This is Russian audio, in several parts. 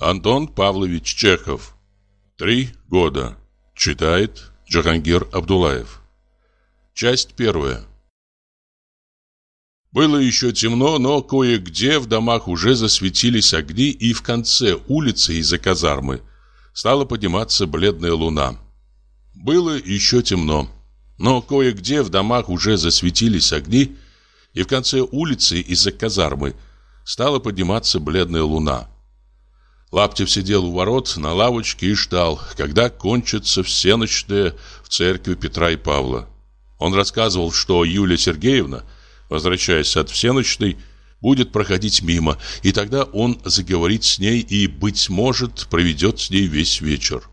Антон Павлович Чехов. 3 года. Читает Джахангир Абдуллаев. Часть первая. Было еще темно, но кое-где в домах уже засветились огни, и в конце улицы из-за казармы стала подниматься бледная луна. Было еще темно, но кое-где в домах уже засветились огни, и в конце улицы из-за казармы стала подниматься бледная луна. Лаптев сидел у ворот на лавочке и ждал, когда кончится всеночная в церкви Петра и Павла. Он рассказывал, что Юлия Сергеевна, возвращаясь от всеночной, будет проходить мимо, и тогда он заговорит с ней и, быть может, проведет с ней весь вечер.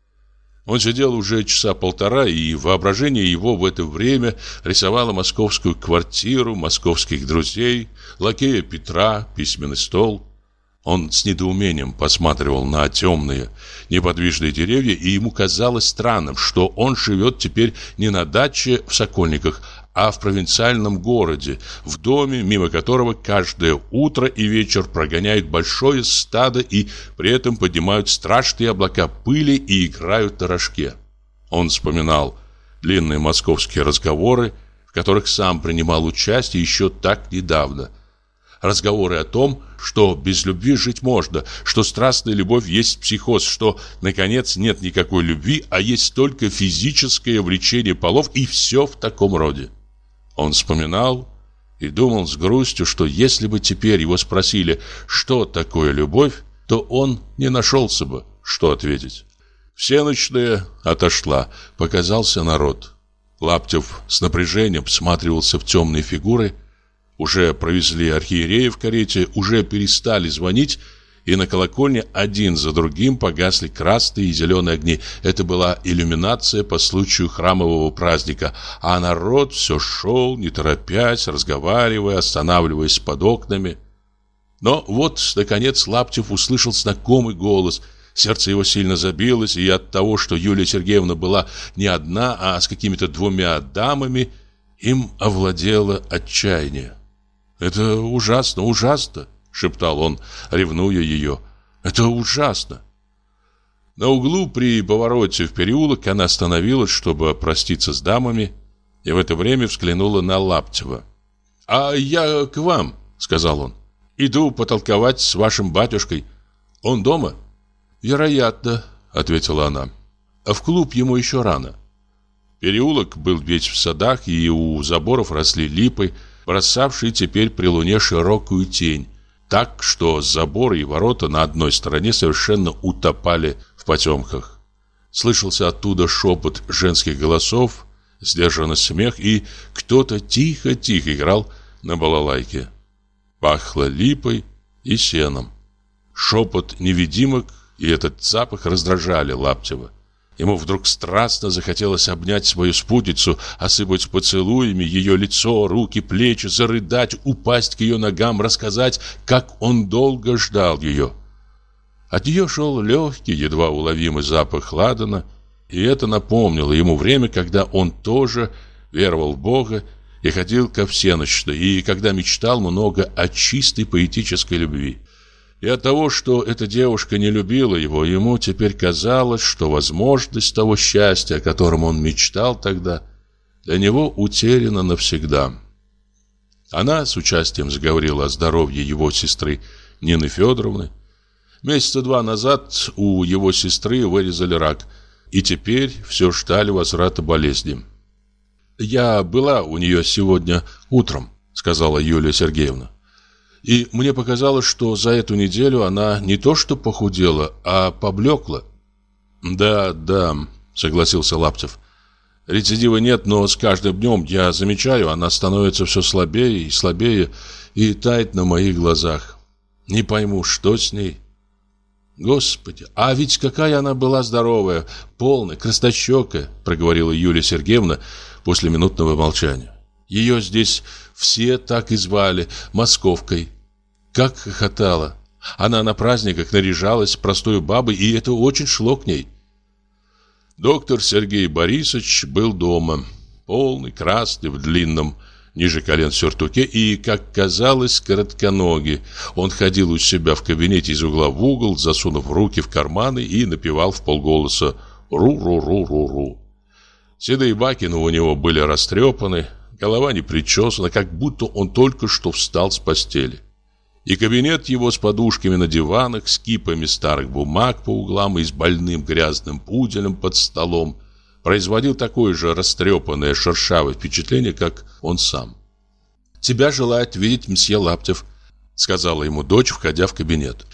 Он сидел уже часа полтора, и воображение его в это время рисовало московскую квартиру, московских друзей, лакея Петра, письменный стол. Он с недоумением посматривал на темные, неподвижные деревья, и ему казалось странным, что он живет теперь не на даче в Сокольниках, а в провинциальном городе, в доме, мимо которого каждое утро и вечер прогоняют большое стадо и при этом поднимают страшные облака пыли и играют на рожке. Он вспоминал длинные московские разговоры, в которых сам принимал участие еще так недавно. Разговоры о том, что без любви жить можно, что страстная любовь есть психоз, что, наконец, нет никакой любви, а есть только физическое влечение полов, и все в таком роде. Он вспоминал и думал с грустью, что если бы теперь его спросили, что такое любовь, то он не нашелся бы, что ответить. Всеночная отошла, показался народ. Лаптев с напряжением всматривался в темные фигуры. Уже провезли архиерея в карете, уже перестали звонить, и на колокольне один за другим погасли красные и зеленые огни. Это была иллюминация по случаю храмового праздника, а народ все шел, не торопясь, разговаривая, останавливаясь под окнами. Но вот, наконец, Лаптев услышал знакомый голос. Сердце его сильно забилось, и от того, что Юлия Сергеевна была не одна, а с какими-то 2 дамами, им овладело отчаяние. «Это ужасно, ужасно!» — шептал он, ревнуя ее. «Это ужасно!» На углу при повороте в переулок она остановилась, чтобы проститься с дамами, и в это время взглянула на Лаптева. «А я к вам», — сказал он. «Иду потолковать с вашим батюшкой. Он дома?» «Вероятно», — ответила она. «А в клуб ему еще рано». Переулок был весь в садах, и у заборов росли липы, бросавшие теперь при луне широкую тень, так что заборы и ворота на одной стороне совершенно утопали в потемках. Слышался оттуда шепот женских голосов, сдержанный смех, и кто-то тихо-тихо играл на балалайке. Пахло липой и сеном. Шепот невидимок и этот запах раздражали Лаптева. Ему вдруг страстно захотелось обнять свою спутницу, осыпать поцелуями ее лицо, руки, плечи, зарыдать, упасть к ее ногам, рассказать, как он долго ждал ее. От нее шел легкий, едва уловимый запах ладана, и это напомнило ему время, когда он тоже веровал в Бога и ходил ко всеночной, и когда мечтал много о чистой поэтической любви. И от того, что эта девушка не любила его, ему теперь казалось, что возможность того счастья, о котором он мечтал тогда, для него утеряна навсегда. Она с участием заговорила о здоровье его сестры Нины Федоровны. Месяца 2 назад у его сестры вырезали рак, и теперь все ждали возврата болезни. «Я была у нее сегодня утром», — сказала Юлия Сергеевна. «И мне показалось, что за эту неделю она не то что похудела, а поблекла». «Да, — согласился Лаптев. «Рецидива нет, но с каждым днем я замечаю, она становится все слабее и слабее и тает на моих глазах. Не пойму, что с ней». «Господи, а ведь какая она была здоровая, полная, краснощекая», — проговорила Юлия Сергеевна после минутного молчания. «Ее здесь все так и звали Московкой. Как хохотала. Она на праздниках наряжалась простой бабой, и это очень шло к ней». Доктор Сергей Борисович был дома, полный, красный, в длинном ниже колен в сюртуке и, как казалось, коротконогий. Он ходил у себя в кабинете из угла в угол, засунув руки в карманы и напевал вполголоса «ру-ру-ру-ру-ру». Седые бакины у него были растрепаны, голова не причесана, как будто он только что встал с постели. И кабинет его с подушками на диванах, с кипами старых бумаг по углам и с больным грязным пуделем под столом производил такое же растрепанное шершавое впечатление, как он сам. «Тебя желает видеть мсье Лаптев», — сказала ему дочь, входя в кабинет.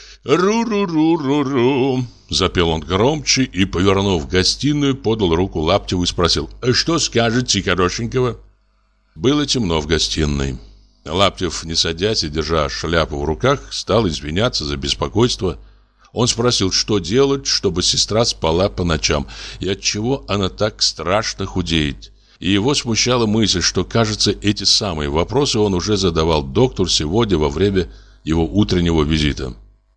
«Ру-ру-ру-ру-ру», — запел он громче и, повернув в гостиную, подал руку Лаптеву и спросил: «Что скажете хорошенького?» Было темно в гостиной. Лаптев, не садясь и держа шляпу в руках, стал извиняться за беспокойство. Он спросил, что делать, чтобы сестра спала по ночам, и отчего она так страшно худеет. И его смущала мысль, что, кажется, эти самые вопросы он уже задавал доктору сегодня во время его утреннего визита.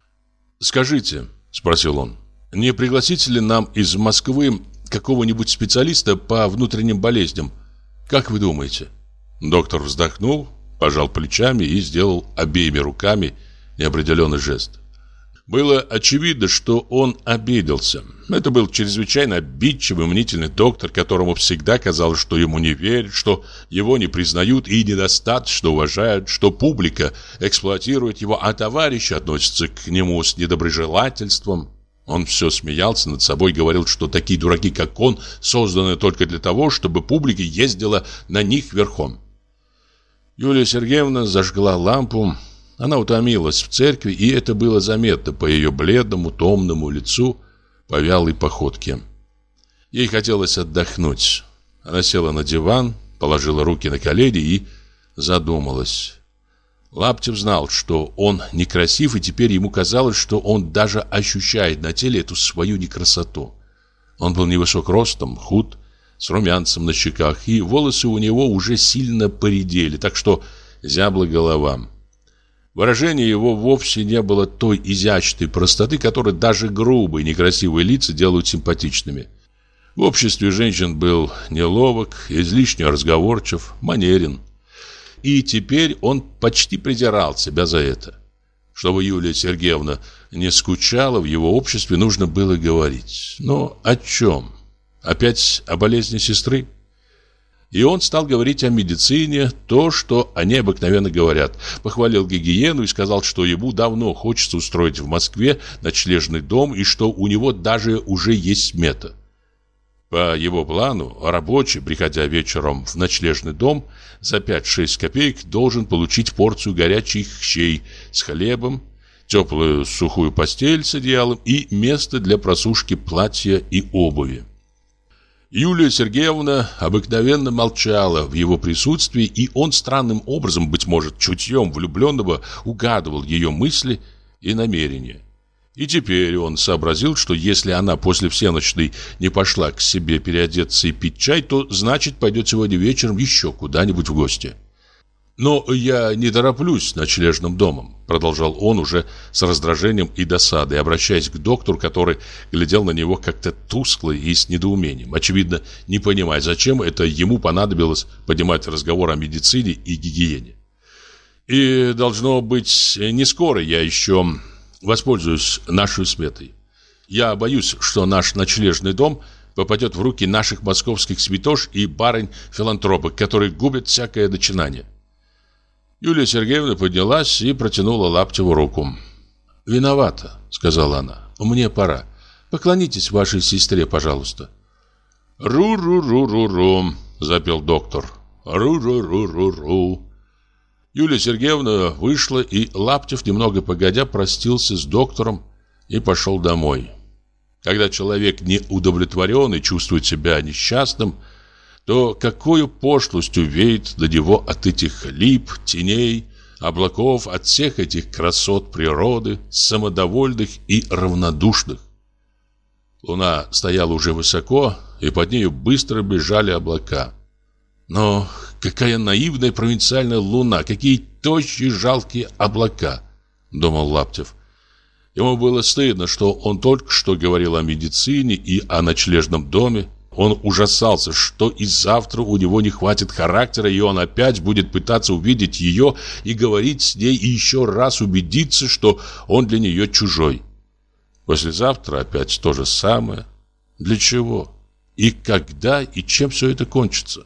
«Скажите», — спросил он, — «не пригласите ли нам из Москвы какого-нибудь специалиста по внутренним болезням? Как вы думаете?» Доктор вздохнул, пожал плечами и сделал обеими руками неопределенный жест. Было очевидно, что он обиделся. Это был чрезвычайно обидчивый, мнительный доктор, которому всегда казалось, что ему не верят, что его не признают и недостаточно уважают, что публика эксплуатирует его, а товарищи относятся к нему с недоброжелательством. Он все смеялся над собой, говорил, что такие дураки, как он, созданы только для того, чтобы публика ездила на них верхом. Юлия Сергеевна зажгла лампу. Она утомилась в церкви, и это было заметно по ее бледному, томному лицу, по вялой походке. Ей хотелось отдохнуть. Она села на диван, положила руки на колени и задумалась. Лаптев знал, что он некрасив, и теперь ему казалось, что он даже ощущает на теле эту свою некрасоту. Он был невысок ростом, худ, с румянцем на щеках, и волосы у него уже сильно поредели, так что зябла голова. Выражение его вовсе не было той изящной простоты, которой даже грубые, некрасивые лица делают симпатичными. В обществе женщин был неловок, излишне разговорчив, манерен. И теперь он почти презирал себя за это. Чтобы Юлия Сергеевна не скучала в его обществе, нужно было говорить. Но о чем? Опять о болезни сестры? И он стал говорить о медицине, то, что они обыкновенно говорят. Похвалил гигиену и сказал, что ему давно хочется устроить в Москве ночлежный дом и что у него даже уже есть смета. По его плану, рабочий, приходя вечером в ночлежный дом, за 5-6 копеек должен получить порцию горячих щей с хлебом, теплую сухую постель с одеялом и место для просушки платья и обуви. Юлия Сергеевна обыкновенно молчала в его присутствии, и он странным образом, быть может, чутьем влюбленного, угадывал ее мысли и намерения. И теперь он сообразил, что если она после всеночной не пошла к себе переодеться и пить чай, то, значит, пойдет сегодня вечером еще куда-нибудь в гости. «Но я не тороплюсь ночлежным домом», — продолжал он уже с раздражением и досадой, обращаясь к доктору, который глядел на него как-то тускло и с недоумением, очевидно, не понимая, зачем это ему понадобилось поднимать разговор о медицине и гигиене. «И, должно быть, не скоро я еще воспользуюсь нашей сметой. Я боюсь, что наш ночлежный дом попадет в руки наших московских святош и барынь-филантропок, которые губят всякое начинание». Юлия Сергеевна поднялась и протянула Лаптеву руку. «Виновата», — сказала она, — «мне пора. Поклонитесь вашей сестре, пожалуйста». «Ру-ру-ру-ру-ру», — запел доктор. «Ру-ру-ру-ру-ру». Юлия Сергеевна вышла, и Лаптев, немного погодя, простился с доктором и пошел домой. Когда человек не удовлетворен и чувствует себя несчастным, то какую пошлостью веет до него от этих лип, теней, облаков, от всех этих красот природы, самодовольных и равнодушных. Луна стояла уже высоко, и под нею быстро бежали облака. Но какая наивная провинциальная луна, какие тощие жалкие облака, думал Лаптев. Ему было стыдно, что он только что говорил о медицине и о ночлежном доме. Он ужасался, что и завтра у него не хватит характера, и он опять будет пытаться увидеть ее и говорить с ней, и еще раз убедиться, что он для нее чужой. Послезавтра опять то же самое. Для чего? И когда, и чем все это кончится?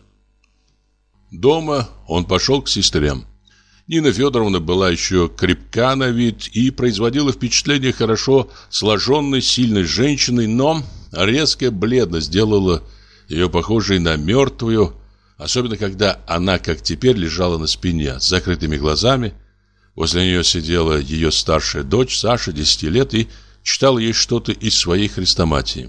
Дома он пошел к сестре. Нина Федоровна была еще крепка на вид и производила впечатление хорошо сложенной, сильной женщины, но резкая бледность сделала ее похожей на мертвую, особенно когда она, как теперь, лежала на спине с закрытыми глазами. Возле нее сидела ее старшая дочь, Саша, 10 лет, и читала ей что-то из своей хрестоматии.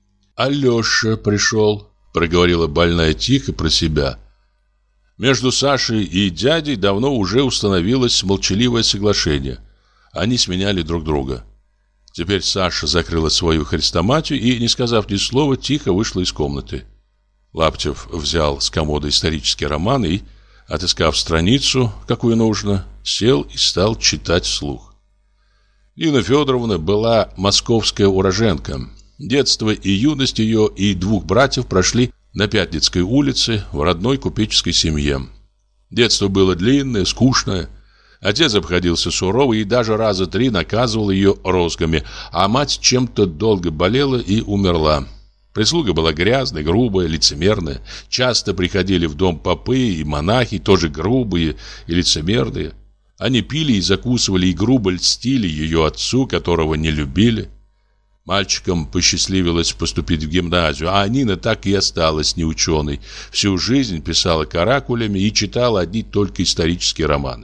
«Алеша пришел», — проговорила больная тихо про себя. Между Сашей и дядей давно уже установилось молчаливое соглашение. Они сменяли друг друга. Теперь Саша закрыла свою хрестоматию и, не сказав ни слова, тихо вышла из комнаты. Лаптев взял с комода исторический роман и, отыскав страницу, какую нужно, сел и стал читать вслух. Нина Федоровна была московская уроженка. Детство и юность ее и двух братьев прошли на Пятницкой улице в родной купеческой семье. Детство было длинное, скучное. Отец обходился сурово и даже раза 3 наказывал ее розгами, а мать чем-то долго болела и умерла. Прислуга была грязная, грубая, лицемерная. Часто приходили в дом попы и монахи, тоже грубые и лицемерные. Они пили и закусывали, и грубо льстили ее отцу, которого не любили. Мальчикам посчастливилось поступить в гимназию, а Нина так и осталась неученой. Всю жизнь писала каракулями и читала одни только исторические романы.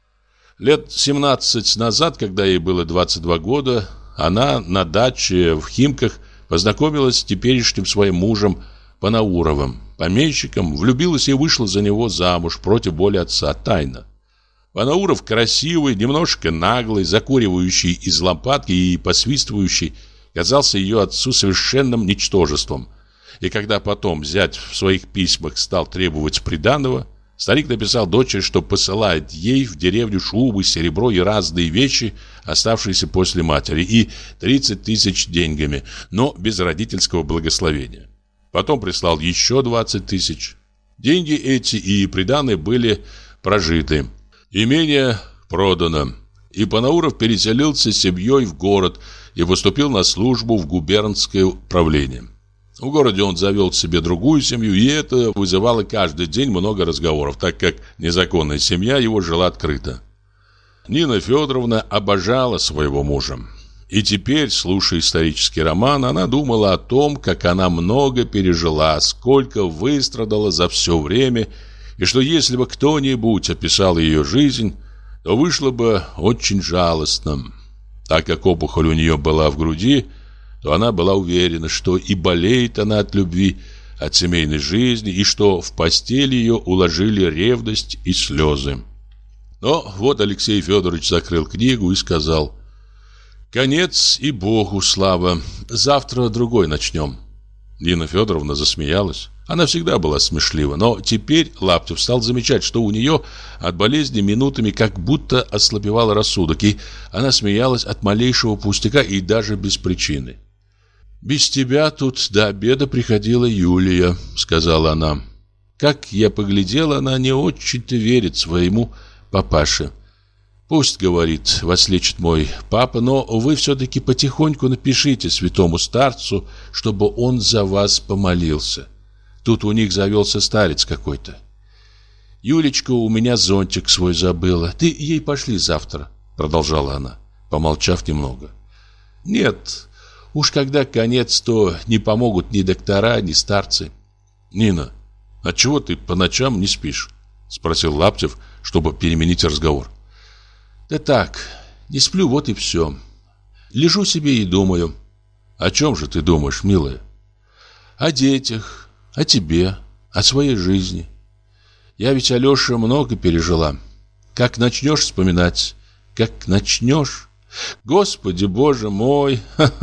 Лет 17 назад, когда ей было 22 года, она на даче в Химках познакомилась с теперешним своим мужем Панауровым, помещиком, влюбилась и вышла за него замуж против воли отца, тайно. Панауров красивый, немножко наглый, закуривающий из лампадки и посвистывающий, казался ее отцу совершенным ничтожеством. И когда потом зять в своих письмах стал требовать приданого, старик написал дочери, что посылает ей в деревню шубы, серебро и разные вещи, оставшиеся после матери, и 30 тысяч деньгами, но без родительского благословения. Потом прислал еще 20 тысяч. Деньги эти и приданые были прожиты. Имение продано, и Панауров переселился с семьей в город и поступил на службу в губернское управление. В городе он завел себе другую семью, и это вызывало каждый день много разговоров, так как незаконная семья его жила открыто. Нина Федоровна обожала своего мужа. И теперь, слушая исторический роман, она думала о том, как она много пережила, сколько выстрадала за все время, и что если бы кто-нибудь описал ее жизнь, то вышло бы очень жалостно. Так как опухоль у нее была в груди, то она была уверена, что и болеет она от любви, от семейной жизни, и что в постели ее уложили ревность и слезы. Но вот Алексей Федорович закрыл книгу и сказал: «Конец и Богу слава, завтра другой начнем». Нина Федоровна засмеялась. Она всегда была смешлива, но теперь Лаптев стал замечать, что у нее от болезни минутами как будто ослабевал рассудок, и она смеялась от малейшего пустяка и даже без причины. «Без тебя тут до обеда приходила Юлия», — сказала она. «Как я поглядела, она не очень-то верит своему папаше. Пусть, — говорит, — вас лечит мой папа, но вы все-таки потихоньку напишите святому старцу, чтобы он за вас помолился. Тут у них завелся старец какой-то. Юлечка у меня зонтик свой забыла. Ты ей пошли завтра», — продолжала она, помолчав немного. «Нет, уж когда конец, то не помогут ни доктора, ни старцы». «Нина, отчего ты по ночам не спишь?» — спросил Лаптев, чтобы переменить разговор. «Да так, не сплю, вот и все. Лежу себе и думаю». «О чем же ты думаешь, милая?» «О детях, о тебе, о своей жизни. Я ведь, Алеша, много пережила. Как начнешь вспоминать, как начнешь... Господи, Боже мой!»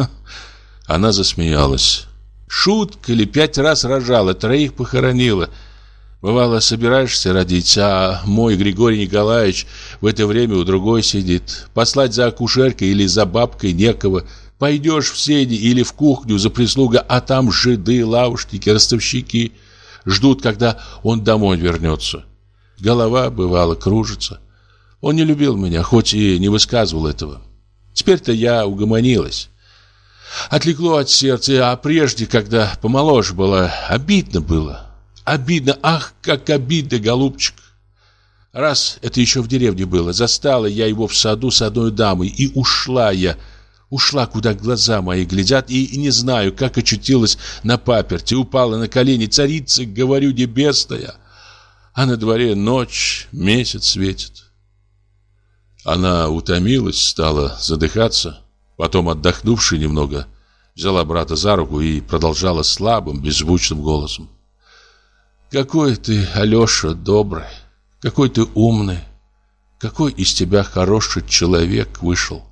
Она засмеялась. «Шутка ли, 5 раз рожала, 3 похоронила. Бывало, собираешься родить, а мой Григорий Николаевич в это время у другой сидит. Послать за акушеркой или за бабкой некого, Пойдешь в сени или в кухню за прислуга, а там жиды, лавушники, ростовщики ждут, когда он домой вернется. Голова, бывало, кружится. Он не любил меня, хоть и не высказывал этого. Теперь-то я угомонилась. Отлегло от сердца, а прежде, когда помоложе была, обидно было. Обидно, ах, как обидно, голубчик. Раз, это еще в деревне было, застала я его в саду с одной дамой, и ушла я. Ушла, куда глаза мои глядят, и не знаю, как очутилась на паперти, упала на колени. Царица, говорю, небесная, а на дворе ночь, месяц светит. Она утомилась, стала задыхаться, потом, отдохнувши немного, взяла брата за руку и продолжала слабым, беззвучным голосом. «Какой ты, Алеша, добрый, какой ты умный, какой из тебя хороший человек вышел».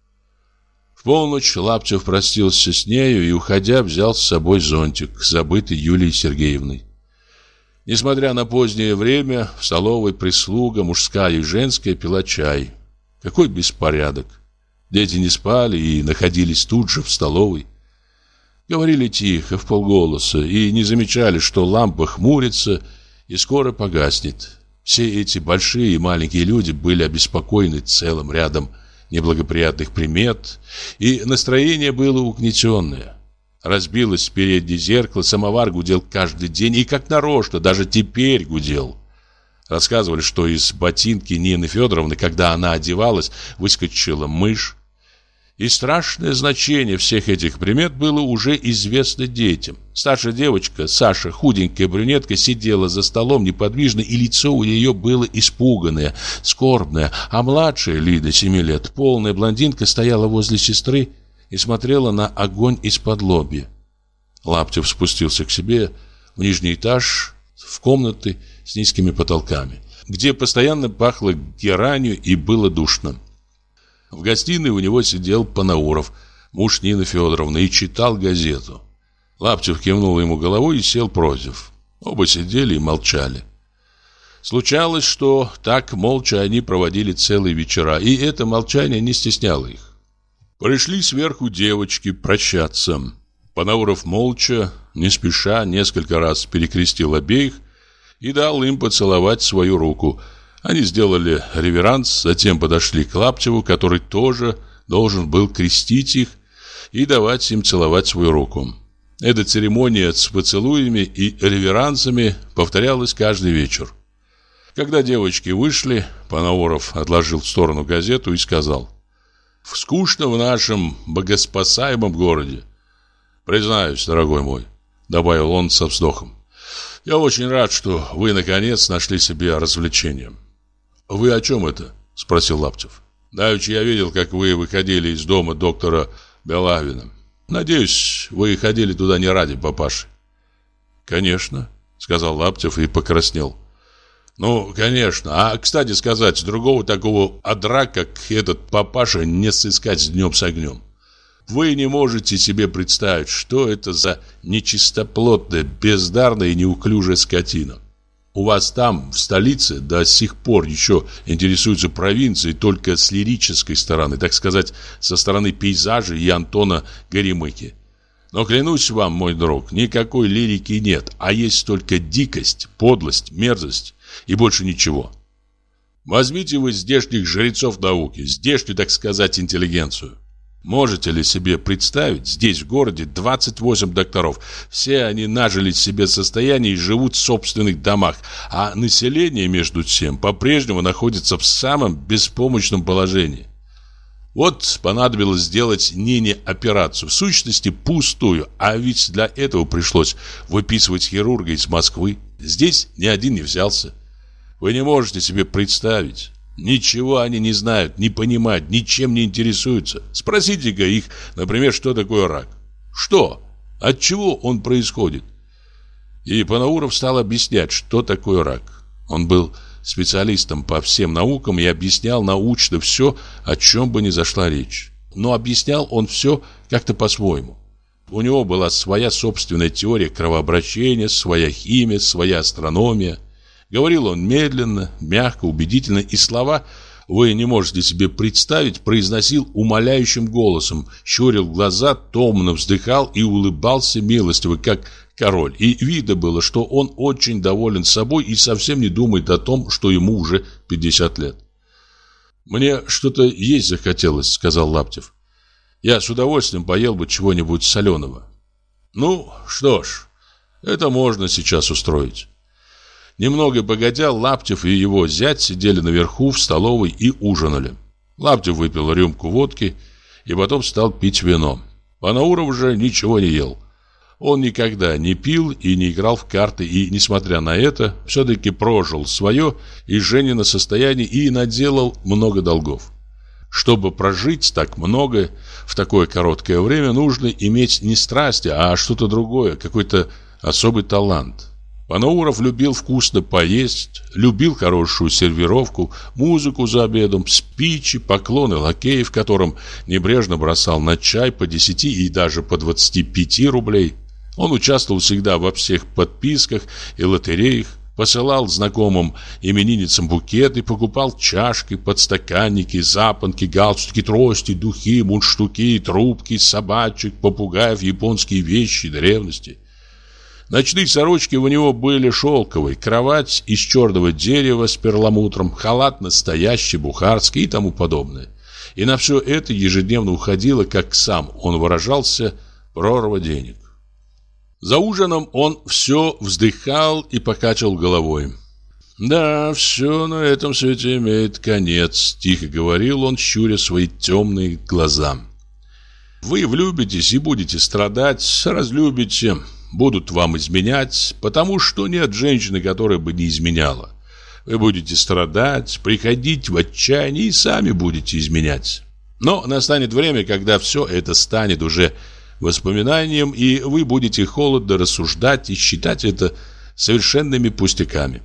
В полночь Лаптев простился с нею и, уходя, взял с собой зонтик, забытый Юлией Сергеевной. Несмотря на позднее время, в столовой прислуга, мужская и женская, пила чай. Какой беспорядок! Дети не спали и находились тут же в столовой. Говорили тихо, вполголоса, и не замечали, что лампа хмурится и скоро погаснет. Все эти большие и маленькие люди были обеспокоены целым рядом неблагоприятных примет, и настроение было угнетенное. Разбилось переднее зеркало, самовар гудел каждый день, и как нарочно, даже теперь гудел. Рассказывали, что из ботинки Нины Федоровны, когда она одевалась, выскочила мышь. И страшное значение всех этих примет было уже известно детям. Старшая девочка, Саша, худенькая брюнетка, сидела за столом неподвижно, и лицо у нее было испуганное, скорбное, а младшая, Лида, 7 лет, полная блондинка, стояла возле сестры и смотрела на огонь из-под лобья. Лаптев спустился к себе в нижний этаж, в комнаты с низкими потолками, где постоянно пахло геранью и было душно. В гостиной у него сидел Панауров, муж Нины Федоровны, и читал газету. Лаптев кивнул ему головой и сел против. Оба сидели и молчали. Случалось, что так молча они проводили целые вечера, и это молчание не стесняло их. Пришли сверху девочки прощаться. Панауров молча, не спеша, несколько раз перекрестил обеих и дал им поцеловать свою руку. Они сделали реверанс, затем подошли к Лаптеву, который тоже должен был крестить их и давать им целовать свою руку. Эта церемония с поцелуями и реверансами повторялась каждый вечер. Когда девочки вышли, Панауров отложил в сторону газету и сказал: «Скучно в нашем богоспасаемом городе. Признаюсь, дорогой мой», — добавил он со вздохом, — «я очень рад, что вы, наконец, нашли себе развлечение». «Вы о чем это?» — спросил Лаптев. «Давеча я видел, как вы выходили из дома доктора Белавина. Надеюсь, вы ходили туда не ради папаши». «Конечно», — сказал Лаптев и покраснел. «Ну, конечно. А, кстати сказать, другого такого адра, как этот папаша, не сыскать с днем с огнем. Вы не можете себе представить, что это за нечистоплотная, бездарная и неуклюжая скотина. У вас там, в столице, до сих пор еще интересуются провинцией только с лирической стороны, так сказать, со стороны пейзажа и Антона Горемыки. Но клянусь вам, мой друг, никакой лирики нет, а есть только дикость, подлость, мерзость и больше ничего. Возьмите вы здешних жрецов науки, здешнюю, так сказать, интеллигенцию. Можете ли себе представить, здесь в городе 28 докторов, все они нажили себе состояние и живут в собственных домах, а население, между тем, по-прежнему находится в самом беспомощном положении. Вот понадобилось сделать Нине операцию, в сущности пустую, а ведь для этого пришлось выписывать хирурга из Москвы. Здесь ни один не взялся. Вы не можете себе представить. Ничего они не знают, не понимают, ничем не интересуются. Спросите-ка их, например, что такое рак. Что? От чего он происходит? И Панауров стал объяснять, что такое рак. Он был специалистом по всем наукам и объяснял научно все, о чем бы ни зашла речь. Но объяснял он все как-то по-своему. У него была своя собственная теория кровообращения, своя химия, своя астрономия. Говорил он медленно, мягко, убедительно, и слова вы не можете себе представить, произносил умоляющим голосом, щурил глаза, томно вздыхал и улыбался милостиво, как король. И видно было, что он очень доволен собой и совсем не думает о том, что ему уже 50 лет. «Мне что-то есть захотелось», — сказал Лаптев. «Я с удовольствием поел бы чего-нибудь соленого». «Ну, что ж, это можно сейчас устроить». Немного погодя, Лаптев и его зять сидели наверху в столовой и ужинали. Лаптев выпил рюмку водки и потом стал пить вино. Панауров же ничего не ел. Он никогда не пил и не играл в карты, и, несмотря на это, все-таки прожил свое и Женина состояние и наделал много долгов. Чтобы прожить так много в такое короткое время, нужно иметь не страсти, а что-то другое, какой-то особый талант. Панауров любил вкусно поесть, любил хорошую сервировку, музыку за обедом, спичи, поклоны лакеев, которым небрежно бросал на чай по 10 и даже по 25 рублей. Он участвовал всегда во всех подписках и лотереях, посылал знакомым именинницам букеты, покупал чашки, подстаканники, запонки, галстуки, трости, духи, мундштуки, трубки, собачек, попугаев, японские вещи, древности. Ночные сорочки у него были шелковые, кровать из черного дерева с перламутром, халат настоящий, бухарский и тому подобное. И на все это ежедневно уходило, как сам он выражался, прорва денег. За ужином он все вздыхал и покачивал головой. «Да, все на этом свете имеет конец», — тихо говорил он, щуря свои темные глаза. «Вы влюбитесь и будете страдать, разлюбите, будут вам изменять, потому что нет женщины, которая бы не изменяла. Вы будете страдать, приходить в отчаяние и сами будете изменять. Но настанет время, когда все это станет уже воспоминанием, и вы будете холодно рассуждать и считать это совершенными пустяками».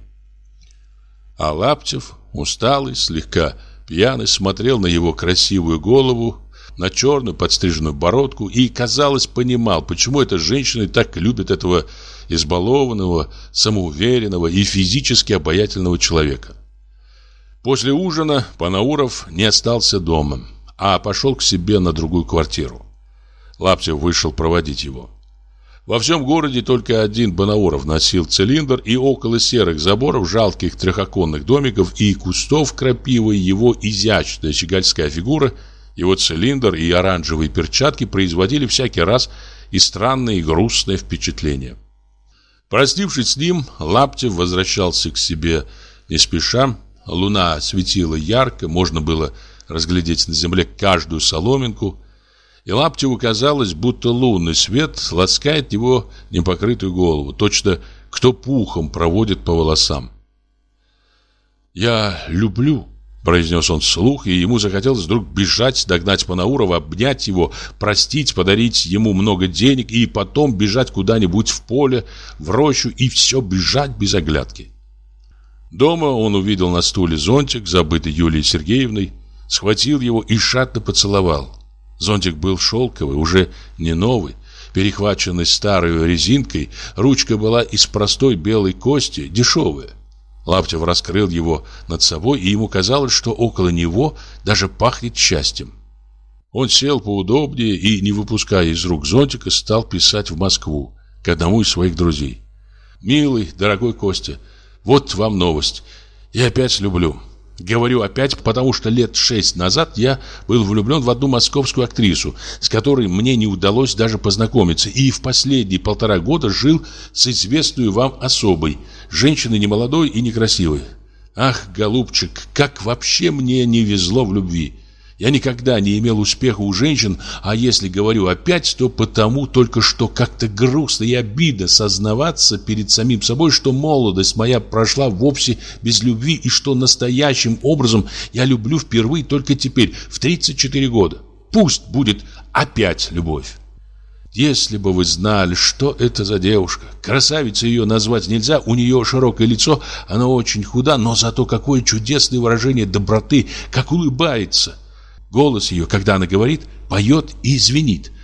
А Лаптев, усталый, слегка пьяный, смотрел на его красивую голову, на черную подстриженную бородку и, казалось, понимал, почему эта женщина так любит этого избалованного, самоуверенного и физически обаятельного человека. После ужина Панауров не остался дома, а пошел к себе на другую квартиру. Лаптев вышел проводить его. Во всем городе только один Панауров носил цилиндр, и около серых заборов, жалких трехоконных домиков и кустов крапивы его изящная щегольская фигура, его цилиндр и оранжевые перчатки производили всякий раз и странное, и грустное впечатление. Простившись с ним, Лаптев возвращался к себе не спеша. Луна светила ярко, можно было разглядеть на земле каждую соломинку, и Лаптеву казалось, будто лунный свет ласкает его непокрытую голову, точно кто пухом проводит по волосам. «Я люблю», — произнес он вслух, и ему захотелось вдруг бежать, догнать Панаурова, обнять его, простить, подарить ему много денег и потом бежать куда-нибудь в поле, в рощу и все бежать без оглядки. Дома он увидел на стуле зонтик, забытый Юлией Сергеевной, схватил его и жадно поцеловал. Зонтик был шелковый, уже не новый, перехваченный старой резинкой, ручка была из простой белой кости, дешевая. Лаптев раскрыл его над собой, и ему казалось, что около него даже пахнет счастьем. Он сел поудобнее и, не выпуская из рук зонтика, стал писать в Москву к одному из своих друзей. «Милый, дорогой Костя, вот вам новость. Я опять люблю. Говорю опять, потому что лет 6 назад я был влюблен в одну московскую актрису, с которой мне не удалось даже познакомиться, и в последние 1,5 года жил с известной вам особой, женщиной немолодой и некрасивой. Ах, голубчик, как вообще мне не везло в любви. Я никогда не имел успеха у женщин, а если говорю опять, то потому только что как-то грустно и обидно сознаваться перед самим собой, что молодость моя прошла вовсе без любви и что настоящим образом я люблю впервые только теперь, в 34 года. Пусть будет опять любовь. Если бы вы знали, что это за девушка. Красавицей ее назвать нельзя, у нее широкое лицо, она очень худа, но зато какое чудесное выражение доброты, как улыбается. Голос ее, когда она говорит, поет и звенит.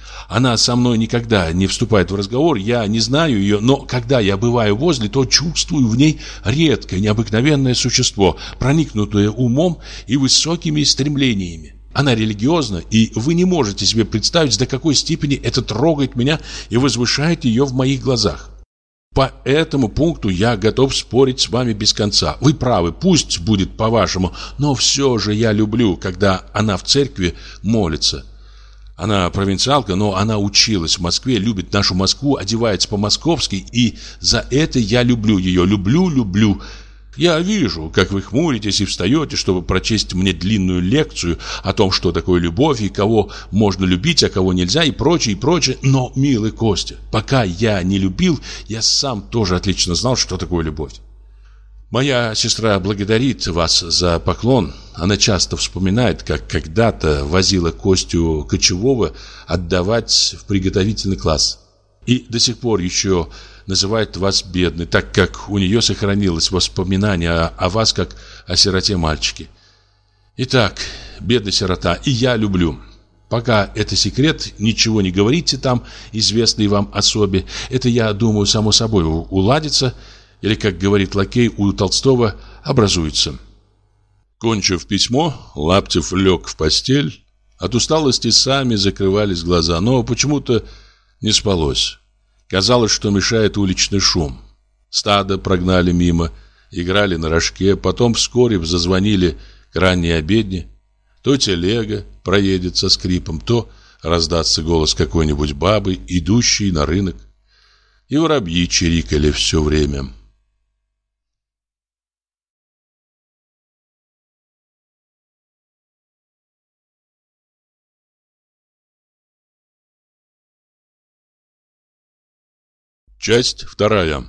Она со мной никогда не вступает в разговор, я не знаю ее, но когда я бываю возле, то чувствую в ней редкое, необыкновенное существо, проникнутое умом и высокими стремлениями. Она религиозна, и вы не можете себе представить, до какой степени это трогает меня и возвышает ее в моих глазах. По этому пункту я готов спорить с вами без конца. Вы правы, пусть будет по-вашему, но все же я люблю, когда она в церкви молится. Она провинциалка, но она училась в Москве, любит нашу Москву, одевается по-московски, и за это я люблю ее, люблю. Я вижу, как вы хмуритесь и встаете, чтобы прочесть мне длинную лекцию о том, что такое любовь и кого можно любить, а кого нельзя, и прочее. Но, милый Костя, пока я не любил, я сам тоже отлично знал, что такое любовь. Моя сестра благодарит вас за поклон. Она часто вспоминает, как когда-то возила Костю Кочевого отдавать в приготовительный класс. И до сих пор еще называет вас бедной, так как у нее сохранилось воспоминание о вас, как о сироте-мальчике. Итак, бедный сирота, и я люблю. Пока это секрет, ничего не говорите там, известной вам особе. Это, я думаю, само собой уладится, или, как говорит лакей у Толстого, образуется. Кончив письмо, Лаптев лег в постель. От усталости сами закрывались глаза, но почему-то не спалось. Казалось, что мешает уличный шум. Стадо прогнали мимо, играли на рожке, потом вскоре зазвонили к ранней обедне. То телега проедет со скрипом, то раздастся голос какой-нибудь бабы, идущей на рынок. И воробьи чирикали все время. Часть вторая.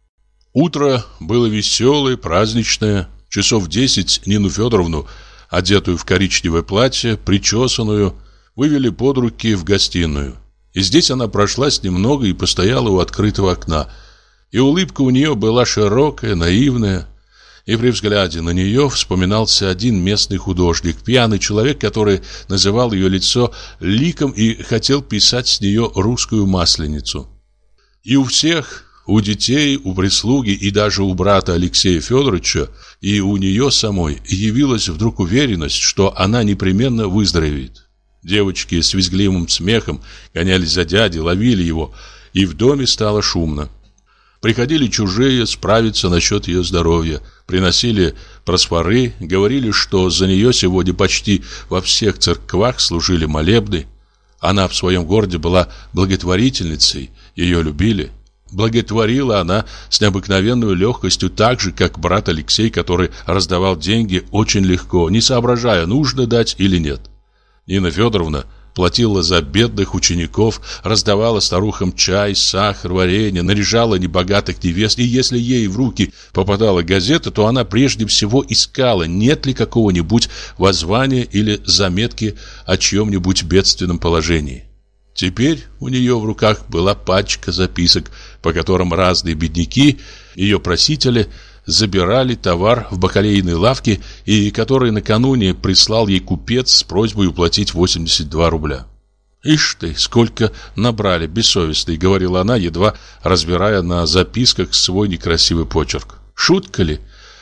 Утро было веселое, праздничное. Часов 10 Нину Федоровну, одетую в коричневое платье, причесанную, вывели под руки в гостиную. И здесь она прошлась немного и постояла у открытого окна. И улыбка у нее была широкая, наивная. И при взгляде на нее вспоминался один местный художник, пьяный человек, который называл ее лицо ликом и хотел писать с нее русскую масленицу. И у всех, у детей, у прислуги и даже у брата Алексея Федоровича, и у нее самой явилась вдруг уверенность, что она непременно выздоровеет. Девочки с визгливым смехом гонялись за дядей, ловили его, и в доме стало шумно. Приходили чужие справиться насчет ее здоровья, приносили просфоры, говорили, что за нее сегодня почти во всех церквах служили молебны. Она в своем городе была благотворительницей, ее любили. Благотворила она с необыкновенной легкостью, так же, как брат Алексей, который раздавал деньги очень легко, не соображая, нужно дать или нет. Нина Федоровна платила за бедных учеников, раздавала старухам чай, сахар, варенье, наряжала небогатых невест, и если ей в руки попадала газета, то она прежде всего искала, нет ли какого-нибудь воззвания или заметки о чьем-нибудь бедственном положении. Теперь у нее в руках была пачка записок, по которым разные бедняки, ее просители, забирали товар в бакалейной лавке, и который накануне прислал ей купец с просьбой уплатить 82 рубля. «Ишь ты, сколько набрали, бессовестные», — говорила она, едва разбирая на записках свой некрасивый почерк. «Шутка ли?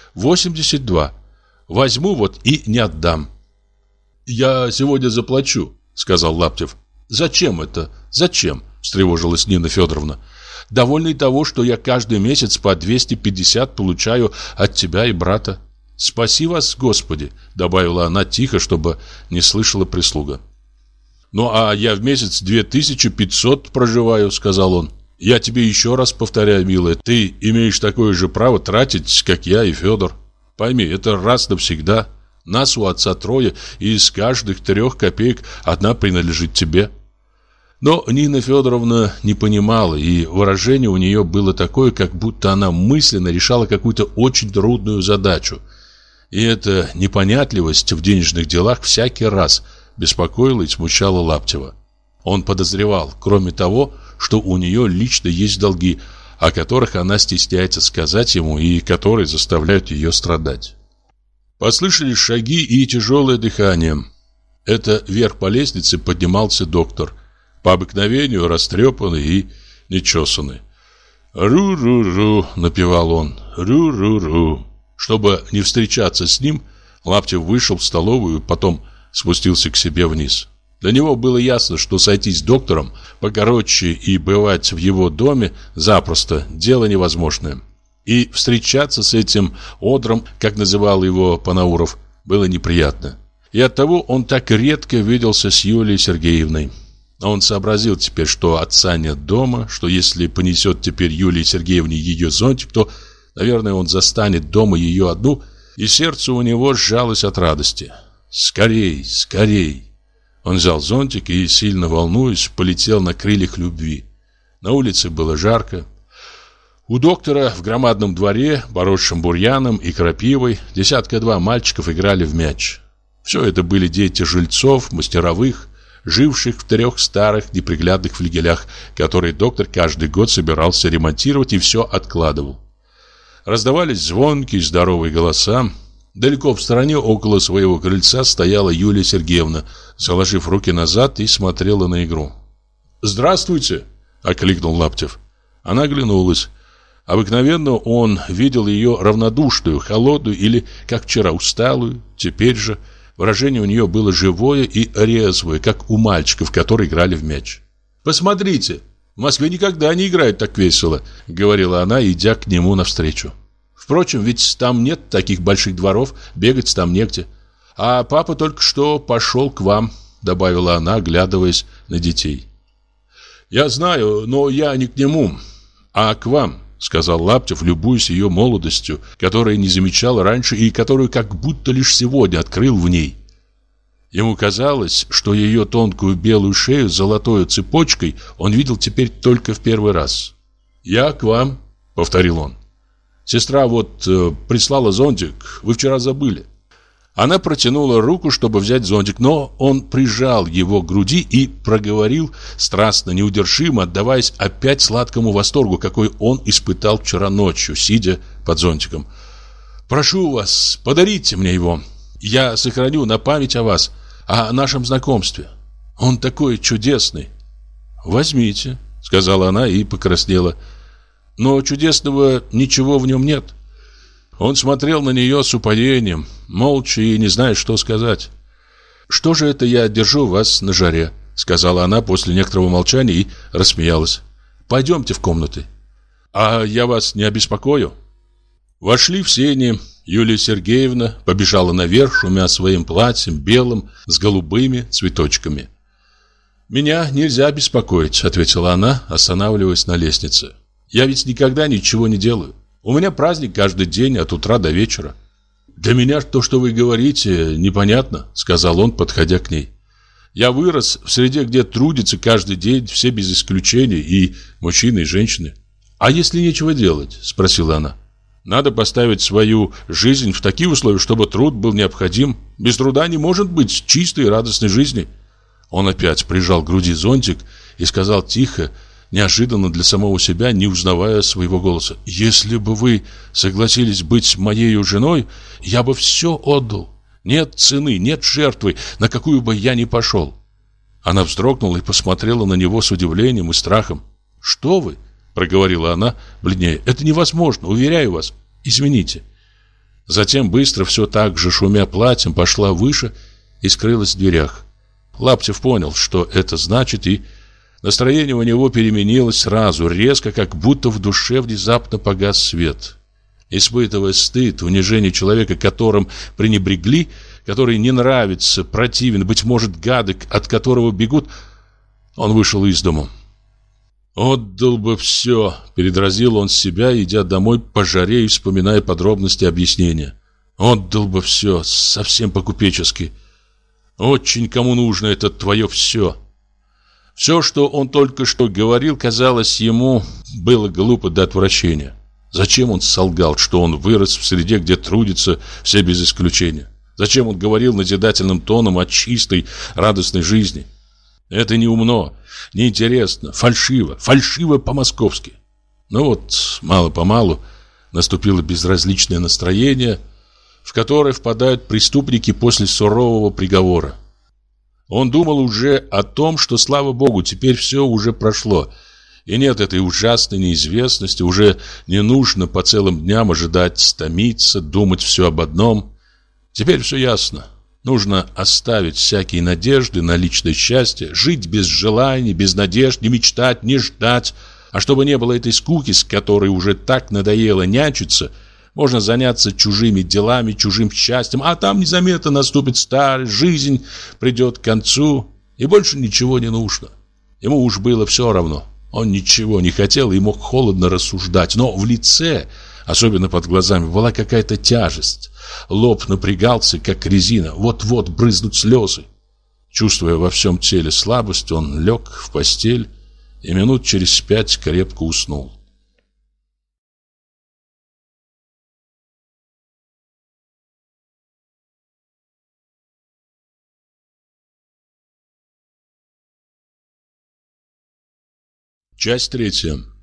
82. Возьму вот и не отдам». «Я сегодня заплачу», — сказал Лаптев. «Зачем это? Зачем?» – встревожилась Нина Федоровна. «Довольно и того, что я каждый месяц по 250 получаю от тебя и брата. Спаси вас, Господи!» – добавила она тихо, чтобы не слышала прислуга. «Ну, а я в месяц 2500 проживаю», – сказал он. «Я тебе еще раз повторяю, милая, ты имеешь такое же право тратить, как я и Федор. Пойми, это раз навсегда. Нас у отца трое, и из каждых 3 копеек одна принадлежит тебе». Но Нина Федоровна не понимала, и выражение у нее было такое, как будто она мысленно решала какую-то очень трудную задачу. И эта непонятливость в денежных делах всякий раз беспокоила и смущала Лаптева. Он подозревал, кроме того, что у нее лично есть долги, о которых она стесняется сказать ему и которые заставляют ее страдать. Послышались шаги и тяжелое дыхание. Это вверх по лестнице поднимался доктор. по обыкновению растрепанный и нечесанный. «Ру-ру-ру», — напевал он, «ру-ру-ру». Чтобы не встречаться с ним, Лаптев вышел в столовую, потом спустился к себе вниз. Для него было ясно, что сойтись с доктором покороче и бывать в его доме запросто дело невозможное. И встречаться с этим одром, как называл его Панауров, было неприятно. И оттого он так редко виделся с Юлией Сергеевной. Он сообразил теперь, что отца нет дома, что если понесет теперь Юлии Сергеевне ее зонтик, то, наверное, он застанет дома ее одну, и сердце у него сжалось от радости. «Скорей, скорей!» Он взял зонтик и, сильно волнуясь, полетел на крыльях любви. На улице было жарко. У доктора в громадном дворе, поросшем бурьяном и крапивой, 1-2 мальчиков играли в мяч. Все это были дети жильцов, мастеровых, живших в 3 старых неприглядных флигелях, которые доктор каждый год собирался ремонтировать и все откладывал. Раздавались звонкие здоровые голоса. Далеко в стороне, около своего крыльца, стояла Юлия Сергеевна, заложив руки назад, и смотрела на игру. «Здравствуйте!» — окликнул Лаптев. Она оглянулась. Обыкновенно он видел ее равнодушную, холодную или, как вчера, усталую. Теперь же выражение у нее было живое и резвое, как у мальчиков, которые играли в мяч. «Посмотрите, в Москве никогда не играют так весело», — говорила она, идя к нему навстречу. «Впрочем, ведь там нет таких больших дворов, бегать там негде. А папа только что пошел к вам», — добавила она, оглядываясь на детей. «Я знаю, но я не к нему, а к вам», — сказал Лаптев, любуясь ее молодостью, которую не замечал раньше и которую как будто лишь сегодня открыл в ней. Ему казалось, что ее тонкую белую шею с золотой цепочкой он видел теперь только в первый раз. «Я к вам», — повторил он. «Сестра вот прислала зонтик, вы вчера забыли». Она протянула руку, чтобы взять зонтик, но он прижал его к груди и проговорил страстно, неудержимо, отдаваясь опять сладкому восторгу, какой он испытал вчера ночью, сидя под зонтиком. «Прошу вас, подарите мне его. Я сохраню на память о вас, о нашем знакомстве. Он такой чудесный». «Возьмите», — сказала она и покраснела. «Но чудесного ничего в нем нет». Он смотрел на нее с упоением, молча и не зная, что сказать. «Что же это я держу вас на жаре?» — сказала она после некоторого молчания и рассмеялась. «Пойдемте в комнаты». «А я вас не обеспокою?» Вошли в сени. Юлия Сергеевна побежала наверх, шумя своим платьем, белым, с голубыми цветочками. «Меня нельзя беспокоить», — ответила она, останавливаясь на лестнице. «Я ведь никогда ничего не делаю. У меня праздник каждый день от утра до вечера». «Для меня то, что вы говорите, непонятно», — сказал он, подходя к ней. «Я вырос в среде, где трудятся каждый день все без исключения, и мужчины, и женщины». «А если нечего делать?» — спросила она. «Надо поставить свою жизнь в такие условия, чтобы труд был необходим. Без труда не может быть чистой и радостной жизни». Он опять прижал к груди зонтик и сказал тихо, неожиданно для самого себя, не узнавая своего голоса: «Если бы вы согласились быть моей женой, я бы все отдал. Нет цены, нет жертвы, на какую бы я ни пошел». Она вздрогнула и посмотрела на него с удивлением и страхом. «Что вы?» — проговорила она, бледнее. «Это невозможно, уверяю вас. Извините». Затем быстро, все так же шумя платьем, пошла выше и скрылась в дверях. Лаптев понял, что это значит, и настроение у него переменилось сразу, резко, как будто в душе внезапно погас свет. Испытывая стыд, унижение человека, которым пренебрегли, который не нравится, противен, быть может, гадок, от которого бегут, он вышел из дому. «Отдал бы все», — передразнил он себя, идя домой по жаре и вспоминая подробности объяснения. «Отдал бы все, совсем по-купечески. Очень кому нужно это твое все». Все, что он только что говорил, казалось ему, было глупо до отвращения. Зачем он солгал, что он вырос в среде, где трудятся все без исключения? Зачем он говорил назидательным тоном о чистой, радостной жизни? Это неумно, неинтересно, фальшиво по-московски. Но вот мало-помалу наступило безразличное настроение, в которое впадают преступники после сурового приговора. Он думал уже о том, что, слава богу, теперь все уже прошло. И нет этой ужасной неизвестности, уже не нужно по целым дням ожидать, томиться, думать все об одном. Теперь все ясно. Нужно оставить всякие надежды на личное счастье, жить без желаний, без надежд, не мечтать, не ждать. А чтобы не было этой скуки, с которой уже так надоело нянчиться, можно заняться чужими делами, чужим счастьем, а там незаметно наступит старость, жизнь придет к концу, и больше ничего не нужно. Ему уж было все равно. Он ничего не хотел и мог холодно рассуждать, но в лице, особенно под глазами, была какая-то тяжесть. Лоб напрягался, как резина, вот-вот брызнут слезы. Чувствуя во всем теле слабость, он лег в постель и минут через 5 крепко уснул. Часть 3.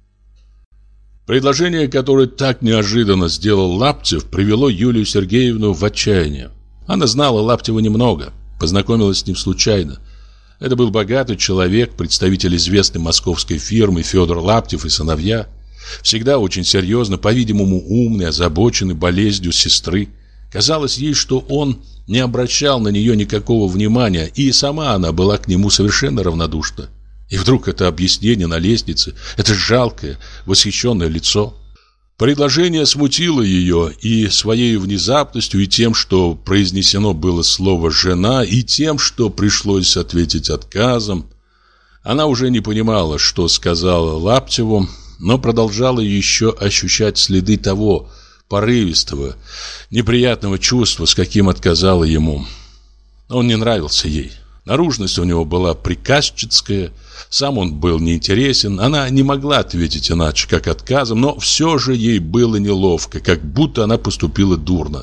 Предложение, которое так неожиданно сделал Лаптев, привело Юлию Сергеевну в отчаяние. Она знала Лаптева немного, познакомилась с ним случайно. Это был богатый человек, представитель известной московской фирмы Федор Лаптев и сыновья. Всегда очень серьезно, по-видимому, умный, озабоченный болезнью сестры. Казалось ей, что он не обращал на нее никакого внимания, и сама она была к нему совершенно равнодушна. И вдруг это объяснение на лестнице, это жалкое, восхищенное лицо. Предложение смутило ее и своей внезапностью, и тем, что произнесено было слово «жена», и тем, что пришлось ответить отказом. Она уже не понимала, что сказала Лаптеву, но продолжала еще ощущать следы того порывистого, неприятного чувства, с каким отказала ему. Он не нравился ей. Наружность у него была приказчицкая, сам он был неинтересен, она не могла ответить иначе, как отказом, но все же ей было неловко, как будто она поступила дурно.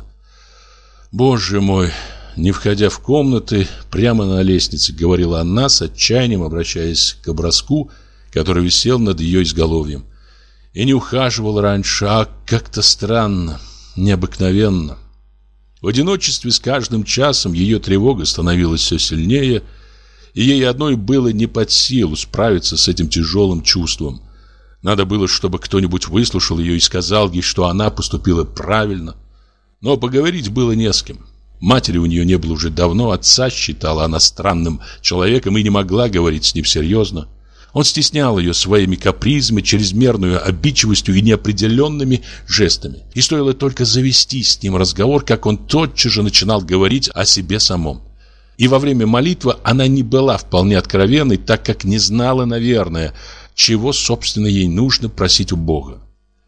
«Боже мой!» Не входя в комнаты, прямо на лестнице, говорила она с отчаянием, обращаясь к образку, который висел над ее изголовьем. И не ухаживал раньше, а как-то странно, необыкновенно. В одиночестве с каждым часом ее тревога становилась все сильнее, и ей одной было не под силу справиться с этим тяжелым чувством. Надо было, чтобы кто-нибудь выслушал ее и сказал ей, что она поступила правильно. Но поговорить было не с кем. Матери у нее не было уже давно, отца считала она странным человеком и не могла говорить с ним серьезно. Он стеснял ее своими капризами, чрезмерную обидчивостью и неопределенными жестами. И стоило только завести с ним разговор, как он тотчас же начинал говорить о себе самом. И во время молитвы она не была вполне откровенной, так как не знала, наверное, чего, собственно, ей нужно просить у Бога.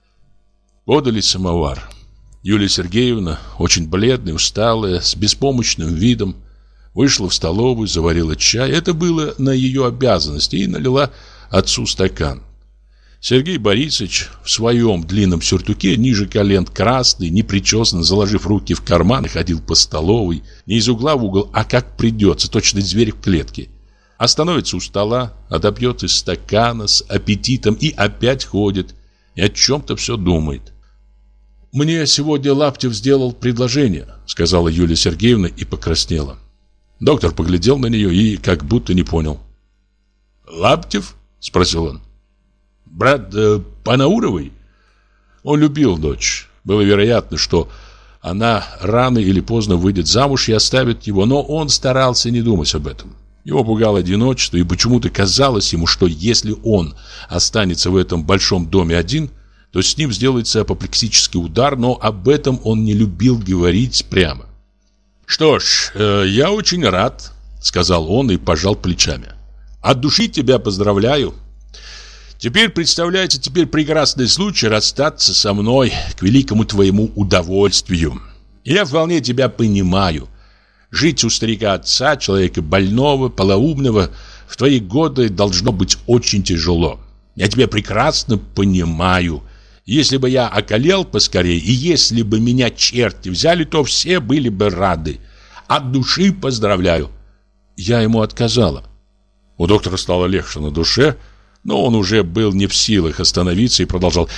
Подали самовар. Юлия Сергеевна, очень бледная, усталая, с беспомощным видом, вышла в столовую, заварила чай. Это было на ее обязанности, и налила отцу стакан. Сергей Борисович в своем длинном сюртуке, ниже колен, красный, непричесанный, заложив руки в карманы, ходил по столовой, не из угла в угол, а как придется, точно зверь в клетке. Остановится у стола, отопьет из стакана с аппетитом и опять ходит, и о чем-то все думает. «Мне сегодня Лаптев сделал предложение», — сказала Юлия Сергеевна и покраснела. Доктор поглядел на нее и как будто не понял. «Лаптев?» — спросил он. «Брат Панауровой?» Он любил дочь. Было вероятно, что она рано или поздно выйдет замуж и оставит его, но он старался не думать об этом. Его пугало одиночество, и почему-то казалось ему, что если он останется в этом большом доме один, то с ним сделается апоплексический удар, но об этом он не любил говорить прямо. «Что ж, я очень рад», — сказал он и пожал плечами. «От души тебя поздравляю. Теперь представляется прекрасный случай расстаться со мной к великому твоему удовольствию. Я вполне тебя понимаю. Жить у старика отца, человека больного, полоумного, в твои годы должно быть очень тяжело. Я тебя прекрасно понимаю. Если бы я околел поскорее, и если бы меня черти взяли, то все были бы рады. От души поздравляю». Я ему отказала. У доктора стало легче на душе, но он уже был не в силах остановиться и продолжал.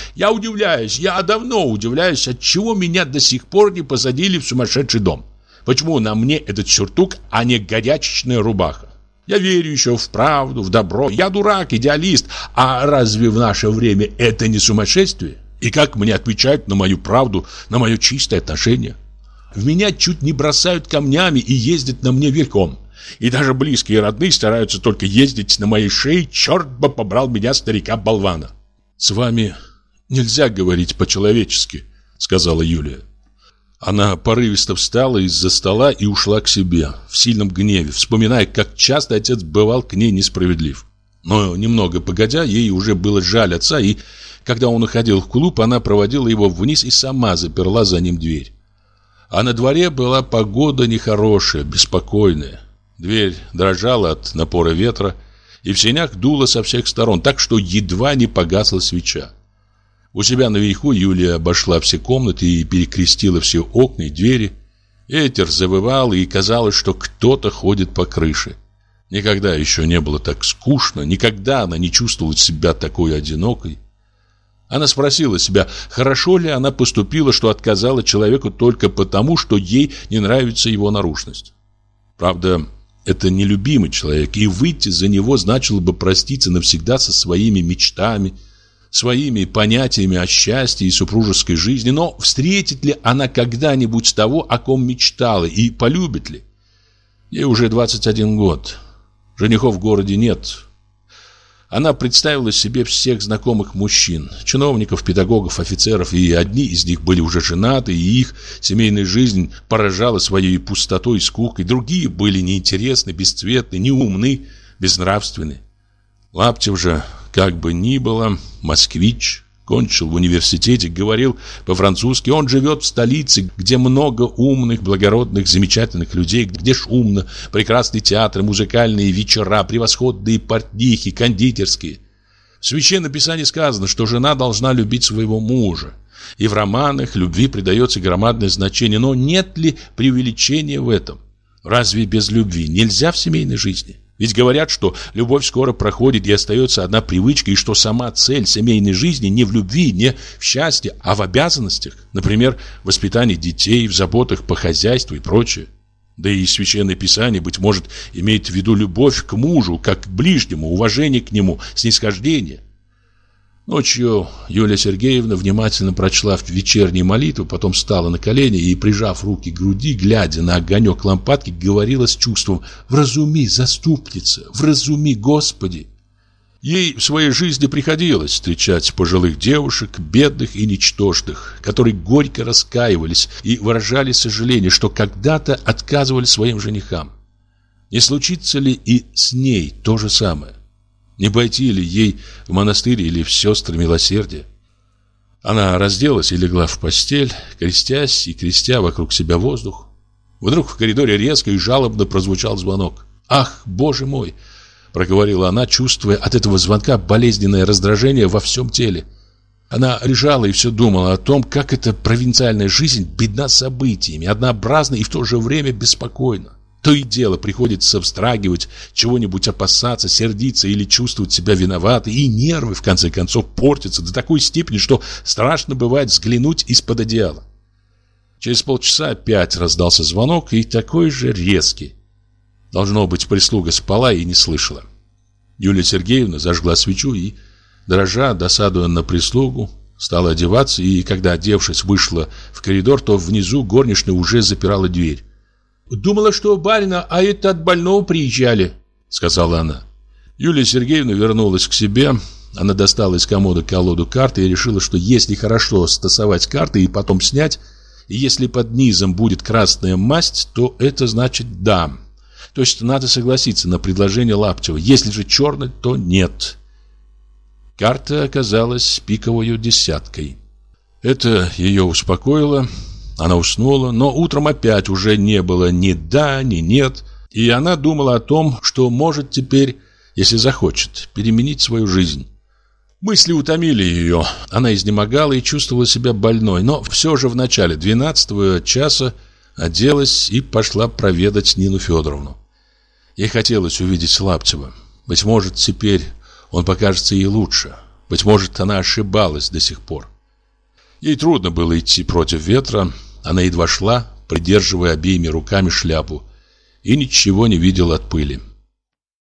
Я давно удивляюсь, отчего меня до сих пор не посадили в сумасшедший дом. Почему на мне этот сюртук, а не горячечная рубаха? Я верю еще в правду, в добро. Я дурак, идеалист. А разве в наше время это не сумасшествие? И как мне отвечают на мою правду, на мое чистое отношение? В меня чуть не бросают камнями и ездят на мне верхом. И даже близкие и родные стараются только ездить на моей шее. Черт бы побрал меня, старика-болвана. С вами нельзя говорить по-человечески, сказала Юлия. Она порывисто встала из-за стола и ушла к себе в сильном гневе, вспоминая, как часто отец бывал к ней несправедлив. Но немного погодя, ей уже было жаль отца, и когда он уходил в клуб, она проводила его вниз и сама заперла за ним дверь. А на дворе была погода нехорошая, беспокойная. Дверь дрожала от напора ветра, и в сенях дуло со всех сторон, так что едва не погасла свеча. У себя наверху Юлия обошла все комнаты и перекрестила все окна и двери. Ветер завывал, и казалось, что кто-то ходит по крыше. Никогда еще не было так скучно, никогда она не чувствовала себя такой одинокой. Она спросила себя, хорошо ли она поступила, что отказала человеку только потому, что ей не нравится его наружность. Правда, это нелюбимый человек, и выйти за него значило бы проститься навсегда со своими мечтами, своими понятиями о счастье и супружеской жизни. Но встретит ли она когда-нибудь того, о ком мечтала, и полюбит ли? Ей уже 21 год. Женихов в городе нет. Она представила себе всех знакомых мужчин, чиновников, педагогов, офицеров, и одни из них были уже женаты, и их семейная жизнь поражала своей пустотой и скукой, другие были неинтересны, бесцветны, неумны, безнравственны. Лаптев же, как бы ни было, москвич, кончил в университете, говорил по-французски. Он живет в столице, где много умных, благородных, замечательных людей, где шумно, прекрасный театр, музыкальные вечера, превосходные портнихи, кондитерские. В Священном Писании сказано, что жена должна любить своего мужа. И в романах любви придается громадное значение. Но нет ли преувеличения в этом? Разве без любви нельзя в семейной жизни? Ведь говорят, что любовь скоро проходит и остается одна привычка, и что сама цель семейной жизни не в любви, не в счастье, а в обязанностях. Например, в воспитании детей, в заботах по хозяйству и прочее. Да и Священное Писание, быть может, имеет в виду любовь к мужу, как к ближнему, уважение к нему, снисхождение. Ночью Юлия Сергеевна внимательно прочла вечернюю молитву, потом встала на колени и, прижав руки к груди, глядя на огонек лампадки, говорила с чувством: «Вразуми, заступница, вразуми, Господи!» Ей в своей жизни приходилось встречать пожилых девушек, бедных и ничтожных, которые горько раскаивались и выражали сожаление, что когда-то отказывали своим женихам. Не случится ли и с ней то же самое? Не пойти ли ей в монастырь или в сестры милосердия? Она разделась и легла в постель, крестясь и крестя вокруг себя воздух. Вдруг в коридоре резко и жалобно прозвучал звонок. «Ах, Боже мой!» — проговорила она, чувствуя от этого звонка болезненное раздражение во всем теле. Она лежала и все думала о том, как эта провинциальная жизнь бедна событиями, однообразна и в то же время беспокойна. То и дело приходится вздрагивать, чего-нибудь опасаться, сердиться или чувствовать себя виноватой, и нервы, в конце концов, портятся до такой степени, что страшно бывает взглянуть из-под одеяла. Через полчаса опять раздался звонок, и такой же резкий. Должно быть, прислуга спала и не слышала. Юлия Сергеевна зажгла свечу и, дрожа, досадуя на прислугу, стала одеваться, и, когда, одевшись, вышла в коридор, то внизу горничная уже запирала дверь. «Думала, что барина, а это от больного приезжали», — сказала она. Юлия Сергеевна вернулась к себе. Она достала из комода колоду карт и решила, что если хорошо стасовать карты и потом снять, и если под низом будет красная масть, то это значит «да». То есть надо согласиться на предложение Лаптева. Если же черный, то нет. Карта оказалась пиковой десяткой. Это ее успокоило. Она уснула, но утром опять уже не было ни «да», ни «нет». И она думала о том, что может теперь, если захочет, переменить свою жизнь. Мысли утомили ее. Она изнемогала и чувствовала себя больной. Но все же в начале 12-го часа оделась и пошла проведать Нину Федоровну. Ей хотелось увидеть Лаптева. Быть может, теперь он покажется ей лучше. Быть может, она ошибалась до сих пор. Ей трудно было идти против ветра. Она едва шла, придерживая обеими руками шляпу, и ничего не видела от пыли.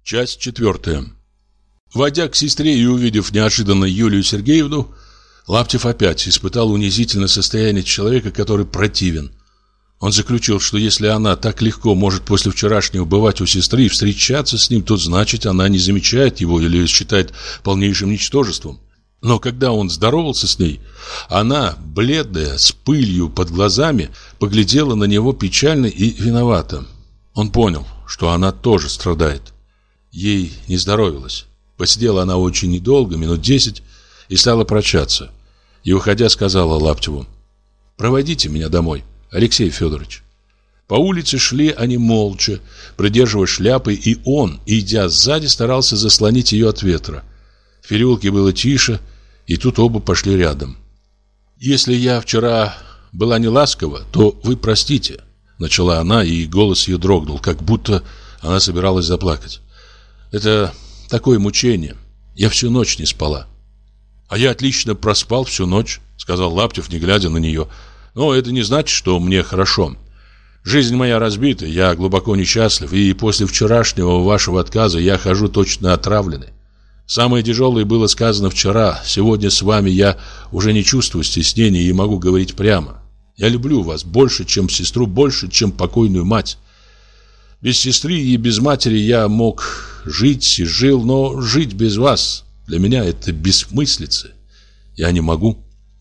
Часть 4. Войдя к сестре и увидев неожиданно Юлию Сергеевну, Лаптев опять испытал унизительное состояние человека, который противен. Он заключил, что если она так легко может после вчерашнего бывать у сестры и встречаться с ним, то значит, она не замечает его или считает полнейшим ничтожеством. Но когда он здоровался с ней, она, бледная, с пылью под глазами, поглядела на него печально и виновато. Он понял, что она тоже страдает. Ей не здоровилось. Посидела она очень недолго, минут 10, и стала прощаться. И, уходя, сказала Лаптеву: «Проводите меня домой, Алексей Федорович». По улице шли они молча, придерживая шляпы, и он, идя сзади, старался заслонить ее от ветра. В переулке было тише, и тут оба пошли рядом. «Если я вчера была не ласкова, то вы простите», — начала она, и голос ее дрогнул, как будто она собиралась заплакать. «Это такое мучение. Я всю ночь не спала». «А я отлично проспал всю ночь», — сказал Лаптев, не глядя на нее. «Но это не значит, что мне хорошо. Жизнь моя разбита, я глубоко несчастлив, и после вчерашнего вашего отказа я хожу точно отравленный. Самое тяжелое было сказано вчера. Сегодня с вами я уже не чувствую стеснения и могу говорить прямо. Я люблю вас больше, чем сестру, больше, чем покойную мать. Без сестры и без матери я мог жить и жил, но жить без вас для меня это бессмыслица. Я не могу».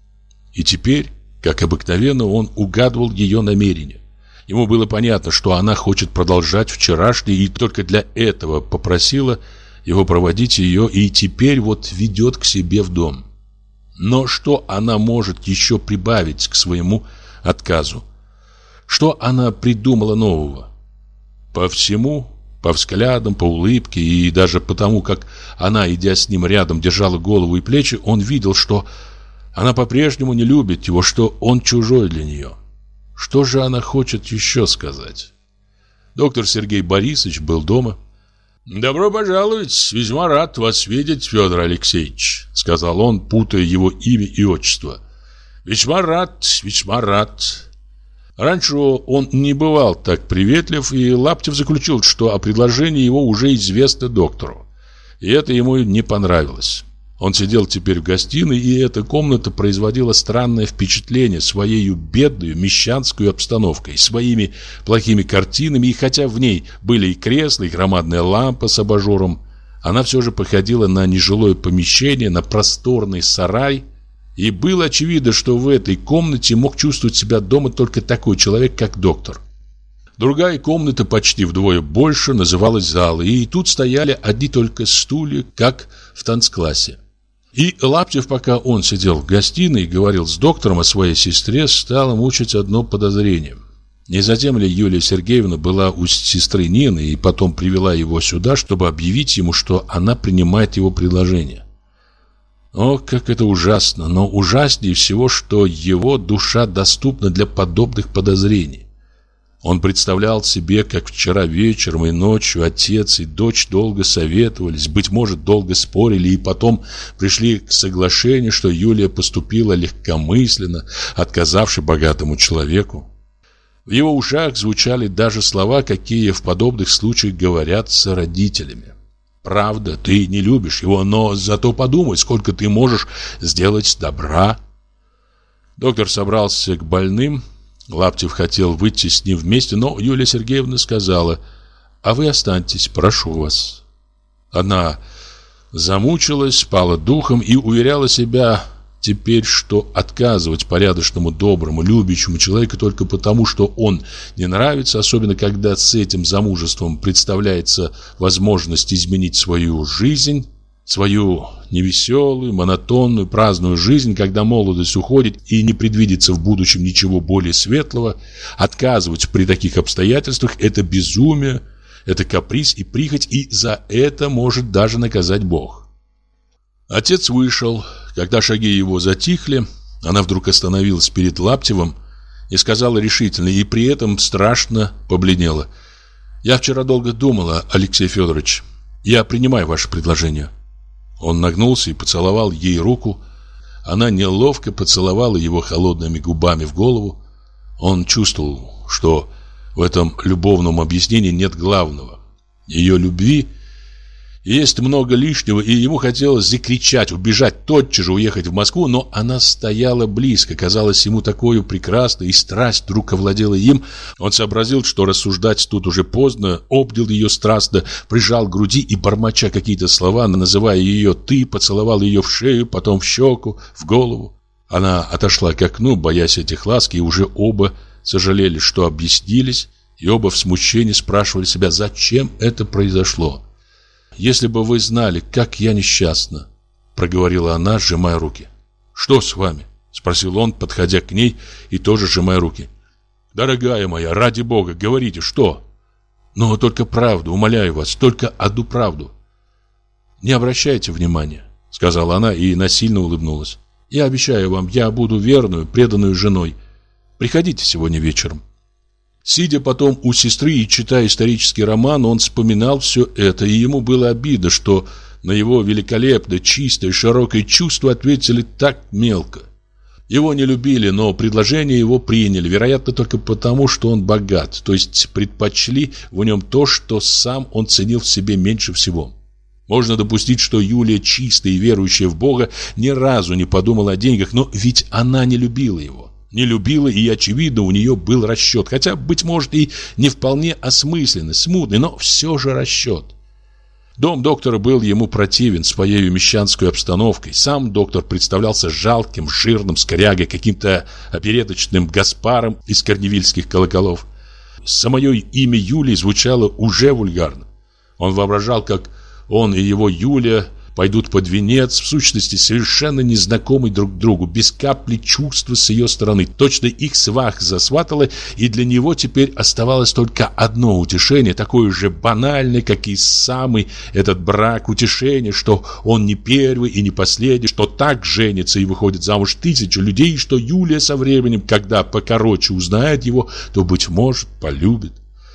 И теперь, как обыкновенно, он угадывал ее намерения. Ему было понятно, что она хочет продолжать вчерашнее, и только для этого попросила его проводить ее, и теперь вот ведет к себе в дом. Но что она может еще прибавить к своему отказу? Что она придумала нового? По всему, по взглядам, по улыбке и даже потому, как она, идя с ним рядом, держала голову и плечи, он видел, что она по-прежнему не любит его, что он чужой для нее. Что же она хочет еще сказать? Доктор Сергей Борисович был дома. «Добро пожаловать, весьма рад вас видеть, Федор Алексеевич», — сказал он, путая его имя и отчество. «Весьма рад, весьма рад». Раньше он не бывал так приветлив, и Лаптев заключил, что о предложении его уже известно доктору. И это ему не понравилось. Он сидел теперь в гостиной, и эта комната производила странное впечатление своей бедной мещанской обстановкой, своими плохими картинами, и хотя в ней были и кресла, и громадная лампа с абажуром, она все же походила на нежилое помещение, на просторный сарай, и было очевидно, что в этой комнате мог чувствовать себя дома только такой человек, как доктор. Другая комната, почти вдвое больше, называлась залой, и тут стояли одни только стулья, как в танцклассе. И Лаптев, пока он сидел в гостиной и говорил с доктором о своей сестре, стало мучить одно подозрение. Не затем ли Юлия Сергеевна была у сестры Нины и потом привела его сюда, чтобы объявить ему, что она принимает его предложение? О, как это ужасно! Но ужаснее всего, что его душа доступна для подобных подозрений. Он представлял себе, как вчера вечером и ночью отец и дочь долго советовались, быть может, долго спорили, и потом пришли к соглашению, что Юлия поступила легкомысленно, отказавши богатому человеку. В его ушах звучали даже слова, какие в подобных случаях говорятся родителями. «Правда, ты не любишь его, но зато подумай, сколько ты можешь сделать добра». Доктор собрался к больным. Лаптев хотел выйти с ним вместе, но Юлия Сергеевна сказала: «А вы останьтесь, прошу вас». Она замучилась, спала духом и уверяла себя теперь, что отказывать порядочному, доброму, любящему человеку только потому, что он не нравится, особенно когда с этим замужеством представляется возможность изменить свою жизнь, свою невеселую, монотонную, праздную жизнь, когда молодость уходит и не предвидится в будущем ничего более светлого, отказывать при таких обстоятельствах – это безумие, это каприз и прихоть, и за это может даже наказать Бог. Отец вышел. Когда шаги его затихли, она вдруг остановилась перед Лаптевым и сказала решительно, и при этом страшно побледнела: «Я вчера долго думала, Алексей Федорович, я принимаю ваше предложение». Он нагнулся и поцеловал ей руку. Она неловко поцеловала его холодными губами в голову. Он чувствовал, что в этом любовном объяснении нет главного — ее любви Есть много лишнего, и ему хотелось закричать, убежать, тотчас же уехать в Москву, но она стояла близко, казалась ему такой прекрасной, и страсть вдруг овладела им. Он сообразил, что рассуждать тут уже поздно, обнял ее страстно, прижал к груди и, бормоча какие-то слова, называя ее «ты», поцеловал ее в шею, потом в щеку, в голову. Она отошла к окну, боясь этих ласк, и уже оба сожалели, что объяснились, и оба в смущении спрашивали себя, зачем это произошло. «Если бы вы знали, как я несчастна», — проговорила она, сжимая руки. «Что с вами?» — спросил он, подходя к ней и тоже сжимая руки. «Дорогая моя, ради Бога, говорите, что?» «Но только правду, умоляю вас, только одну правду». «Не обращайте внимания», — сказала она и насильно улыбнулась. «Я обещаю вам, я буду верную, преданную женой. Приходите сегодня вечером». Сидя потом у сестры и читая исторический роман, он вспоминал все это, и ему было обидно, что на его великолепное, чистое, широкое чувство ответили так мелко. Его не любили, но предложение его приняли, вероятно, только потому, что он богат, то есть предпочли в нем то, что сам он ценил в себе меньше всего. Можно допустить, что Юлия, чистая и верующая в Бога, ни разу не подумала о деньгах, но ведь она не любила его. Не любила, и, очевидно, у нее был расчет, хотя, быть может, и не вполне осмысленный, смутный, но все же расчет. Дом доктора был ему противен своей мещанской обстановкой. Сам доктор представлялся жалким, жирным скрягой, каким-то опереточным Гаспаром из корневильских колоколов. Самое имя Юлии звучало уже вульгарно. Он воображал, как он и его Юлия пойдут под венец, в сущности совершенно незнакомый друг другу, без капли чувства с ее стороны. Точно их свах засватала, и для него теперь оставалось только одно утешение, такое же банальное, как и самый этот брак, утешение, что он не первый и не последний, что так женится и выходит замуж 1000 людей, что Юлия со временем, когда покороче узнает его, то, быть может, полюбит.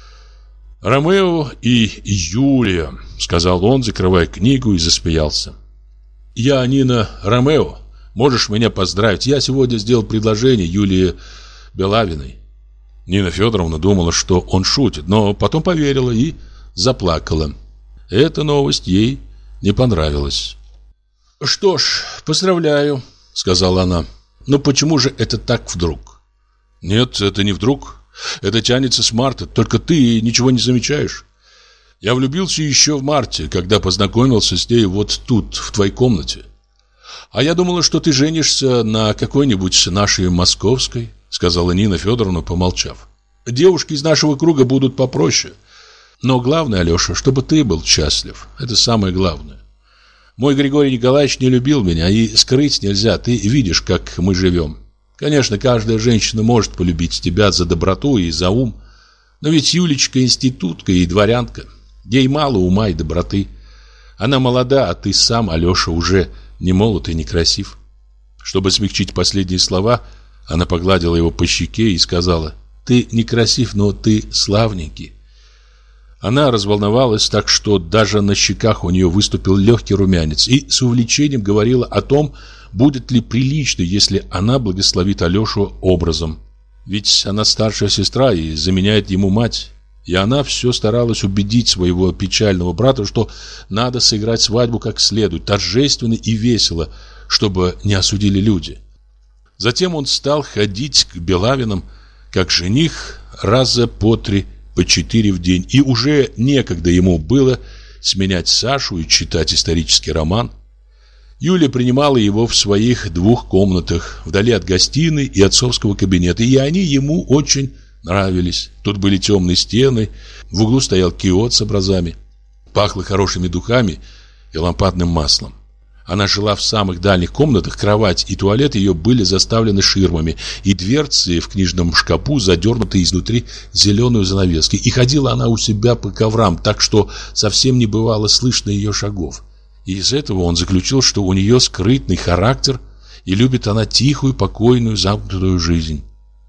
«Ромео и Юлия», — сказал он, закрывая книгу, и засмеялся. «Я Нина Ромео. Можешь меня поздравить. Я сегодня сделал предложение Юлии Белавиной». Нина Федоровна думала, что он шутит, но потом поверила и заплакала. Эта новость ей не понравилась. «Что ж, поздравляю», — сказала она. «Но почему же это так вдруг?» «Нет, это не вдруг. Это тянется с марта, только ты ничего не замечаешь. Я влюбился еще в марте, когда познакомился с ней вот тут, в твоей комнате. А я думала, что ты женишься на какой-нибудь нашей московской», — сказала Нина Федоровна, помолчав. «Девушки из нашего круга будут попроще. Но главное, Алеша, чтобы ты был счастлив. Это самое главное. Мой Григорий Николаевич не любил меня, и скрыть нельзя, ты видишь, как мы живем. Конечно, каждая женщина может полюбить тебя за доброту и за ум, но ведь Юлечка институтка и дворянка. Ей мало ума и доброты. Она молода, а ты сам, Алеша, уже не молод и не красив». Чтобы смягчить последние слова, она погладила его по щеке и сказала: «Ты не красив, но ты славненький». Она разволновалась так, что даже на щеках у нее выступил легкий румянец, и с увлечением говорила о том, будет ли прилично, если она благословит Алешу образом. Ведь она старшая сестра и заменяет ему мать. И она все старалась убедить своего печального брата, что надо сыграть свадьбу как следует, торжественно и весело, чтобы не осудили люди. Затем он стал ходить к Белавинам, как жених, раза по 3, по 4 в день. И уже некогда ему было сменять Сашу и читать исторический роман. Юлия принимала его в своих 2 комнатах, вдали от гостиной и отцовского кабинета, и они ему очень нравились. Тут были темные стены, в углу стоял киот с образами, пахло хорошими духами и лампадным маслом. Она жила в самых дальних комнатах, кровать и туалет ее были заставлены ширмами, и дверцы в книжном шкафу задернуты изнутри зеленой занавеской, и ходила она у себя по коврам, так что совсем не бывало слышно ее шагов. И из этого он заключил, что у нее скрытный характер, и любит она тихую, покойную, замкнутую жизнь.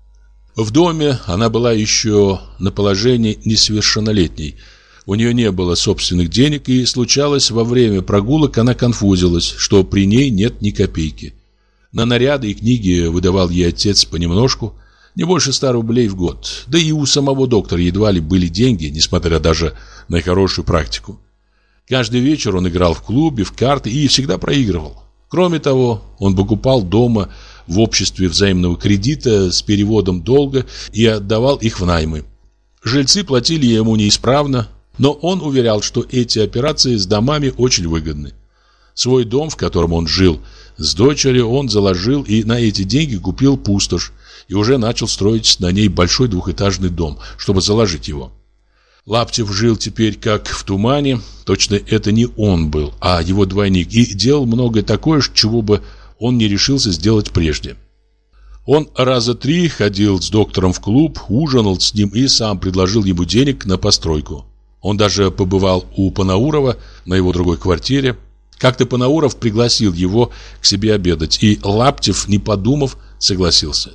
В доме она была еще на положении несовершеннолетней. У нее не было собственных денег, и случалось, во время прогулок она конфузилась, что при ней нет ни копейки. На наряды и книги выдавал ей отец понемножку, не больше 100 рублей в год. Да и у самого доктора едва ли были деньги, несмотря даже на хорошую практику. Каждый вечер он играл в клубе, в карты и всегда проигрывал. Кроме того, он покупал дома в обществе взаимного кредита с переводом долга и отдавал их в наймы. Жильцы платили ему неисправно, но он уверял, что эти операции с домами очень выгодны. Свой дом, в котором он жил с дочерью, он заложил и на эти деньги купил пустошь и уже начал строить на ней большой двухэтажный дом, чтобы заложить его. Лаптев жил теперь как в тумане, точно это не он был, а его двойник, и делал многое такое, чего бы он не решился сделать прежде. Он раза 3 ходил с доктором в клуб, ужинал с ним и сам предложил ему денег на постройку. Он даже побывал у Панаурова на его другой квартире. Как-то Панауров пригласил его к себе обедать, и Лаптев, не подумав, согласился.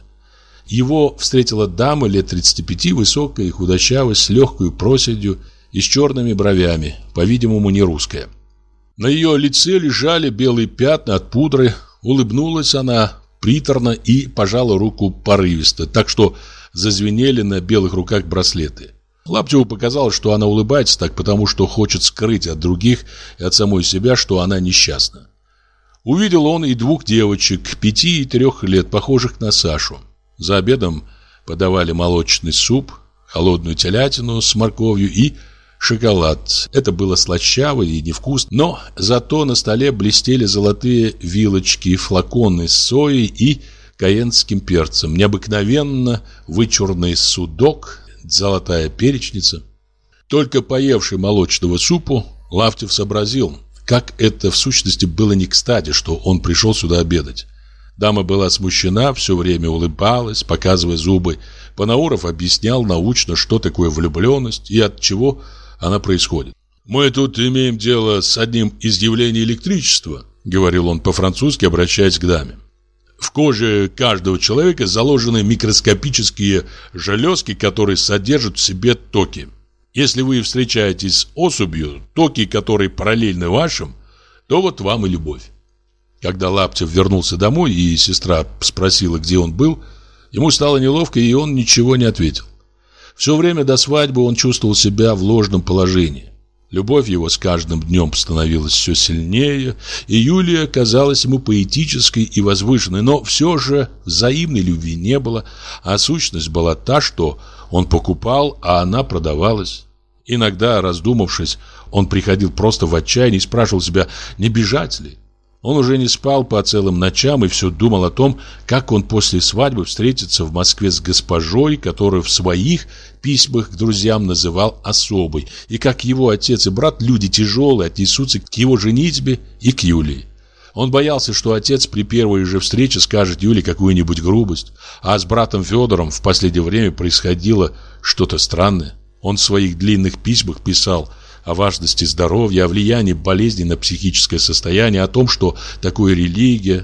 Его встретила дама лет 35, высокая и худощавая, с легкой проседью и с черными бровями, по-видимому, не русская. На ее лице лежали белые пятна от пудры. Улыбнулась она приторно и пожала руку порывисто, так что зазвенели на белых руках браслеты. Лаптеву показалось, что она улыбается так, потому что хочет скрыть от других и от самой себя, что она несчастна. Увидел он и 2 девочек, 5 и 3 лет, похожих на Сашу. За обедом подавали молочный суп, холодную телятину с морковью и шоколад. Это было слащаво и невкусно, но зато на столе блестели золотые вилочки, флаконы с соей и каенским перцем, необыкновенно вычурный судок, золотая перечница. Только поевший молочного супу, Лаптев сообразил, как это в сущности было не кстати, что он пришел сюда обедать. Дама была смущена, все время улыбалась, показывая зубы. Панауров объяснял научно, что такое влюбленность и от чего она происходит. «Мы тут имеем дело с одним из явлений электричества», — говорил он по-французски, обращаясь к даме. «В коже каждого человека заложены микроскопические железки, которые содержат в себе токи. Если вы встречаетесь с особью, токи которой параллельны вашим, то вот вам и любовь». Когда Лаптев вернулся домой, и сестра спросила, где он был, ему стало неловко, и он ничего не ответил. Все время до свадьбы он чувствовал себя в ложном положении. Любовь его с каждым днем становилась все сильнее, и Юлия казалась ему поэтической и возвышенной, но все же взаимной любви не было, а сущность была та, что он покупал, а она продавалась. Иногда, раздумавшись, он приходил просто в отчаяние и спрашивал себя, не бежать ли. Он уже не спал по целым ночам и все думал о том, как он после свадьбы встретится в Москве с госпожой, которую в своих письмах к друзьям называл особой, и как его отец и брат, люди тяжелые, отнесутся к его женитьбе и к Юлии. Он боялся, что отец при первой же встрече скажет Юле какую-нибудь грубость, а с братом Федором в последнее время происходило что-то странное. Он в своих длинных письмах писал о важности здоровья, о влиянии болезни на психическое состояние, о том, что такое религия.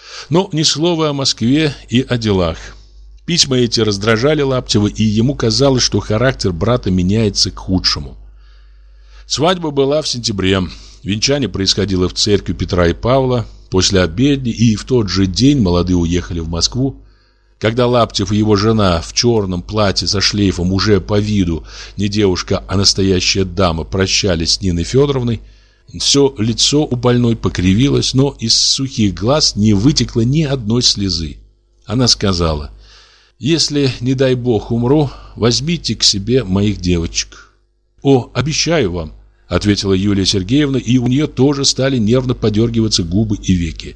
Но ни слова о Москве и о делах. Письма эти раздражали Лаптева, и ему казалось, что характер брата меняется к худшему. Свадьба была в сентябре. Венчание происходило в церкви Петра и Павла после обедни, и в тот же день молодые уехали в Москву. Когда Лаптев и его жена в черном платье со шлейфом, уже по виду не девушка, а настоящая дама, прощались с Ниной Федоровной, все лицо у больной покривилось, но из сухих глаз не вытекло ни одной слезы. Она сказала: «Если, не дай бог, умру, возьмите к себе моих девочек». «О, обещаю вам», — ответила Юлия Сергеевна, и у нее тоже стали нервно подергиваться губы и веки.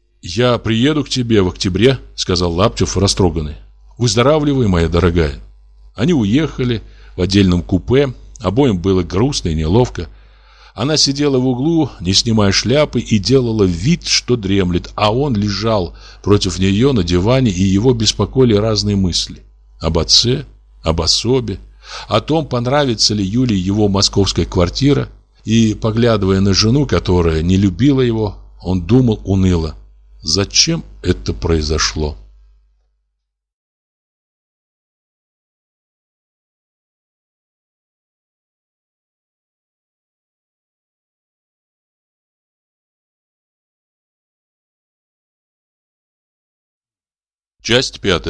«Я приеду к тебе в октябре», — сказал Лаптев растроганный. «Выздоравливай, моя дорогая». Они уехали в отдельном купе, обоим было грустно и неловко. Она сидела в углу, не снимая шляпы, и делала вид, что дремлет, а он лежал против нее на диване, и его беспокоили разные мысли. Об отце, об особе, о том, понравится ли Юле его московская квартира. И, поглядывая на жену, которая не любила его, он думал уныло: зачем это произошло? Часть 5.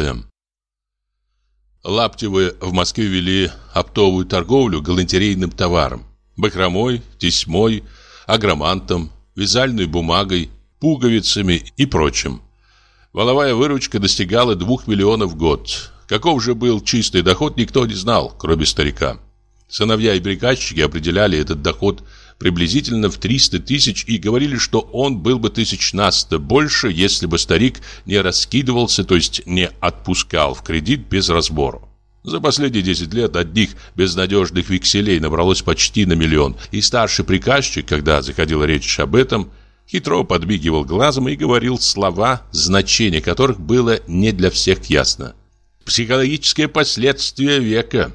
Лаптевы в Москве вели оптовую торговлю галантерейным товаром. бахромой, тесьмой, агромантом, вязальной бумагой, пуговицами и прочим. Валовая выручка достигала 2 миллионов в год. Каков же был чистый доход, никто не знал, кроме старика. Сыновья и приказчики определяли этот доход приблизительно в 300 тысяч и говорили, что он был бы тысяч на 100 больше, если бы старик не раскидывался, то есть не отпускал в кредит без разбору. За последние 10 лет одних безнадежных векселей набралось почти на 1 миллион, и старший приказчик, когда заходила речь об этом, хитро подмигивал глазом и говорил слова, значение которых было не для всех ясно. Психологическое последствие века.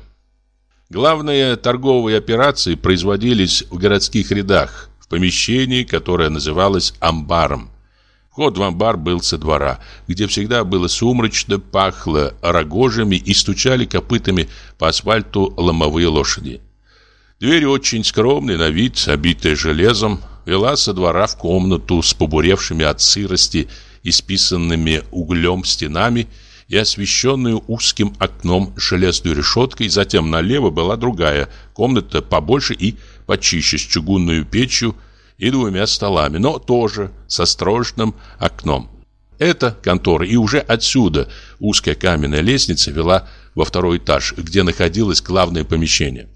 Главные торговые операции производились в городских рядах, в помещении, которое называлось амбаром. Вход в амбар был со двора, где всегда было сумрачно, пахло рогожами и стучали копытами по асфальту ломовые лошади. Дверь очень скромная на вид, обитая железом, вела со двора в комнату с побуревшими от сырости и списанными углем стенами и освещенную узким окном с железной решеткой. Затем налево была другая комната побольше и почище, с чугунной печью и 2 столами, но тоже со строжным окном. Это контора, и уже отсюда узкая каменная лестница вела во 2-й этаж, где находилось главное помещение.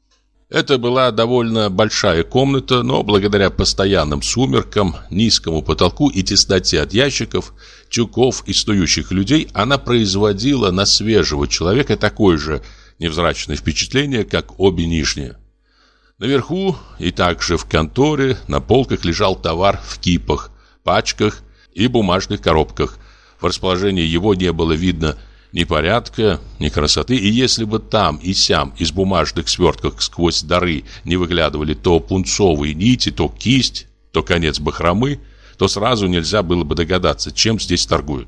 Это была довольно большая комната, но благодаря постоянным сумеркам, низкому потолку и тесноте от ящиков, тюков и снующих людей, она производила на свежего человека такое же невзрачное впечатление, как обе нижние. Наверху и также в конторе на полках лежал товар в кипах, пачках и бумажных коробках. В расположении его не было видно ни порядка, ни красоты, и если бы там и сям из бумажных свертков сквозь дыры не выглядывали то пунцовые нити, то кисть, то конец бахромы, то сразу нельзя было бы догадаться, чем здесь торгуют.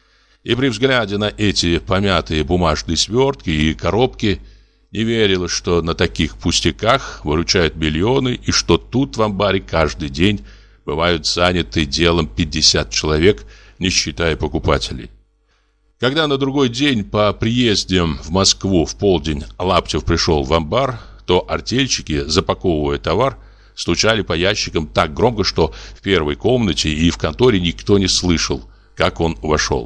И при взгляде на эти помятые бумажные свертки и коробки не верилось, что на таких пустяках выручают миллионы, и что тут в амбаре каждый день бывают заняты делом 50 человек, не считая покупателей. Когда на другой день по приезде в Москву в полдень Лаптев пришел в амбар, то артельщики, запаковывая товар, стучали по ящикам так громко, что в первой комнате и в конторе никто не слышал, как он вошел.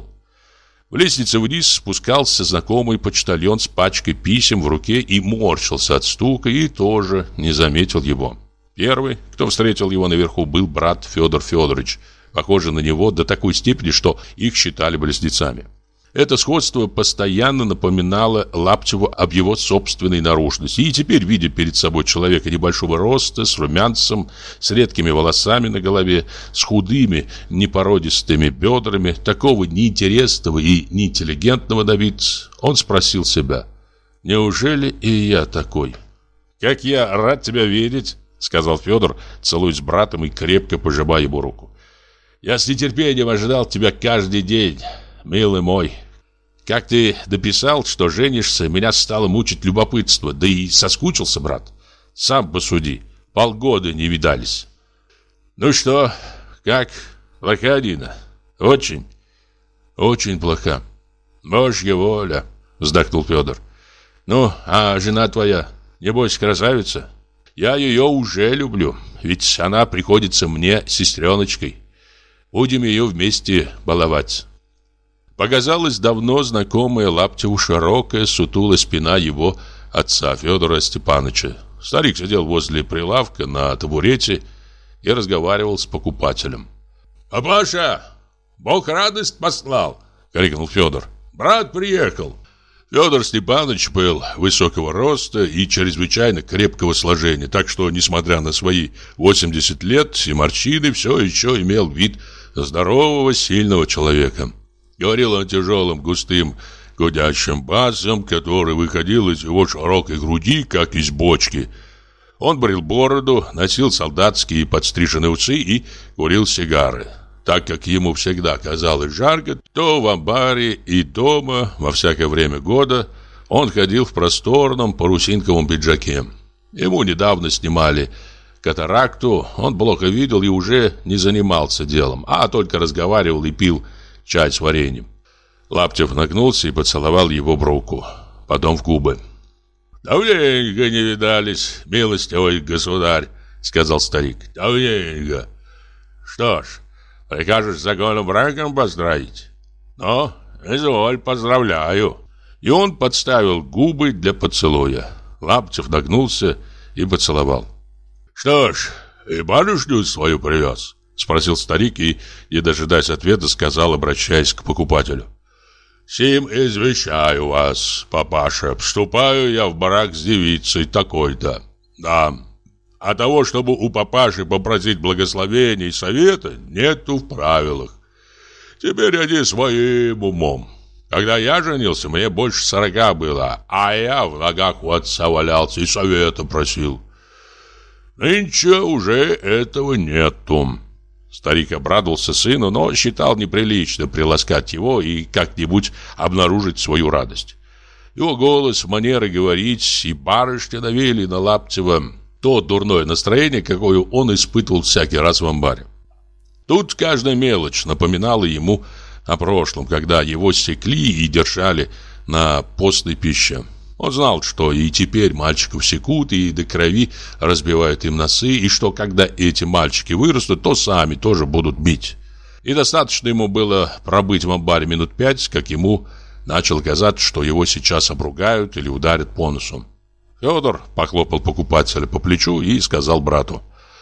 В лестнице вниз спускался знакомый почтальон с пачкой писем в руке и морщился от стука, и тоже не заметил его. Первый, кто встретил его наверху, был брат Федор Федорович, похожий на него до такой степени, что их считали близнецами. Это сходство постоянно напоминало Лаптеву об его собственной наружности. И теперь, видя перед собой человека небольшого роста, с румянцем, с редкими волосами на голове, с худыми, непородистыми бедрами, такого неинтересного и неинтеллигентного на вид, он спросил себя: «Неужели и я такой?» «Как я рад тебя видеть», — сказал Федор, целуясь с братом и крепко пожимая ему руку. «Я с нетерпением ожидал тебя каждый день, милый мой. Как ты дописал, что женишься, меня стало мучить любопытство, да и соскучился, брат. Сам посуди, полгода не видались». «Ну что, как, плоха Нина?» «Очень, очень плоха». «Божья воля», — вздохнул Федор. «Ну, а жена твоя, небось, красавица? Я ее уже люблю, ведь она приходится мне сестреночкой. Будем ее вместе баловать». Показалась давно знакомая Лаптеву широкая, сутулая спина его отца Федора Степановича. Старик сидел возле прилавка на табурете и разговаривал с покупателем. «Папаша, Бог радость послал!» — крикнул Федор. «Брат приехал!» Федор Степанович был высокого роста и чрезвычайно крепкого сложения, так что, несмотря на свои 80 лет и морщины, все еще имел вид здорового, сильного человека. Говорил он тяжелым, густым, гудящим басом, который выходил из его широкой груди, как из бочки. Он брил бороду, носил солдатские подстриженные усы и курил сигары. Так как ему всегда казалось жарко, то в амбаре и дома во всякое время года он ходил в просторном парусинковом пиджаке. Ему недавно снимали катаракту, он плохо видел и уже не занимался делом, а только разговаривал и пил чай с вареньем. Лаптев нагнулся и поцеловал его в руку, потом в губы. «Давненько не видались, милостивый государь», — сказал старик. «Давненько. Что ж, прикажешь законным браком поздравить? Ну, изволь, поздравляю». И он подставил губы для поцелуя. Лаптев нагнулся и поцеловал. «Что ж, и барышню свою привез?» — спросил старик и, не дожидаясь ответа, сказал, обращаясь к покупателю. «Сим извещаю вас, папаша, вступаю я в брак с девицей такой-то. Да, а того, чтобы у папаши попросить благословения и совета, нету в правилах. Теперь они своим умом. Когда я женился, мне больше 40 было, а я в ногах у отца валялся и совета просил. Нынче уже этого нету». Старик обрадовался сыну, но считал неприлично приласкать его и как-нибудь обнаружить свою радость. Его голос, манеры говорить и барышня навели на Лаптева то дурное настроение, какое он испытывал всякий раз в амбаре. Тут каждая мелочь напоминала ему о прошлом, когда его секли и держали на постной пище. Он знал, что и теперь мальчиков секут и до крови разбивают им носы, и что когда эти мальчики вырастут, то сами тоже будут бить. И достаточно ему было пробыть в амбаре минут 5, как ему начал казаться, что его сейчас обругают или ударят по носу. Федор похлопал покупателя по плечу и сказал брату: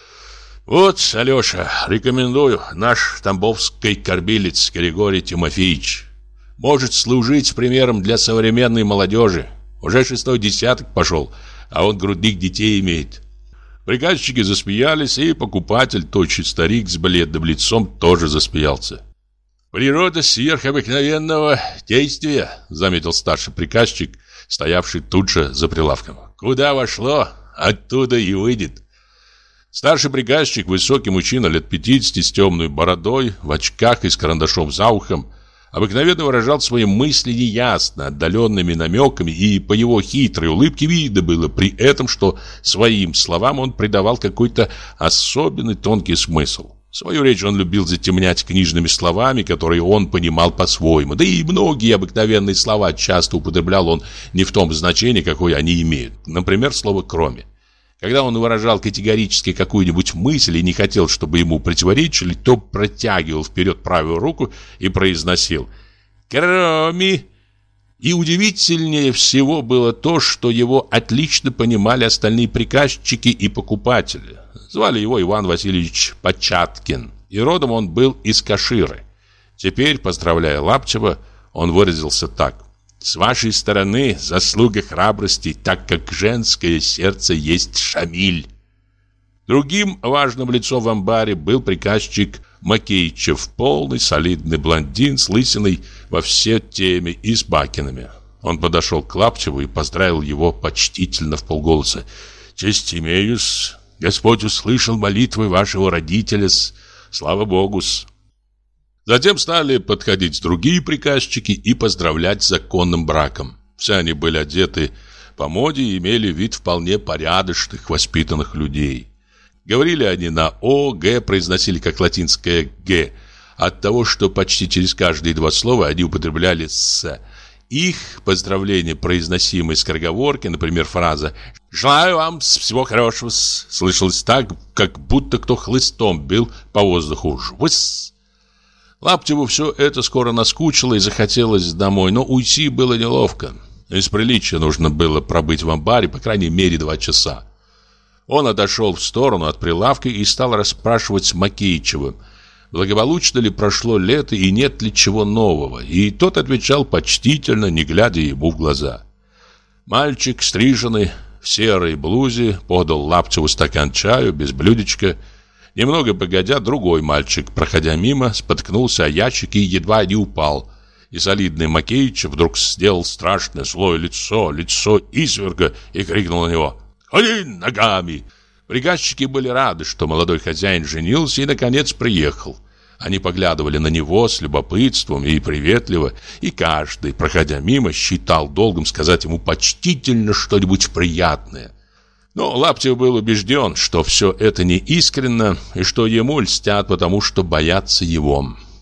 «Вот, Алеша, рекомендую, наш тамбовский кормилец Григорий Тимофеевич. Может служить примером для современной молодежи. Уже 6-й десяток пошел, а он грудных детей имеет». Приказчики засмеялись, и покупатель, тощий старик с бледным лицом, тоже засмеялся. «Природа сверхобыкновенного действия», — заметил старший приказчик, стоявший тут же за прилавком. «Куда вошло, оттуда и выйдет». Старший приказчик, высокий мужчина лет 50 с темной бородой, в очках и с карандашом за ухом, обыкновенно выражал свои мысли неясно, отдаленными намеками, и по его хитрой улыбке видно было при этом, что своим словам он придавал какой-то особенный тонкий смысл. Свою речь он любил затемнять книжными словами, которые он понимал по-своему, да и многие обыкновенные слова часто употреблял он не в том значении, какое они имеют. Например, слово «кроме». Когда он выражал категорически какую-нибудь мысль и не хотел, чтобы ему противоречили, то протягивал вперед правую руку и произносил «Кроме». И удивительнее всего было то, что его отлично понимали остальные приказчики и покупатели. Звали его Иван Васильевич Початкин, и родом он был из Каширы. Теперь, поздравляя Лаптева, он выразился так: «С вашей стороны заслуга храбрости, так как женское сердце есть Шамиль». Другим важным лицом в амбаре был приказчик Макеичев, полный солидный блондин с лысиной во все теме и с бакинами. Он подошел к Лаптеву и поздравил его почтительно вполголоса: «Честь имею-с, Господь услышал молитвы вашего родителя-с, слава Богу-с». Затем стали подходить другие приказчики и поздравлять с законным браком. Все они были одеты по моде и имели вид вполне порядочных, воспитанных людей. Говорили они на «о», «г», произносили как латинское «г», от того, что почти через каждые два слова они употребляли «с». Их поздравления, произносимые скороговорки, например, фраза «желаю вам всего хорошего», слышалось так, как будто кто хлыстом бил по воздуху «жвыс». Лаптеву все это скоро наскучило и захотелось домой, но уйти было неловко. Из приличия нужно было пробыть в амбаре по крайней мере 2 часа. Он отошел в сторону от прилавка и стал расспрашивать Макеичева, благополучно ли прошло лето и нет ли чего нового, и тот отвечал почтительно, не глядя ему в глаза. Мальчик, стриженный, в серой блузе, подал Лаптеву стакан чаю без блюдечка. Немного погодя, другой мальчик, проходя мимо, споткнулся о ящик и едва не упал. И солидный Макеичев вдруг сделал страшное злое лицо изверга, и крикнул на него: «Ходи ногами!» Приказчики были рады, что молодой хозяин женился и, наконец, приехал. Они поглядывали на него с любопытством и приветливо, и каждый, проходя мимо, считал долгом сказать ему почтительно что-нибудь приятное. Но Лаптев был убежден, что все это не искренно, и что ему льстят, потому что боятся его.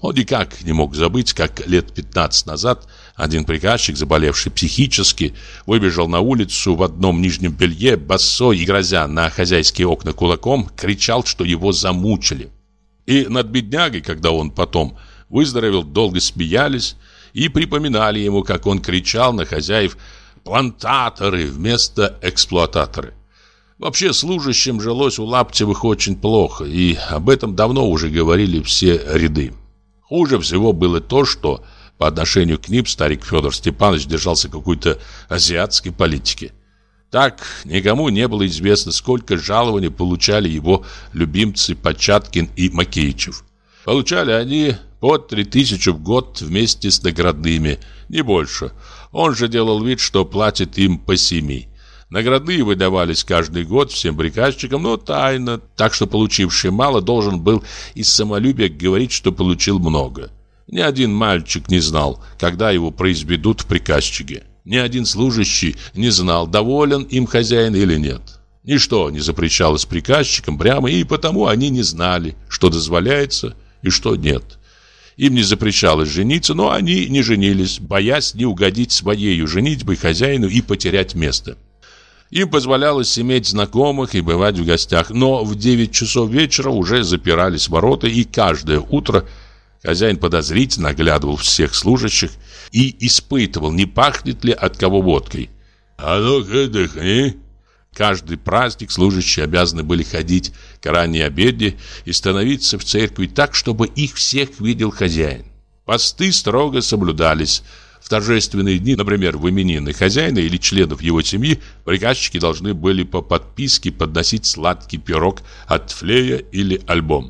Он никак не мог забыть, как лет 15 назад один приказчик, заболевший психически, выбежал на улицу в одном нижнем белье, босой и грозя на хозяйские окна кулаком, кричал, что его замучили. И над беднягой, когда он потом выздоровел, долго смеялись и припоминали ему, как он кричал на хозяев «плантаторы» вместо «эксплуататоры». Вообще, служащим жилось у Лаптевых очень плохо, и об этом давно уже говорили все ряды. Хуже всего было то, что по отношению к ним старик Федор Степанович держался какой-то азиатской политики. Так никому не было известно, сколько жалований получали его любимцы Початкин и Макеичев. Получали они по 3000 в год вместе с наградными, не больше. Он же делал вид, что платит им по 7. Наградные выдавались каждый год всем приказчикам, но тайно, так что получивший мало должен был из самолюбия говорить, что получил много. Ни один мальчик не знал, когда его произведут в приказчике. Ни один служащий не знал, доволен им хозяин или нет. Ничто не запрещалось приказчикам прямо, и потому они не знали, что дозволяется и что нет. Им не запрещалось жениться, но они не женились, боясь не угодить своею женитьбой хозяину и потерять место. Им позволялось иметь знакомых и бывать в гостях, но в 9 часов вечера уже запирались ворота, и каждое утро хозяин подозрительно оглядывал всех служащих и испытывал, не пахнет ли от кого водкой. «А ну-ка, дыхни!» Каждый праздник служащие обязаны были ходить к ранней обедне и становиться в церкви так, чтобы их всех видел хозяин. Посты строго соблюдались. В торжественные дни, например, в именины хозяина или членов его семьи, приказчики должны были по подписке подносить сладкий пирог от флея или альбом.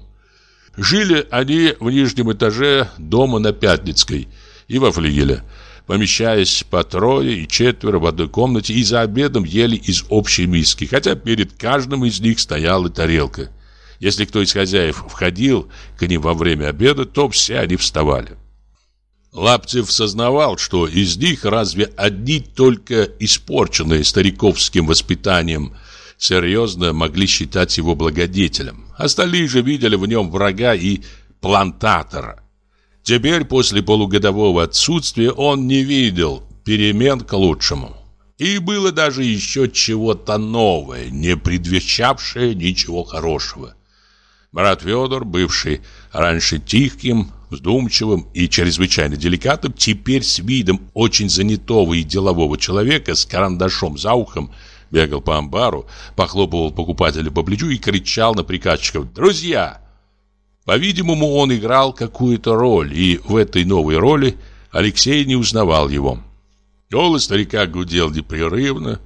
Жили они в нижнем этаже дома на Пятницкой и во флигеле, помещаясь по 3 и 4 в одной комнате, и за обедом ели из общей миски, хотя перед каждым из них стояла тарелка. Если кто из хозяев входил к ним во время обеда, то все они вставали. Лаптев сознавал, что из них разве одни только испорченные стариковским воспитанием серьезно могли считать его благодетелем. Остальные же видели в нем врага и плантатора. Теперь, после полугодового отсутствия, он не видел перемен к лучшему. И было даже еще чего-то новое, не предвещавшее ничего хорошего. Брат Федор, бывший раньше тихим, вздумчивым и чрезвычайно деликатным, теперь с видом очень занятого и делового человека с карандашом за ухом бегал по амбару, похлопывал покупателя по плечу и кричал на приказчиков: «Друзья!». По-видимому, он играл какую-то роль, и в этой новой роли Алексей не узнавал его. Голос старика гудел непрерывно.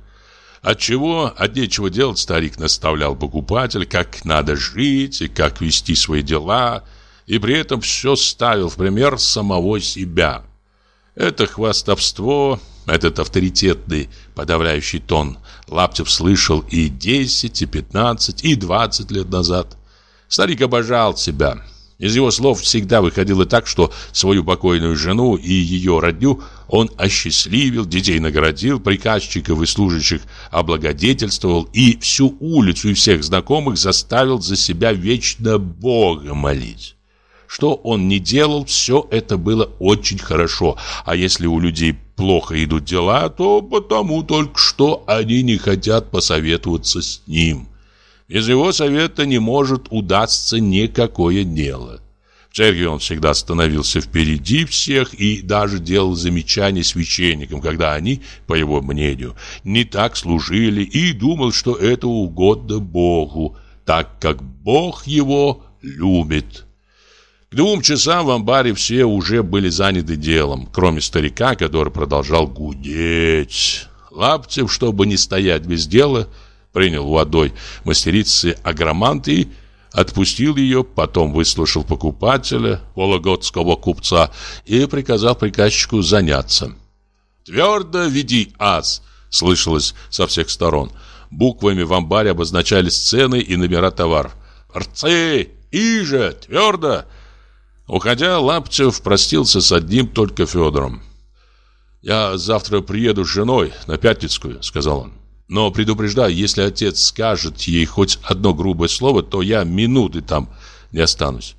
От нечего делать старик наставлял покупателя, как надо жить и как вести свои дела, и при этом все ставил в пример самого себя. Это хвастовство, этот авторитетный подавляющий тон Лаптев слышал и 10, и 15, и 20 лет назад. Старик обожал себя. Из его слов всегда выходило так, что свою покойную жену и ее родню он осчастливил, детей наградил, приказчиков и служащих облагодетельствовал и всю улицу и всех знакомых заставил за себя вечно Бога молить. Что он ни делал, все это было очень хорошо. А если у людей плохо идут дела, то потому только что они не хотят посоветоваться с ним. Без его совета не может удастся никакое дело. В церкви он всегда становился впереди всех и даже делал замечания священникам, когда они, по его мнению, не так служили, и думал, что это угодно Богу, так как Бог его любит. К 2 часам в амбаре все уже были заняты делом, кроме старика, который продолжал гудеть. Лаптев, чтобы не стоять без дела, принял у одной мастерицы агромант и отпустил ее, потом выслушал покупателя, вологодского купца, и приказал приказчику заняться. «Твердо веди, ас!» — слышалось со всех сторон. Буквами в амбаре обозначались цены и номера товаров. «Рцы! Иже! Твердо!» Уходя, Лаптев простился с одним только Федором. «Я завтра приеду с женой на Пятницкую», — сказал он. «Но предупреждаю, если отец скажет ей хоть одно грубое слово, то я минуты там не останусь».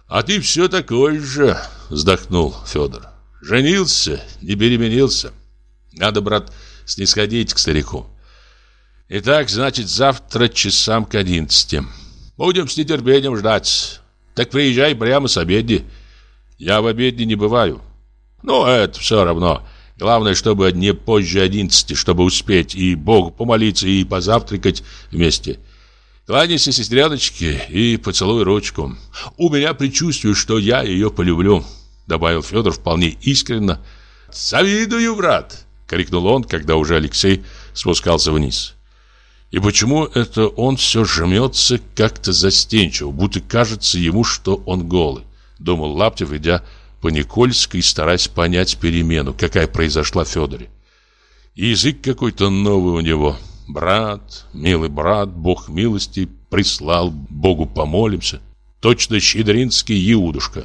«А ты все такой же», — вздохнул Федор. «Женился, не переменился. Надо, брат, снисходить к старику. Итак, значит, завтра часам к 11. Будем с нетерпением ждать. Так приезжай прямо с обедни. Я в обедне не бываю. Ну, это все равно. Главное, чтобы не позже 11, чтобы успеть и Богу помолиться, и позавтракать вместе. Кланяйся сестреночке и поцелуй ручку. У меня предчувствие, что я ее полюблю», — добавил Федор вполне искренне. «Завидую, брат!» — крикнул он, когда уже Алексей спускался вниз. И почему это он все жмется как-то застенчиво, будто кажется ему, что он голый, думал Лаптев, идя по Никольской, стараясь понять перемену, какая произошла в Федоре. И язык какой-то новый у него. Брат, милый брат, Бог милости прислал, Богу помолимся. Точно щедринский Иудушка.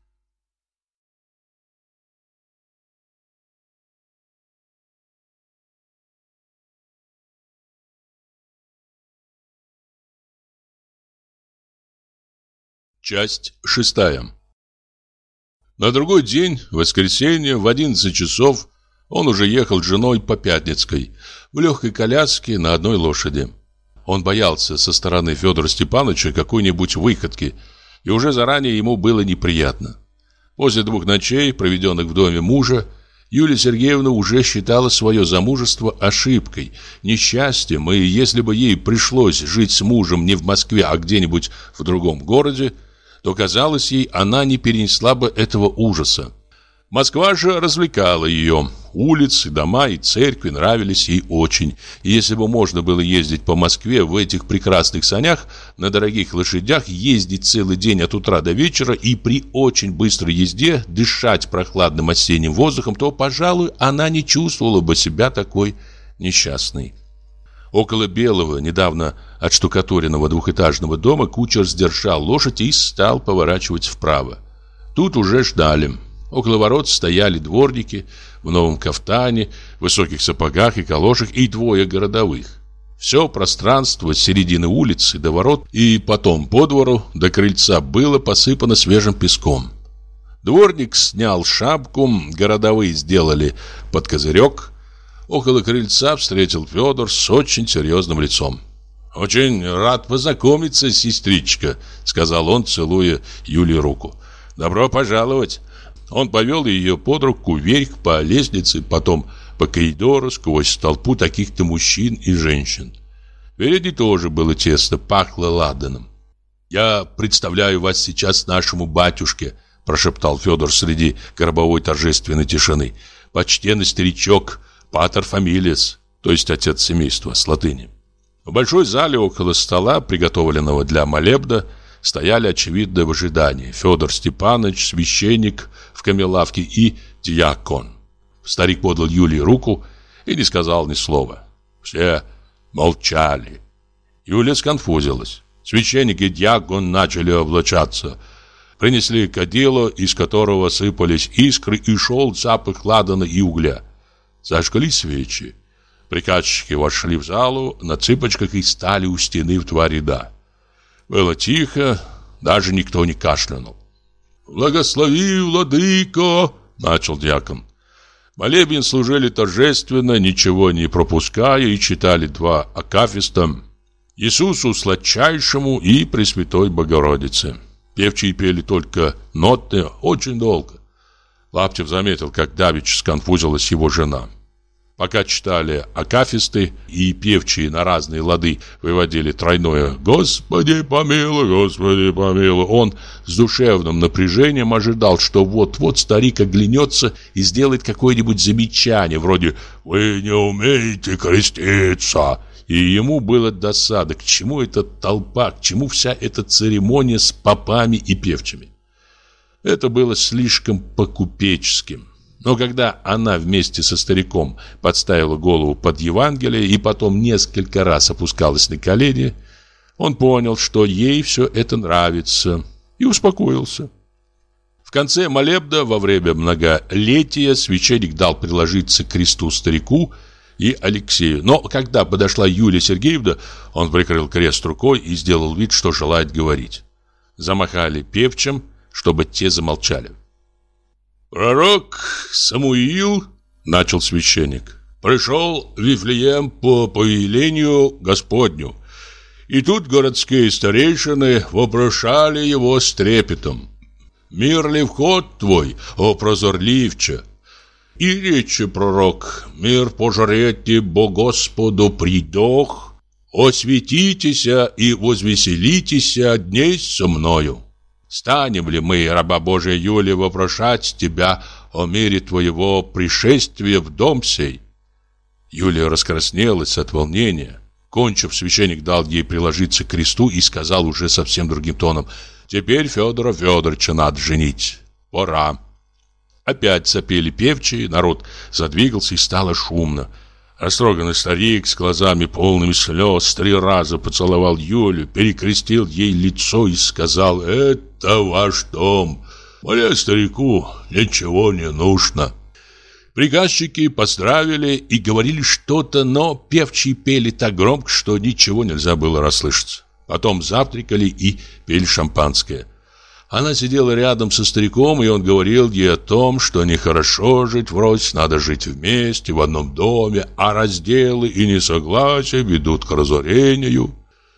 Часть 6. На другой день, в воскресенье, в 11 часов, он уже ехал с женой по Пятницкой, в легкой коляске на одной лошади. Он боялся со стороны Федора Степановича какой-нибудь выходки, и уже заранее ему было неприятно. После 2 ночей, проведенных в доме мужа, Юлия Сергеевна уже считала свое замужество ошибкой, несчастьем, и если бы ей пришлось жить с мужем не в Москве, а где-нибудь в другом городе, то, казалось ей, она не перенесла бы этого ужаса. Москва же развлекала ее. Улицы, дома и церкви нравились ей очень. И если бы можно было ездить по Москве в этих прекрасных санях, на дорогих лошадях, ездить целый день от утра до вечера и при очень быстрой езде дышать прохладным осенним воздухом, то, пожалуй, она не чувствовала бы себя такой несчастной. Около белого, недавно отштукатуренного двухэтажного дома кучер сдержал лошадь и стал поворачивать вправо. Тут уже ждали. Около ворот стояли дворники в новом кафтане, высоких сапогах и калошах и 2 городовых. Все пространство с середины улицы до ворот и потом по двору до крыльца было посыпано свежим песком. Дворник снял шапку, городовые сделали под козырек. Около крыльца встретил Федор с очень серьезным лицом. «Очень рад познакомиться, сестричка», — сказал он, целуя Юлии руку. «Добро пожаловать». Он повел ее под руку вверх по лестнице, потом по коридору, сквозь толпу таких-то мужчин и женщин. Впереди тоже было тесно, пахло ладаном. «Я представляю вас сейчас нашему батюшке», — прошептал Федор среди гробовой торжественной тишины. «Почтенный старичок, патер фамилиес, то есть отец семейства, с латыни». В большой зале около стола, приготовленного для молебна, стояли, очевидно, в ожидании Федор Степанович, священник в камелавке и диакон. Старик подал Юлии руку и не сказал ни слова. Все молчали. Юлия сконфузилась. Священник и диакон начали облачаться. Принесли кадило, из которого сыпались искры, и шел запах ладана и угля. Зажгли свечи. Приказчики вошли в залу на цыпочках и стали у стены в 2 ряда. Было тихо, даже никто не кашлянул. «Благослови, владыко!» — начал диакон. Молебен служили торжественно, ничего не пропуская, и читали 2 акафиста: Иисусу Сладчайшему и Пресвятой Богородице. Певчие пели только ноты очень долго. Лаптев заметил, как давеча сконфузилась его жена. Пока читали акафисты и певчие на разные лады выводили тройное «Господи помилуй, Господи помилуй», он с душевным напряжением ожидал, что вот-вот старик оглянется и сделает какое-нибудь замечание вроде «Вы не умеете креститься». И ему было досада, к чему эта толпа, к чему вся эта церемония с попами и певчими. Это было слишком по-купеческим. Но когда она вместе со стариком подставила голову под Евангелие и потом несколько раз опускалась на колени, он понял, что ей все это нравится, и успокоился. В конце молебна во время многолетия священник дал приложиться к кресту старику и Алексею. Но когда подошла Юлия Сергеевна, он прикрыл крест рукой и сделал вид, что желает говорить. Замахали певчим, чтобы те замолчали. «Пророк Самуил, — начал священник, — пришел в Вифлеем по повелению Господню. И тут городские старейшины вопрошали его с трепетом: «Мир ли вход твой, о прозорливче?» И речи пророк: «Мир пожрете, бо Господу придох, осветитеся и возвеселитеся дней со мною. Станем ли мы, раба Божия Юлия, вопрошать тебя о мире твоего пришествия в дом сей?» Юлия раскраснелась от волнения. Кончив, священник дал ей приложиться к кресту и сказал уже совсем другим тоном: «Теперь Федора Федоровича надо женить. Пора». Опять запели певчие, народ задвигался и стало шумно. Растроганный старик с глазами полными слез 3 раза поцеловал Юлю, перекрестил ей лицо и сказал: «Это ваш дом. Мне, старику, ничего не нужно». Приказчики поздравили и говорили что-то, но певчие пели так громко, что ничего нельзя было расслышать. Потом завтракали и пили шампанское. Она сидела рядом со стариком, и он говорил ей о том, что нехорошо жить врозь, надо жить вместе, в одном доме, а разделы и несогласия ведут к разорению.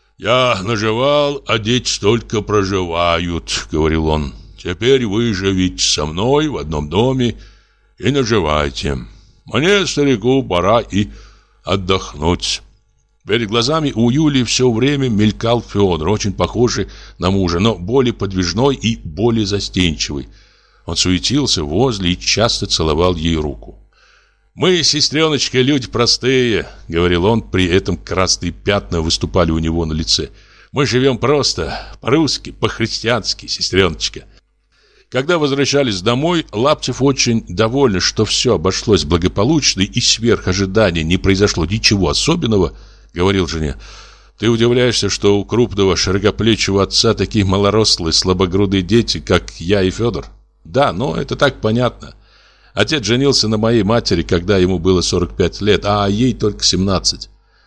«Я наживал, а дети только проживают», — говорил он. «Теперь вы живите со мной в одном доме и наживайте. Мне, старику, пора и отдохнуть». Перед глазами у Юлии все время мелькал Федор, очень похожий на мужа, но более подвижной и более застенчивый. Он суетился возле и часто целовал ей руку. «Мы, сестреночка, люди простые», — говорил он, при этом красные пятна выступали у него на лице. «Мы живем просто, по-русски, по-христиански, сестреночка». Когда возвращались домой, Лаптев, очень довольный, что все обошлось благополучно и сверх ожиданий не произошло ничего особенного, говорил жене: «Ты удивляешься, что у крупного широкоплечего отца такие малорослые, слабогрудые дети, как я и Федор? Да, но это так понятно. Отец женился на моей матери, когда ему было 45 лет, а ей только 17.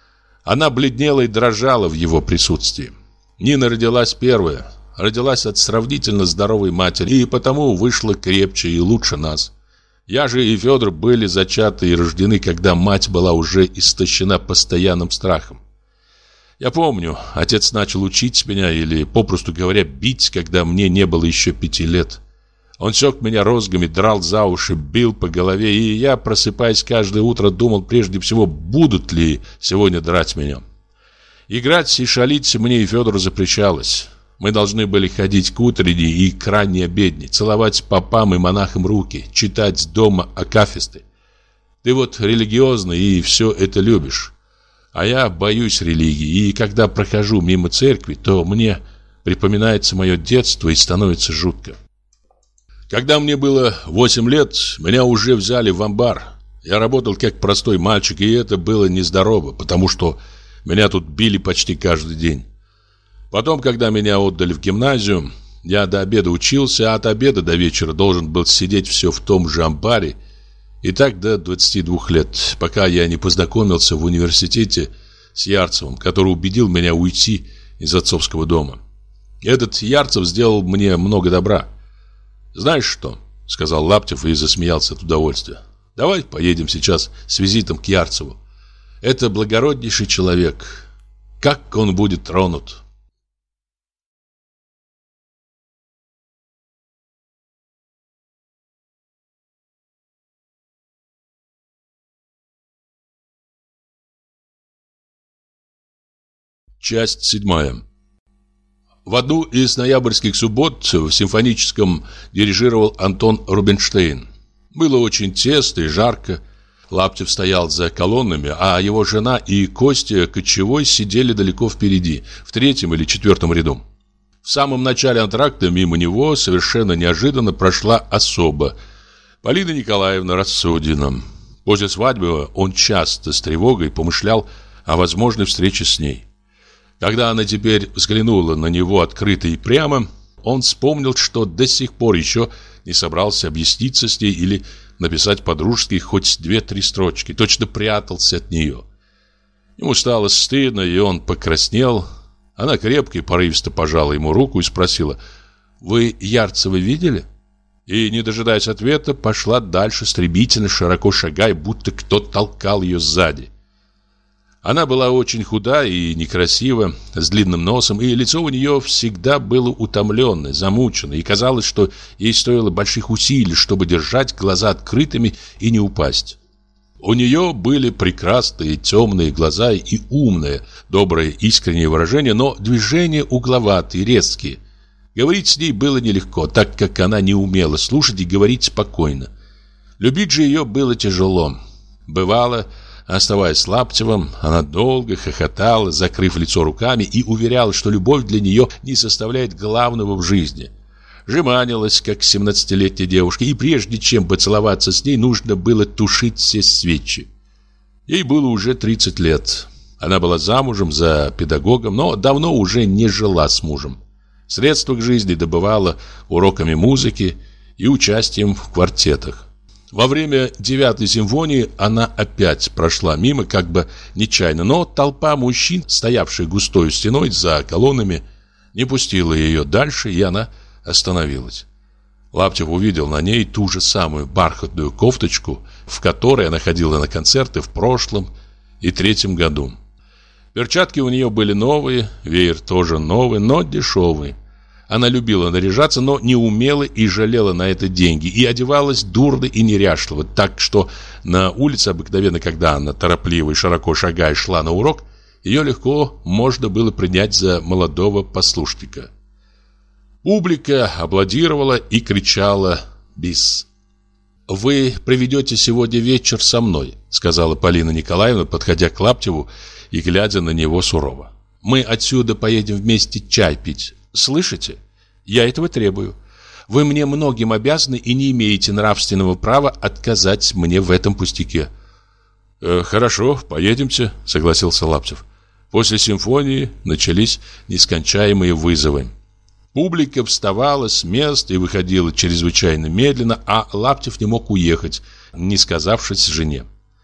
Она бледнела и дрожала в его присутствии. Нина родилась первая, родилась от сравнительно здоровой матери и потому вышла крепче и лучше нас. Я же и Федор были зачаты и рождены, когда мать была уже истощена постоянным страхом. Я помню, отец начал учить меня или, попросту говоря, бить, когда мне не было еще 5 лет. Он сёк меня розгами, драл за уши, бил по голове, и я, просыпаясь каждое утро, думал прежде всего, будут ли сегодня драть меня. Играть и шалить мне и Федору запрещалось. Мы должны были ходить к утренней и к ранней обедне, целовать попам и монахам руки, читать дома акафисты. Ты вот религиозный и все это любишь. А я боюсь религии, и когда прохожу мимо церкви, то мне припоминается мое детство и становится жутко. Когда мне было 8 лет, меня уже взяли в амбар. Я работал как простой мальчик, и это было нездорово, потому что меня тут били почти каждый день. Потом, когда меня отдали в гимназию, я до обеда учился, а от обеда до вечера должен был сидеть все в том же амбаре. И так до 22 лет, пока я не познакомился в университете с Ярцевым, который убедил меня уйти из отцовского дома. Этот Ярцев сделал мне много добра. «Знаешь что?» — сказал Лаптев и засмеялся от удовольствия. «Давай поедем сейчас с визитом к Ярцеву. Это благороднейший человек. Как он будет тронут!» Часть 7. В одну из ноябрьских суббот в симфоническом дирижировал Антон Рубинштейн. Было очень тесно и жарко. Лаптев стоял за колоннами, а его жена и Костя Кочевой сидели далеко впереди, в 3-м или 4-м ряду. В самом начале антракта мимо него совершенно неожиданно прошла особа, Полина Николаевна Рассудина. После свадьбы он часто с тревогой помышлял о возможной встрече с ней. Когда она теперь взглянула на него открыто и прямо, он вспомнил, что до сих пор еще не собрался объясниться с ней или написать по-дружески хоть 2-3 строчки, точно прятался от нее. Ему стало стыдно, и он покраснел. Она крепко и порывисто пожала ему руку и спросила: Вы Ярцева видели?» И, не дожидаясь ответа, пошла дальше, стремительно, широко шагая, будто кто-то толкал ее сзади. Она была очень худа и некрасива, с длинным носом, и лицо у нее всегда было утомленное, замученное, и казалось, что ей стоило больших усилий, чтобы держать глаза открытыми и не упасть. У нее были прекрасные темные глаза и умное, доброе, искреннее выражение, но движения угловатые, резкие. Говорить с ней было нелегко, так как она не умела слушать и говорить спокойно. Любить же ее было тяжело. Бывало, оставаясь с Лаптевым, она долго хохотала, закрыв лицо руками, и уверяла, что любовь для нее не составляет главного в жизни. Жеманилась, как 17-летняя девушка, и прежде чем поцеловаться с ней, нужно было тушить все свечи. Ей было уже 30 лет. Она была замужем за педагогом, но давно уже не жила с мужем. Средства к жизни добывала уроками музыки и участием в квартетах. Во время 9-й симфонии она опять прошла мимо, как бы нечаянно, но толпа мужчин, стоявших густой стеной за колоннами, не пустила ее дальше, и она остановилась. Лаптев увидел на ней ту же самую бархатную кофточку, в которой она ходила на концерты в прошлом и 3-м году. Перчатки у нее были новые, веер тоже новый, но дешевый. Она любила наряжаться, но не умела и жалела на это деньги, и одевалась дурно и неряшливо, так что на улице обыкновенно, когда она торопливо и широко шагая шла на урок, ее легко можно было принять за молодого послушника. Публика аплодировала и кричала «Бис!». «Вы проведете сегодня вечер со мной», — сказала Полина Николаевна, подходя к Лаптеву и глядя на него сурово. «Мы отсюда поедем вместе чай пить. Слышите? Я этого требую. Вы мне многим обязаны и не имеете нравственного права отказать мне в этом пустяке». «Хорошо, поедемте», — согласился Лаптев. После симфонии начались нескончаемые вызовы. Публика вставала с мест и выходила чрезвычайно медленно, а Лаптев не мог уехать, не сказавшись жене.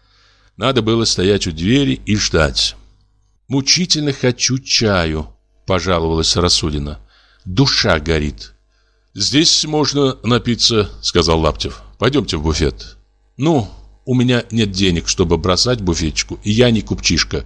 Надо было стоять у двери и ждать. «Мучительно хочу чаю», — пожаловалась Рассудина. «Душа горит». «Здесь можно напиться», — сказал Лаптев. «Пойдемте в буфет». «Ну, у меня нет денег, чтобы бросать буфетчику, и я не купчишка».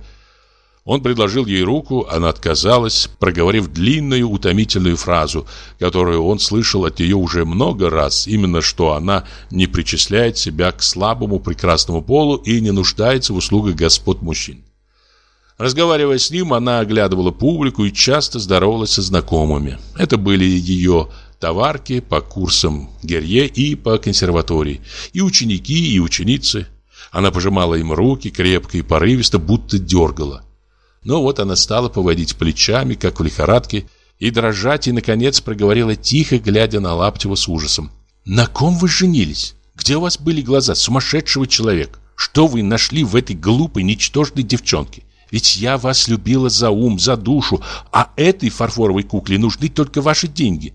Он предложил ей руку, она отказалась, проговорив длинную утомительную фразу, которую он слышал от нее уже много раз, именно что она не причисляет себя к слабому прекрасному полу и не нуждается в услугах господ мужчин. Разговаривая с ним, она оглядывала публику и часто здоровалась со знакомыми. Это были ее товарки по курсам Герье и по консерватории, и ученики, и ученицы. Она пожимала им руки крепко и порывисто, будто дергала. Но вот она стала поводить плечами, как в лихорадке, и дрожать, и, наконец, проговорила тихо, глядя на Лаптева с ужасом. «На ком вы женились? Где у вас были глаза сумасшедшего человека? Что вы нашли в этой глупой, ничтожной девчонке? Ведь я вас любила за ум, за душу, а этой фарфоровой кукле нужны только ваши деньги».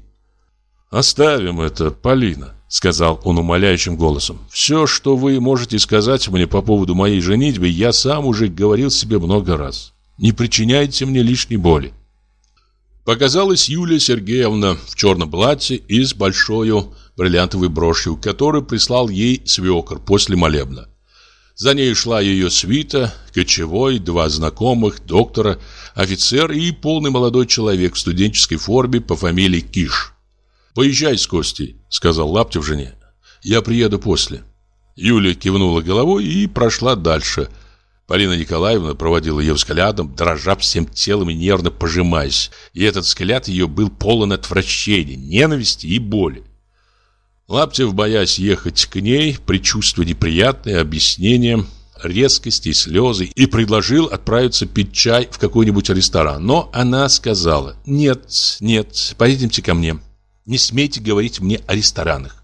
«Оставим это, Полина», — сказал он умоляющим голосом. «Все, что вы можете сказать мне по поводу моей женитьбы, я сам уже говорил себе много раз. Не причиняйте мне лишней боли». Показалась Юлия Сергеевна в черном платье и с большой бриллиантовой брошью, которую прислал ей свекор после молебна. За ней шла ее свита, кочевой, 2 знакомых, доктора, офицер и полный молодой человек в студенческой форме по фамилии Киш. «Поезжай с Костей», — сказал Лаптев жене. «Я приеду после». Юлия кивнула головой и прошла дальше. Полина Николаевна проводила ее взглядом, дрожа всем телом и нервно пожимаясь. И этот взгляд ее был полон отвращения, ненависти и боли. Лаптев, боясь ехать к ней, предчувствуя неприятные объяснения, резкости и слезы, и предложил отправиться пить чай в какой-нибудь ресторан. Но она сказала: «Нет, нет, поедемте ко мне. Не смейте говорить мне о ресторанах».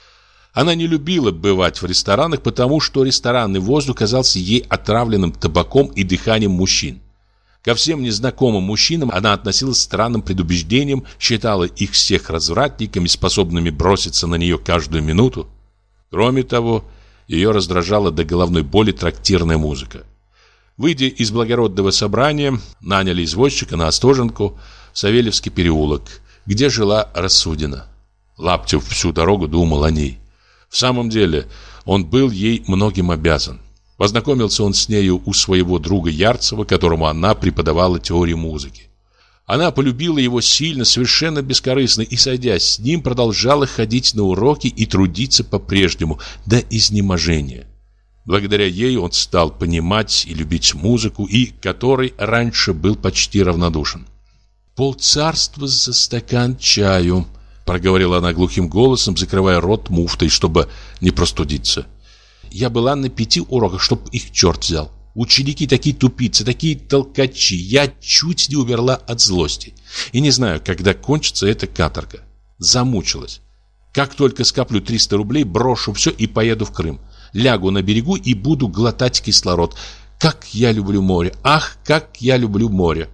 Она не любила бывать в ресторанах, потому что ресторанный воздух казался ей отравленным табаком и дыханием мужчин. Ко всем незнакомым мужчинам она относилась с странным предубеждением, считала их всех развратниками, способными броситься на нее каждую минуту. Кроме того, ее раздражала до головной боли трактирная музыка. Выйдя из благородного собрания, наняли извозчика на Остоженку в Савельевский переулок, где жила Рассудина. Лаптев всю дорогу думал о ней. В самом деле, он был ей многим обязан. Познакомился он с нею у своего друга Ярцева, которому она преподавала теорию музыки. Она полюбила его сильно, совершенно бескорыстно, и, сойдясь с ним, продолжала ходить на уроки и трудиться по-прежнему, до изнеможения. Благодаря ей он стал понимать и любить музыку, и которой раньше был почти равнодушен. «Полцарства за стакан чаю», — проговорила она глухим голосом, закрывая рот муфтой, чтобы не простудиться. «Я была на 5 уроках, чтоб их черт взял. Ученики такие тупицы, такие толкачи. Я чуть не умерла от злости. И не знаю, когда кончится эта каторга. Замучилась. Как только скоплю 300 рублей, брошу все и поеду в Крым. Лягу на берегу и буду глотать кислород. Как я люблю море! Ах, как я люблю море!»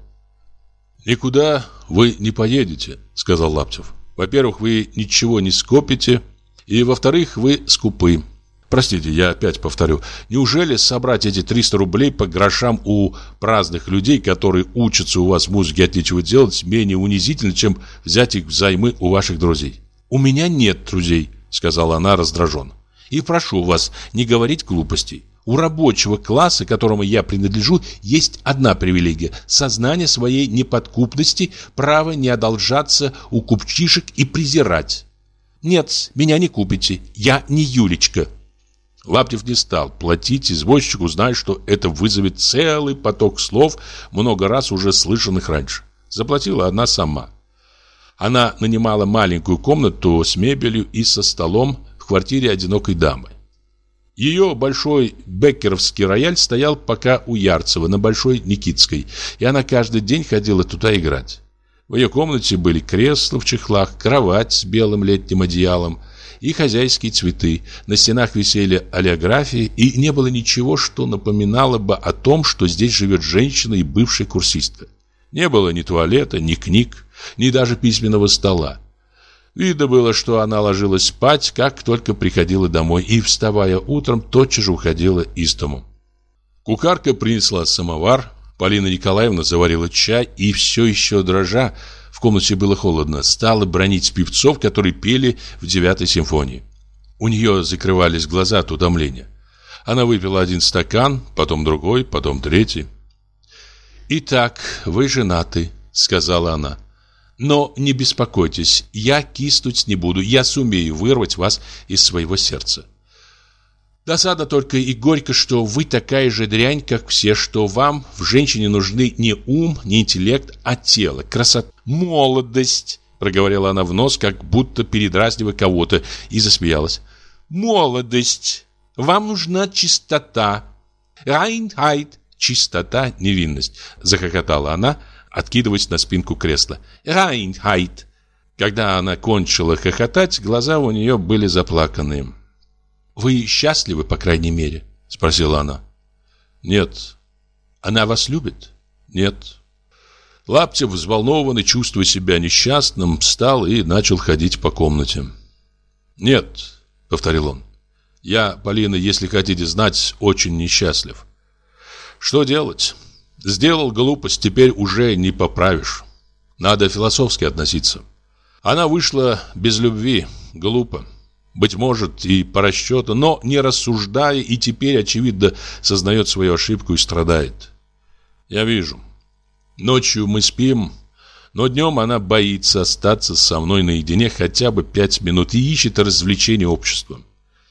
«Никуда вы не поедете», — сказал Лаптев. «Во-первых, вы ничего не скопите, и, во-вторых, вы скупы. Простите, я опять повторю. Неужели собрать эти 300 рублей по грошам у праздных людей, которые учатся у вас музыке от нечего делать, менее унизительно, чем взять их взаймы у ваших друзей?» «У меня нет друзей», — сказала она раздраженно. «И прошу вас не говорить глупостей. У рабочего класса, которому я принадлежу, есть одна привилегия – сознание своей неподкупности, право не одолжаться у купчишек и презирать. Нет, меня не купите, я не Юлечка». Лаптев не стал платить извозчику, зная, что это вызовет целый поток слов, много раз уже слышанных раньше. Заплатила она сама. Она нанимала маленькую комнату с мебелью и со столом в квартире одинокой дамы. Ее большой беккеровский рояль стоял пока у Ярцева на Большой Никитской, и она каждый день ходила туда играть. В ее комнате были кресла в чехлах, кровать с белым летним одеялом и хозяйские цветы. На стенах висели олеографии, и не было ничего, что напоминало бы о том, что здесь живет женщина и бывшая курсистка. Не было ни туалета, ни книг, ни даже письменного стола. Видно было, что она ложилась спать, как только приходила домой, и, вставая утром, тотчас же уходила из дому. Кухарка принесла самовар, Полина Николаевна заварила чай, и все еще дрожа, в комнате было холодно, стала бранить певцов, которые пели в 9-й симфонии. У нее закрывались глаза от утомления. Она выпила 1 стакан, потом другой, потом 3. «Итак, вы женаты», — сказала она. «Но не беспокойтесь, я киснуть не буду, я сумею вырвать вас из своего сердца. Досадно только и горько, что вы такая же дрянь, как все, что вам в женщине нужны не ум, не интеллект, а тело, красота, молодость», — проговорила она в нос, как будто передразнивая кого-то, и засмеялась. «Молодость. Вам нужна чистота. Райнхайт. Чистота, невинность», — захохотала она, откидываясь на спинку кресла. «Райнхайт». Когда она кончила хохотать, глаза у нее были заплаканные. «Вы счастливы, по крайней мере?» — спросила она. «Нет». «Она вас любит?» «Нет». Лаптев, взволнованный, чувствуя себя несчастным, встал и начал ходить по комнате. «Нет», — повторил он. «Я, Полина, если хотите знать, очень несчастлив. Что делать? Сделал глупость, теперь уже не поправишь. Надо философски относиться. Она вышла без любви, глупо. Быть может, и по расчету, но не рассуждая, и теперь, очевидно, сознает свою ошибку и страдает. Я вижу. Ночью мы спим, но днем она боится остаться со мной наедине хотя бы 5 минут и ищет развлечения общества.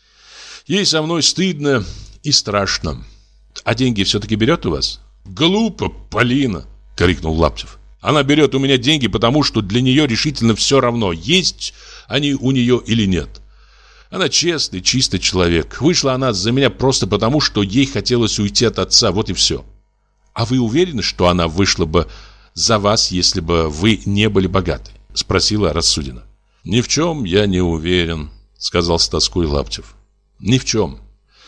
Ей со мной стыдно и страшно. А деньги все-таки берет у вас?» «Глупо, Полина!» — крикнул Лаптев. «Она берет у меня деньги, потому что для нее решительно все равно, есть они у нее или нет. Она честный, чистый человек. Вышла она за меня просто потому, что ей хотелось уйти от отца, вот и все». «А вы уверены, что она вышла бы за вас, если бы вы не были богаты?» — спросила Рассудина. «Ни в чем я не уверен», — сказал с тоской Лаптев. «Ни в чем.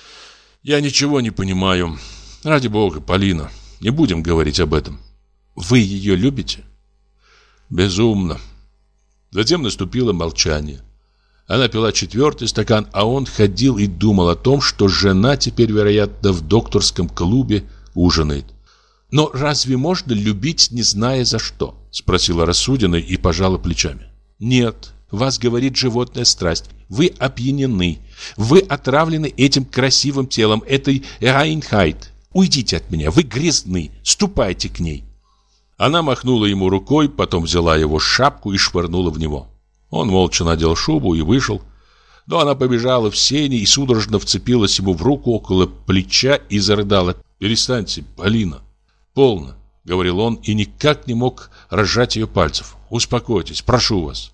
Я ничего не понимаю. Ради бога, Полина, не будем говорить об этом». «Вы ее любите?» «Безумно». Затем наступило молчание. Она пила 4-й стакан, а он ходил и думал о том, что жена теперь, вероятно, в докторском клубе ужинает. «Но разве можно любить, не зная за что?» Спросила Рассудина и пожала плечами. Нет, вас говорит животная страсть. Вы опьянены. Вы отравлены этим красивым телом, этой Райнхайт. Уйдите от меня, вы грязны. Ступайте к ней. Она махнула ему рукой, потом взяла его шапку и швырнула в него. Он молча надел шубу и вышел. Но она побежала в сени и судорожно вцепилась ему в руку около плеча и зарыдала. «Перестаньте, Полина!» «Полно!» — говорил он и никак не мог разжать ее пальцев. «Успокойтесь, прошу вас!»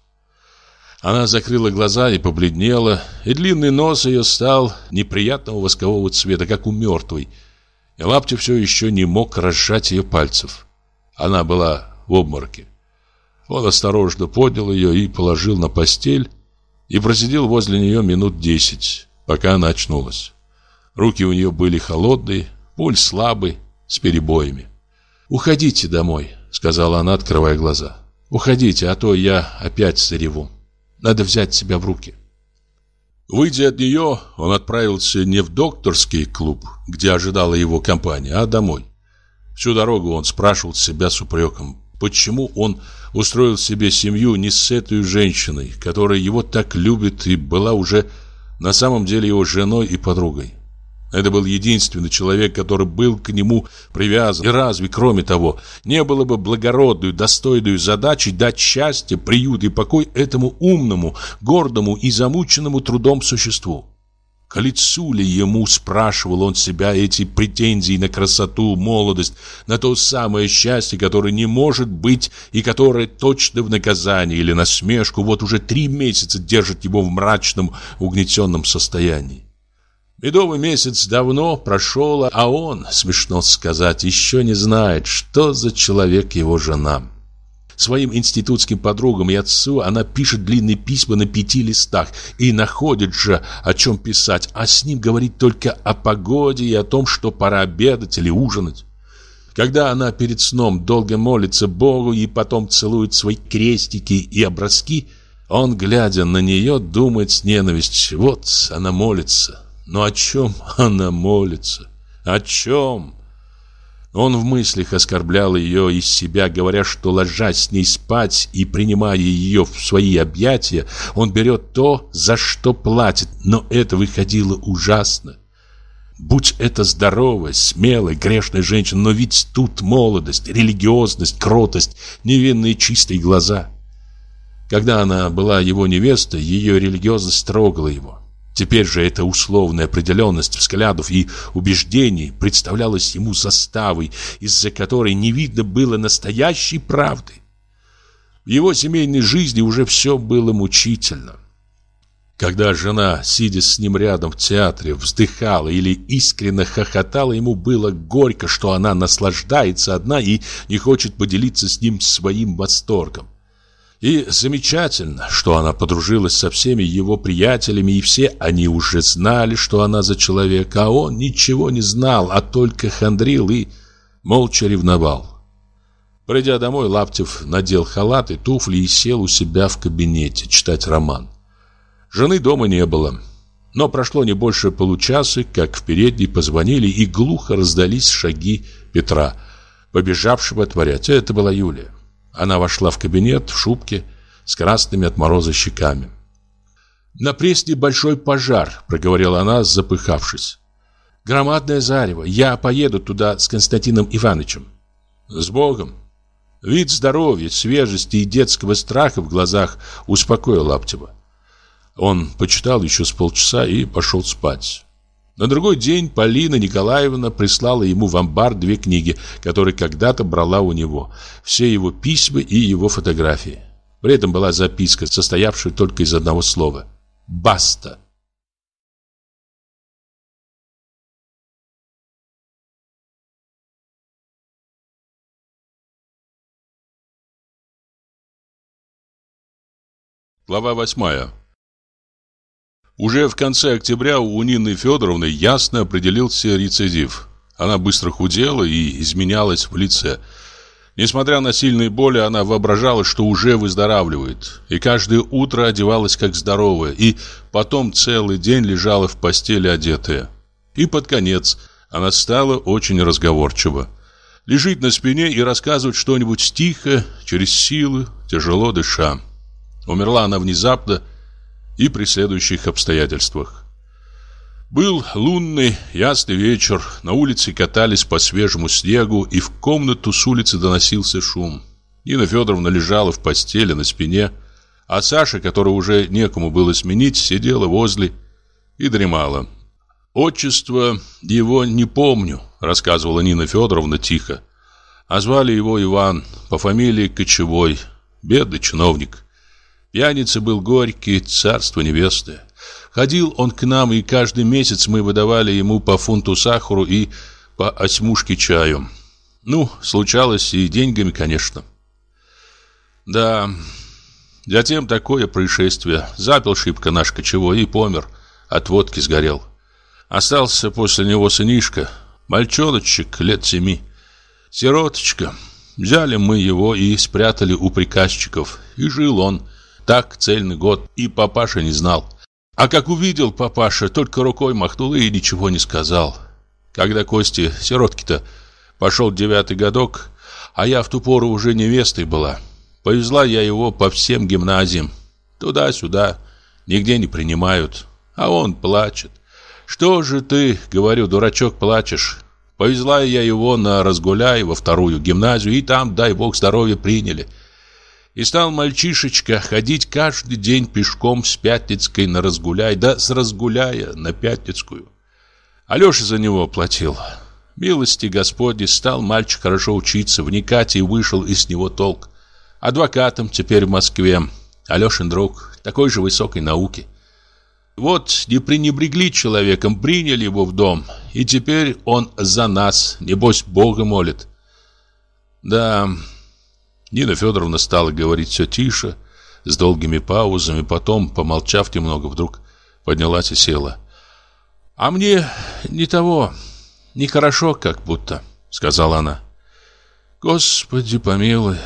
Она закрыла глаза и побледнела, и длинный нос ее стал неприятного воскового цвета, как у мертвой. И Лаптев все еще не мог разжать ее пальцев. Она была в обмороке. Он осторожно поднял ее и положил на постель, и просидел возле нее минут 10, пока она очнулась. Руки у нее были холодные, пульс слабый, с перебоями. «Уходите домой», — сказала она, открывая глаза. «Уходите, а то я опять зареву. Надо взять себя в руки». Выйдя от нее, он отправился не в докторский клуб, где ожидала его компания, а домой. Всю дорогу он спрашивал себя с упреком, почему он устроил себе семью не с этой женщиной, которая его так любит и была уже на самом деле его женой и подругой. Это был единственный человек, который был к нему привязан. И разве, кроме того, не было бы благородной, достойной задачей дать счастье, приют и покой этому умному, гордому и замученному трудом существу? К лицу ли ему, спрашивал он себя, эти претензии на красоту, молодость, на то самое счастье, которое не может быть и которое точно в наказание или насмешку вот уже 3 месяца держит его в мрачном, угнетенном состоянии? Медовый месяц давно прошел, а он, смешно сказать, еще не знает, что за человек его жена. Своим институтским подругам и отцу она пишет длинные письма на 5 листах и находит же, о чем писать, а с ним говорит только о погоде и о том, что пора обедать или ужинать. Когда она перед сном долго молится Богу и потом целует свои крестики и образки, он, глядя на нее, думает с ненавистью: вот она молится. Но о чем она молится? О чем? Он в мыслях оскорблял ее из себя, говоря, что, ложась с ней спать и принимая ее в свои объятия, он берет то, за что платит, но это выходило ужасно. Будь это здоровая, смелая, грешная женщина, но ведь тут молодость, религиозность, кротость, невинные чистые глаза. Когда она была его невестой, ее религиозность трогала его. Теперь же эта условная определенность взглядов и убеждений представлялась ему заставой, из-за которой не видно было настоящей правды. В его семейной жизни уже все было мучительно. Когда жена, сидя с ним рядом в театре, вздыхала или искренне хохотала, ему было горько, что она наслаждается одна и не хочет поделиться с ним своим восторгом. И замечательно, что она подружилась со всеми его приятелями, и все они уже знали, что она за человек, а он ничего не знал, а только хандрил и молча ревновал. Придя домой, Лаптев надел халат и туфли и сел у себя в кабинете читать роман. Жены дома не было, но прошло не больше получаса, как в передней позвонили, и глухо раздались шаги Петра, побежавшего отворять. Это была Юлия. Она вошла в кабинет в шубке с красными от мороза щеками. «На Пресне большой пожар», — проговорила она, запыхавшись. «Громадное зарево. Я поеду туда с Константином Ивановичем». «С Богом». Вид здоровья, свежести и детского страха в глазах успокоил Лаптева. Он почитал еще с полчаса и пошел спать. На другой день Полина Николаевна прислала ему в амбар 2 книги, которые когда-то брала у него. Все его письма и его фотографии. При этом была записка, состоявшая только из одного слова: «Баста». Глава 8. Уже в конце октября у Нины Федоровны ясно определился рецидив. Она быстро худела и изменялась в лице. Несмотря на сильные боли, она воображала, что уже выздоравливает. И каждое утро одевалась как здоровая, и потом целый день лежала в постели одетая. И под конец она стала очень разговорчива. Лежит на спине и рассказывает что-нибудь тихо, через силу, тяжело дыша. Умерла она внезапно и при следующих обстоятельствах. Был лунный, ясный вечер, на улице катались по свежему снегу, и в комнату с улицы доносился шум. Нина Федоровна лежала в постели на спине, а Саша, которого уже некому было сменить, сидела возле и дремала. «Отчество его не помню», — рассказывала Нина Федоровна тихо. «А звали его Иван, по фамилии Кочевой, бедный чиновник. Пьяница был горький, царство небесное. Ходил он к нам, и каждый месяц мы выдавали ему по фунту сахару и по осьмушке чаю. Ну, случалось и деньгами, конечно. Да, затем такое происшествие. Запил шибко наш Кочевой и помер, от водки сгорел. Остался после него сынишка, мальчоночек лет 7. Сироточка. Взяли мы его и спрятали у приказчиков. И жил он так цельный год, и папаша не знал. А как увидел папаша, только рукой махнул и ничего не сказал. Когда Кости, сиротки-то, пошел 9-й годок, а я в ту пору уже невестой была, повезла я его по всем гимназиям. Туда-сюда, нигде не принимают. А он плачет. «Что же ты, — говорю, — дурачок, плачешь?» Повезла я его на Разгуляй во 2-ю гимназию, и там, дай бог здоровья, приняли. И стал мальчишечка ходить каждый день пешком с Пятницкой на Разгуляй, да с Разгуляя на Пятницкую. Алеша за него платил. Милости Господи, стал мальчик хорошо учиться, вникать, и вышел из него толк. Адвокатом теперь в Москве. Алешин друг, такой же высокой науки. Вот не пренебрегли человеком, приняли его в дом, и теперь он за нас, небось, Бога молит. Да, Нина Федоровна стала говорить все тише, с долгими паузами, потом, помолчав немного, вдруг поднялась и села. «А мне не того, нехорошо как будто», — сказала она. «Господи помилуй,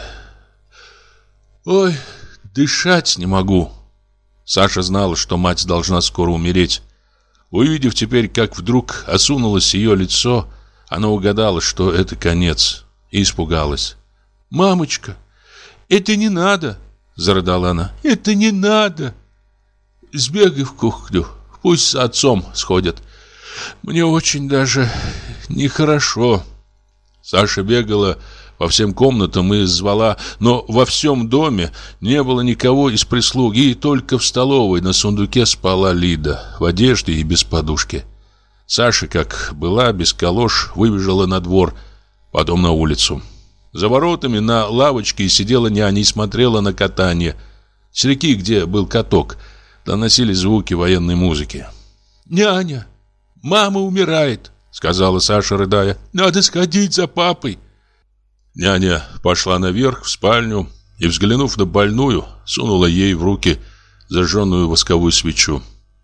ой, дышать не могу». Саша знала, что мать должна скоро умереть. Увидев теперь, как вдруг осунулось ее лицо, она угадала, что это конец, и испугалась. «Мамочка, это не надо!» — зарыдала она. «Это не надо! Сбегай в кухню, пусть с отцом сходят. Мне очень даже нехорошо». Саша бегала по всем комнатам и звала, но во всем доме не было никого из прислуги, и только в столовой на сундуке спала Лида, в одежде и без подушки. Саша, как была, без калош, выбежала на двор, потом на улицу. За воротами на лавочке сидела няня и смотрела на катание. С реки, где был каток, доносились звуки военной музыки. «Няня, мама умирает», — сказала Саша, рыдая. «Надо сходить за папой». Няня пошла наверх в спальню и, взглянув на больную, сунула ей в руки зажженную восковую свечу.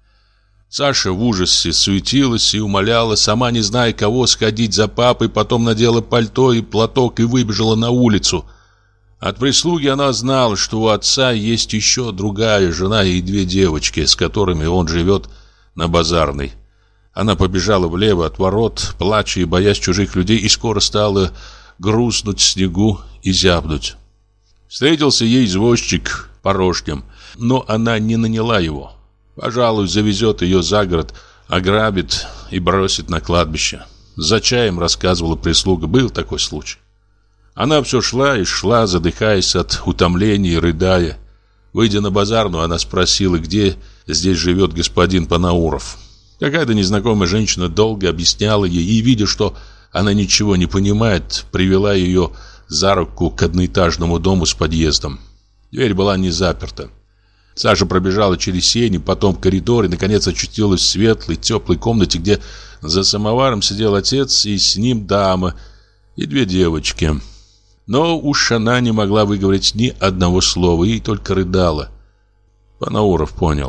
Саша в ужасе суетилась и умоляла, сама не зная кого, сходить за папой, потом надела пальто и платок и выбежала на улицу. От прислуги она знала, что у отца есть еще другая жена и 2 девочки, с которыми он живет на Базарной. Она побежала влево от ворот, плача и боясь чужих людей, и скоро стала грустнуть в снегу и зябнуть. Встретился ей извозчик порожнем, но она не наняла его. Пожалуй, завезет ее за город, ограбит и бросит на кладбище. За чаем, рассказывала прислуга, был такой случай. Она все шла и шла, задыхаясь от утомления и рыдая. Выйдя на Базарную, она спросила, где здесь живет господин Панауров. Какая-то незнакомая женщина долго объясняла ей, и, видя, что она ничего не понимает, привела ее за руку к одноэтажному дому с подъездом. Дверь была не заперта. Саша пробежала через сени, потом в коридор и, наконец, очутилась в светлой, теплой комнате, где за самоваром сидел отец и с ним дама и 2 девочки. Но уж она не могла выговорить ни одного слова и только рыдала. Панауров понял.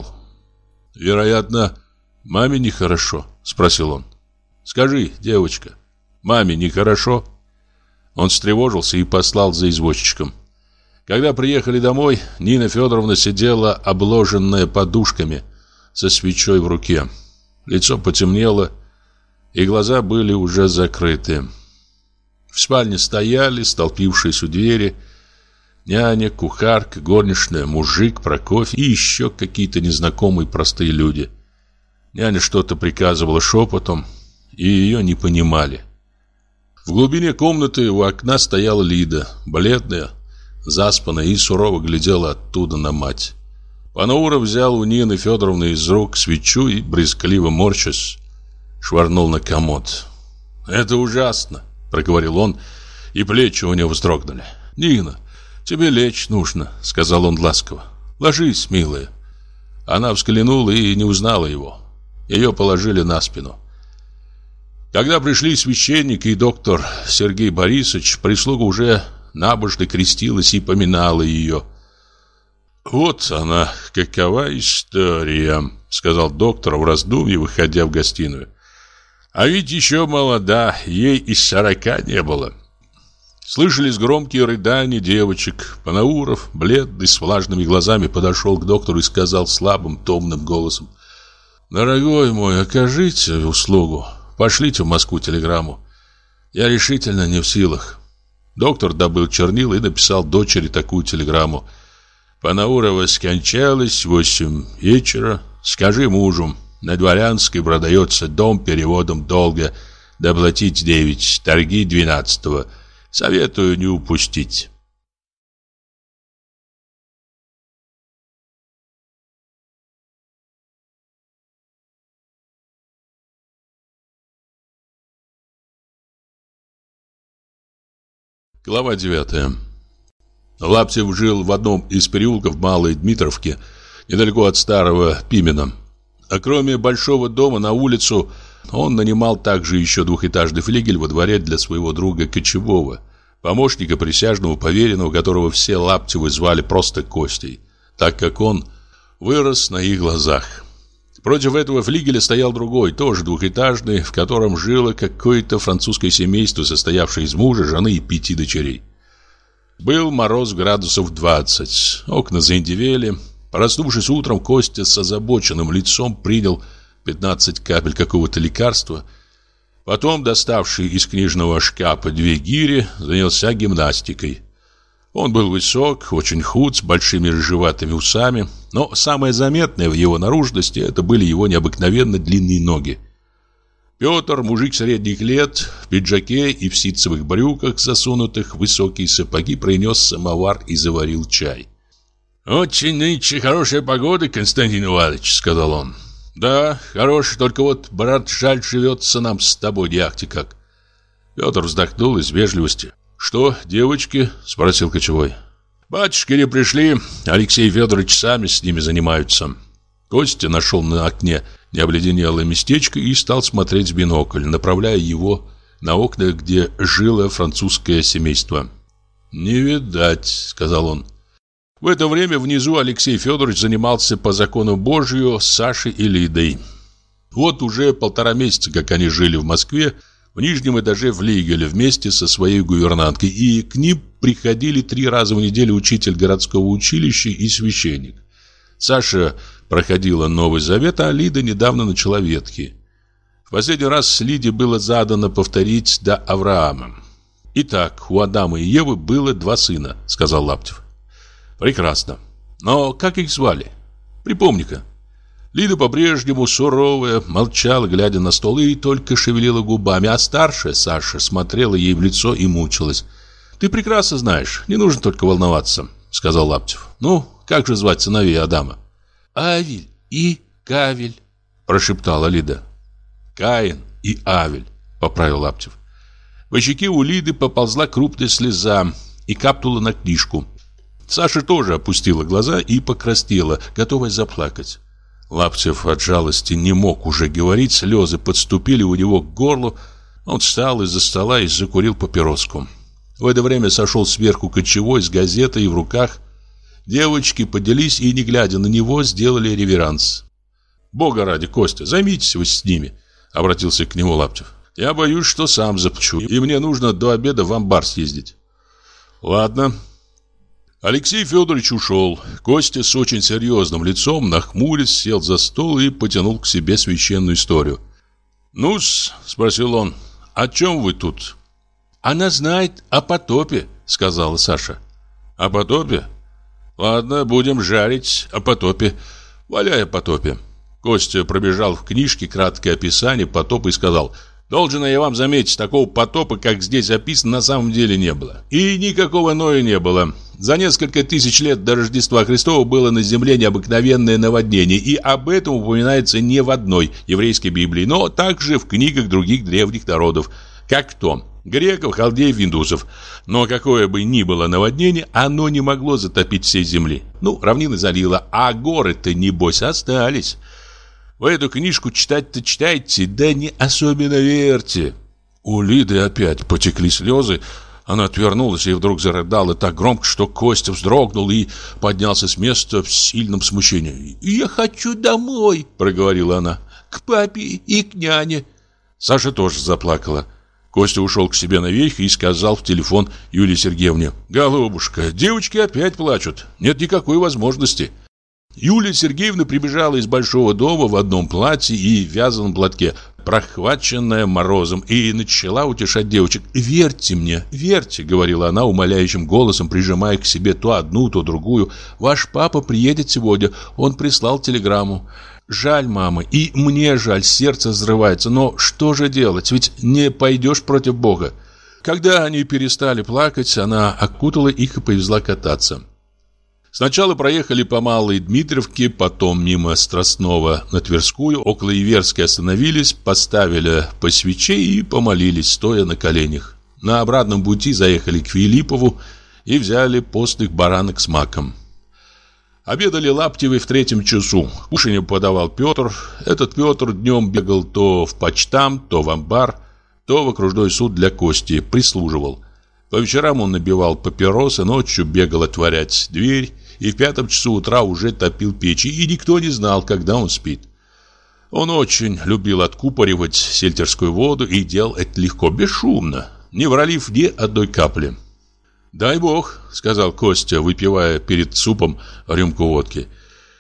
«Вероятно, маме нехорошо?» — спросил он. «Скажи, девочка, маме нехорошо?» Он встревожился и послал за извозчиком. Когда приехали домой, Нина Федоровна сидела, обложенная подушками, со свечой в руке. Лицо потемнело, и глаза были уже закрыты. В спальне стояли, столпившись у двери, няня, кухарка, горничная, мужик, Прокофий и еще какие-то незнакомые простые люди. Няня что-то приказывала шепотом, и ее не понимали. В глубине комнаты у окна стояла Лида, бледная, заспанная, и сурово глядела оттуда на мать. Панауров взял у Нины Федоровны из рук свечу и, брезгливо морщась, швырнул на комод. «Это ужасно!» — проговорил он, и плечи у него вздрогнули. «Нина, тебе лечь нужно», — сказал он ласково. «Ложись, милая». Она взглянула и не узнала его. Ее положили на спину. Когда пришли священник и доктор Сергей Борисович, прислуга уже набожно крестилась и поминала ее. «Вот она, какова история», — сказал доктор в раздумье, выходя в гостиную. «А ведь еще молода, ей и 40 не было». Слышались громкие рыдания девочек. Панауров, бледный, с влажными глазами, подошел к доктору и сказал слабым, томным голосом: «Дорогой мой, окажите услугу. Пошлите в Москву телеграмму. Я решительно не в силах». Доктор добыл чернила и написал дочери такую телеграмму: «Панаурова скончалась в 8 вечера. Скажи мужу, на Дворянской продается дом переводом долга, доплатить 9, торги 12-го. Советую не упустить». Глава 9. Лаптев жил в одном из переулков Малой Дмитровки, недалеко от Старого Пимена. А кроме большого дома на улицу, он нанимал также еще двухэтажный флигель во дворе для своего друга Кочевого, помощника присяжного поверенного, которого все Лаптевы звали просто Костей, так как он вырос на их глазах. Против этого флигеля стоял другой, тоже двухэтажный, в котором жило какое-то французское семейство, состоявшее из мужа, жены и 5 дочерей. Был мороз градусов 20, окна заиндевели. Проснувшись утром, Костя с озабоченным лицом принял 15 капель какого-то лекарства. Потом, доставший из книжного шкафа 2 гири, занялся гимнастикой. Он был высок, очень худ, с большими рыжеватыми усами, но самое заметное в его наружности — это были его необыкновенно длинные ноги. Петр, мужик средних лет, в пиджаке и в ситцевых брюках, засунутых в высокие сапоги, принес самовар и заварил чай. «Очень нынче хорошая погода, Константин Иванович», — сказал он. «Да, хорошая, только вот, брат, жаль, живется нам с тобой не ахти как». Петр вздохнул из вежливости. «Что, девочки?» — спросил Кочевой. «Батюшки не пришли, Алексей Федорович сами с ними занимаются». Костя нашел на окне необледенелое местечко и стал смотреть в бинокль, направляя его на окна, где жило французское семейство. «Не видать», — сказал он. В это время внизу Алексей Федорович занимался по закону Божию с Сашей и Лидой. Вот уже 1,5 месяца, как они жили в Москве, в нижнем этаже флигеля вместе со своей гувернанткой, и к ним приходили 3 раза в неделю учитель городского училища и священник. Саша проходила Новый Завет, а Лида недавно начала Ветхий. В последний раз Лиде было задано повторить до Авраама. «Итак, у Адама и Евы было 2 сына», — сказал Лаптев. «Прекрасно. Но как их звали? Припомни-ка». Лида по-прежнему суровая, молчала, глядя на стол, и только шевелила губами, а старшая Саша смотрела ей в лицо и мучилась. «Ты прекрасно знаешь, не нужно только волноваться», — сказал Лаптев. «Ну, как же звать сыновей Адама?» «Авель и Кавель», — прошептала Лида. «Каин и Авель», — поправил Лаптев. По щеке у Лиды поползла крупная слеза и капнула на книжку. Саша тоже опустила глаза и покраснела, готовая заплакать. Лаптев от жалости не мог уже говорить, слезы подступили у него к горлу. Он встал из-за стола и закурил папироску. В это время сошел сверху Кочевой с газетой в руках. Девочки поднялись и, не глядя на него, сделали реверанс. «Бога ради, Костя, займитесь вы с ними», — обратился к нему Лаптев. «Я боюсь, что сам заплачу, и мне нужно до обеда в амбар съездить». «Ладно». Алексей Федорович ушел. Костя с очень серьезным лицом, нахмурясь, сел за стол и потянул к себе священную историю. «Ну-с», — спросил он, — «о чем вы тут?» Она знает о потопе, сказала Саша. О потопе? Ладно, будем жарить о потопе. Валяй о потопе. Костя пробежал в книжке краткое описание потопа и сказал: должен я вам заметить, такого потопа, как здесь описано, на самом деле не было. И никакого Ноя не было. За несколько тысяч лет до Рождества Христова было на земле необыкновенное наводнение, и об этом упоминается не в одной еврейской Библии, но также в книгах других древних народов, как то греков, халдеев, индусов. Но какое бы ни было наводнение, оно не могло затопить всей земли. Равнины залило, а горы-то, небось, остались. Вы эту книжку читать-то читайте, да не особенно верьте. У Лиды опять потекли слезы. Она отвернулась и вдруг зарыдала так громко, что Костя вздрогнул и поднялся с места в сильном смущении. «Я хочу домой», — проговорила она, — «к папе и к няне». Саша тоже заплакала. Костя ушел к себе наверх и сказал в телефон Юлии Сергеевне: «Голубушка, девочки опять плачут. Нет никакой возможности». Юлия Сергеевна прибежала из большого дома в одном платье и вязаном платке, прохваченная морозом, и начала утешать девочек. «Верьте мне, верьте», — говорила она умоляющим голосом, прижимая к себе то одну, то другую. «Ваш папа приедет сегодня, он прислал телеграмму. Жаль, мама, и мне жаль, сердце взрывается, но что же делать, ведь не пойдешь против Бога». Когда они перестали плакать, она окутала их и повезла кататься. Сначала проехали по Малой Дмитриевке, потом мимо Страстного на Тверскую, около Иверской остановились, поставили по свече и помолились, стоя на коленях. На обратном пути заехали к Филиппову и взяли постных баранок с маком. Обедали Лаптевы в 3 часу. Кушанье подавал Петр. Этот Петр днем бегал то в почтам, то в амбар, то в окружной суд для Кости, прислуживал. По вечерам он набивал папиросы, ночью бегал отворять дверь, и в 5 часу утра уже топил печи, и никто не знал, когда он спит. Он очень любил откупоривать сельтерскую воду и делал это легко, бесшумно, не пролив ни одной капли. «Дай Бог», — сказал Костя, выпивая перед супом рюмку водки.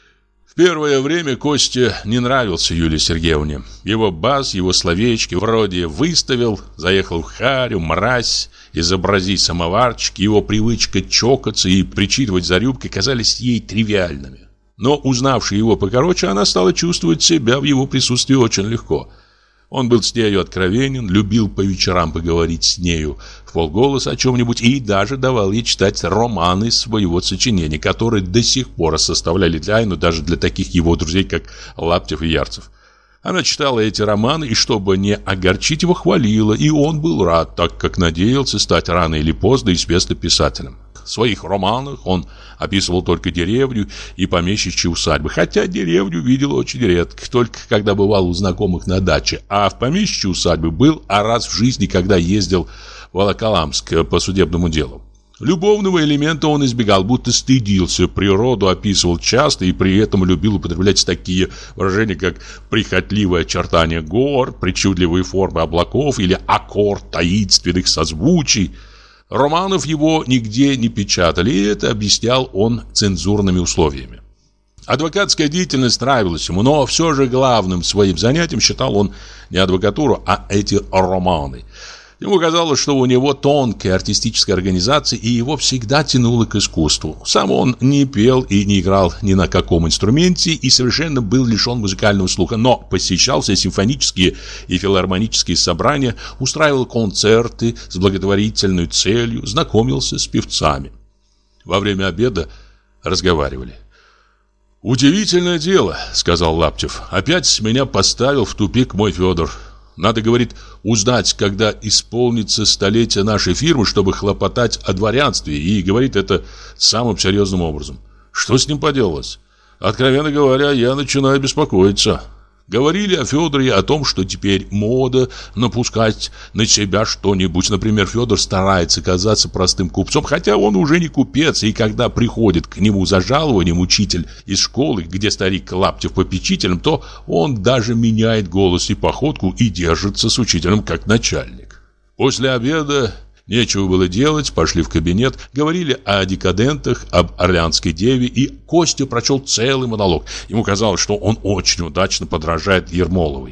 В первое время Косте не нравился Юлии Сергеевне. Его бас, его словечки вроде «выставил», «заехал в харю», «мразь», «изобразить самоварчик», его привычка чокаться и причитывать за рюмкой казались ей тривиальными. Но, узнавши его покороче, она стала чувствовать себя в его присутствии очень легко. Он был с нею откровенен, любил по вечерам поговорить с нею вполголоса о чем-нибудь и даже давал ей читать романы своего сочинения, которые до сих пор составляли тайну даже для таких его друзей, как Лаптев и Ярцев. Она читала эти романы и, чтобы не огорчить его, хвалила, и он был рад, так как надеялся стать рано или поздно известным писателем. В своих романах он описывал только деревню и помещичьи усадьбы, хотя деревню видел очень редко, только когда бывал у знакомых на даче, а в помещичьей усадьбе был раз в жизни, когда ездил в Волоколамск по судебному делу. Любовного элемента он избегал, будто стыдился, природу описывал часто и при этом любил употреблять такие выражения, как прихотливое очертание гор, причудливые формы облаков или аккорд таинственных созвучий. Романов его нигде не печатали, и это объяснял он цензурными условиями. Адвокатская деятельность нравилась ему, но все же главным своим занятием считал он не адвокатуру, а эти романы. Ему казалось, что у него тонкая артистическая организация, и его всегда тянуло к искусству. Сам он не пел и не играл ни на каком инструменте и совершенно был лишен музыкального слуха, но посещал все симфонические и филармонические собрания, устраивал концерты с благотворительной целью, знакомился с певцами. Во время обеда разговаривали. «Удивительное дело», — сказал Лаптев. «Опять меня поставил в тупик мой Федор. Надо, говорит, узнать, когда исполнится столетие нашей фирмы, чтобы хлопотать о дворянстве, и говорит это самым серьезным образом. Что с ним поделалось? Откровенно говоря, я начинаю беспокоиться. Говорили о Федоре, о том, что теперь мода напускать на себя что-нибудь. Например, Федор старается казаться простым купцом, хотя он уже не купец, и когда приходит к нему за жалованием учитель из школы, где старик Лаптев попечителем, то он даже меняет голос и походку и держится с учителем как начальник. После обеда нечего было делать, пошли в кабинет, говорили о декадентах, об Орлеанской деве, и Костя прочел целый монолог. Ему казалось, что он очень удачно подражает Ермоловой.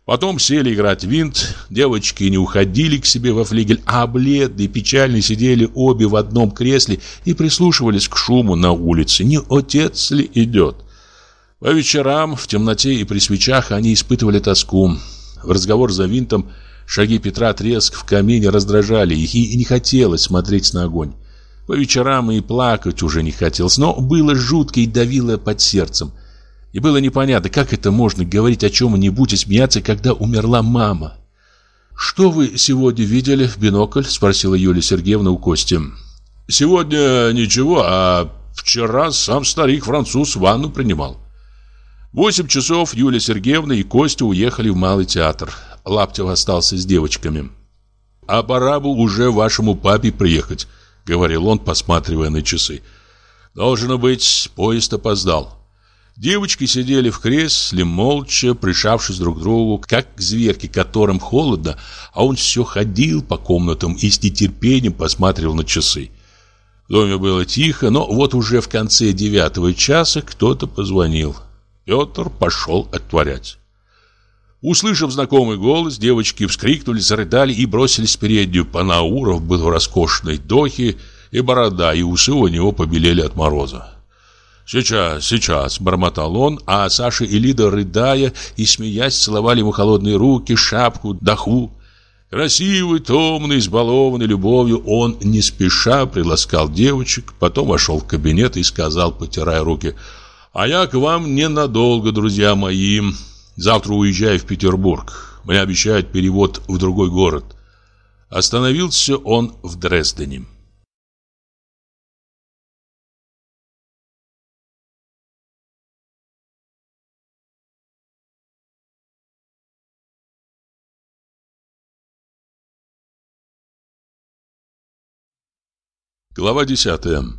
Потом сели играть в винт, девочки не уходили к себе во флигель, а бледные, печальные сидели обе в одном кресле и прислушивались к шуму на улице. Не отец ли идет? По вечерам, в темноте и при свечах они испытывали тоску. В разговор за винтом шаги Петра треск в камине раздражали их, и не хотелось смотреть на огонь. По вечерам и плакать уже не хотелось, но было жутко и давило под сердцем. И было непонятно, как это можно говорить о чем-нибудь и смеяться, когда умерла мама. «Что вы сегодня видели в бинокль?» – спросила Юлия Сергеевна у Кости. «Сегодня ничего, а вчера сам старик-француз ванну принимал». В 8 часов Юлия Сергеевна и Костя уехали в Малый театр. Лаптев остался с девочками. «А пора бы уже вашему папе приехать», — говорил он, посматривая на часы. «Должно быть, поезд опоздал». Девочки сидели в кресле, молча, прижавшись друг к другу, как зверки, которым холодно, а он все ходил по комнатам и с нетерпением посматривал на часы. В доме было тихо, но вот уже в конце 9 часа кто-то позвонил. Петр пошел отворять. Услышав знакомый голос, девочки вскрикнули, зарыдали и бросились в переднюю. Панауров был в роскошной дохе, и борода, и усы у него побелели от мороза. «Сейчас», — бормотал он, а Саша и Лида, рыдая и смеясь, целовали ему холодные руки, шапку, доху. Красивый, томный, избалованный любовью, он не спеша приласкал девочек, потом вошел в кабинет и сказал, потирая руки: «А я к вам ненадолго, друзья мои. Завтра уезжаю в Петербург. Мне обещают перевод в другой город». Остановился он в Дрездене. Глава 10.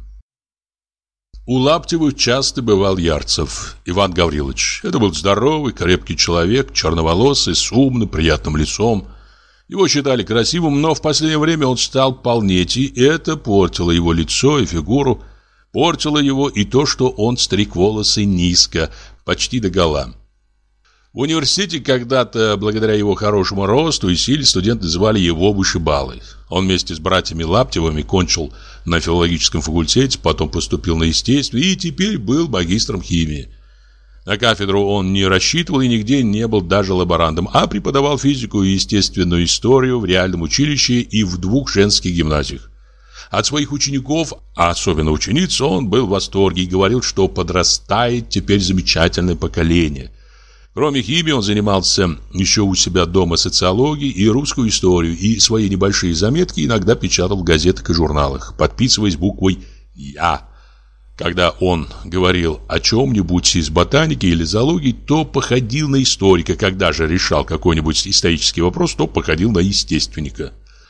У Лаптевых часто бывал Ярцев Иван Гаврилович. Это был здоровый, крепкий человек, черноволосый, с умным, приятным лицом. Его считали красивым, но в последнее время он стал полнеть, и это портило его лицо и фигуру. Портило его и то, что он стриг волосы низко, почти догола. В университете когда-то, благодаря его хорошему росту и силе, студенты звали его вышибалой. Он вместе с братьями Лаптевыми кончил на филологическом факультете, потом поступил на естественный и теперь был магистром химии. На кафедру он не рассчитывал и нигде не был даже лаборантом, а преподавал физику и естественную историю в реальном училище и в 2 женских гимназиях. От своих учеников, а особенно учениц, он был в восторге и говорил, что подрастает теперь замечательное поколение. Кроме химии он занимался еще у себя дома социологией и русскую историю, и свои небольшие заметки иногда печатал в газетах и журналах, подписываясь буквой «Я». Когда он говорил о чем-нибудь из ботаники или зоологии, то походил на историка, когда же решал какой-нибудь исторический вопрос, то походил на естественника.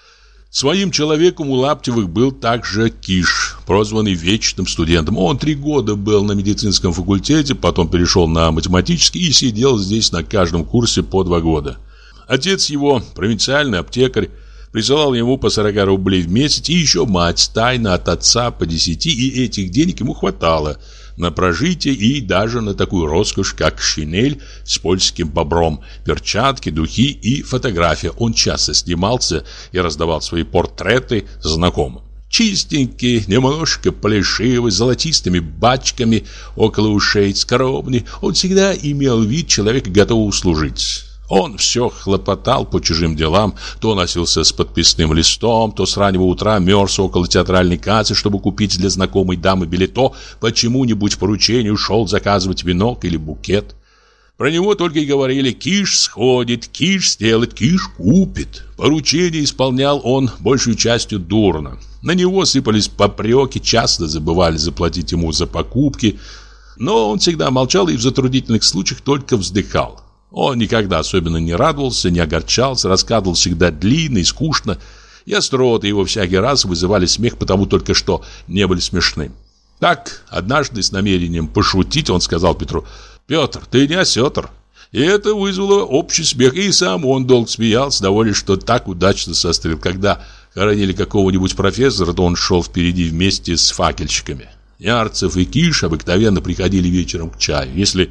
Своим человеком у Лаптевых был также Киш, прозванный вечным студентом. Он 3 года был на медицинском факультете, потом перешел на математический и сидел здесь на каждом курсе по 2 года. Отец его, провинциальный аптекарь, присылал ему по 40 рублей в месяц, и еще мать тайно от отца по 10, и этих денег ему хватало на прожитие и даже на такую роскошь, как шинель с польским бобром, перчатки, духи и фотография. Он часто снимался и раздавал свои портреты знакомым. Чистенький, немножко плешивый, с золотистыми бачками около ушей, скромный, он всегда имел вид человека, готового служить. Он все хлопотал по чужим делам, то носился с подписным листом, то с раннего утра мерз около театральной кассы, чтобы купить для знакомой дамы билет, то почему-нибудь поручению шел заказывать венок или букет. Про него только и говорили: Киш сходит, Киш сделает, Киш купит. Поручение исполнял он большей частью дурно. На него сыпались попреки, часто забывали заплатить ему за покупки, но он всегда молчал и в затруднительных случаях только вздыхал. Он никогда особенно не радовался, не огорчался, рассказывал всегда длинно и скучно, и остроты его всякий раз вызывали смех, потому только что не были смешны. Так, однажды с намерением пошутить, он сказал Петру: «Петр, ты не осетр». И это вызвало общий смех, и сам он долго смеялся, довольный, что так удачно сострил. Когда хоронили какого-нибудь профессора, то он шел впереди вместе с факельщиками. Ярцев и Киш обыкновенно приходили вечером к чаю. Если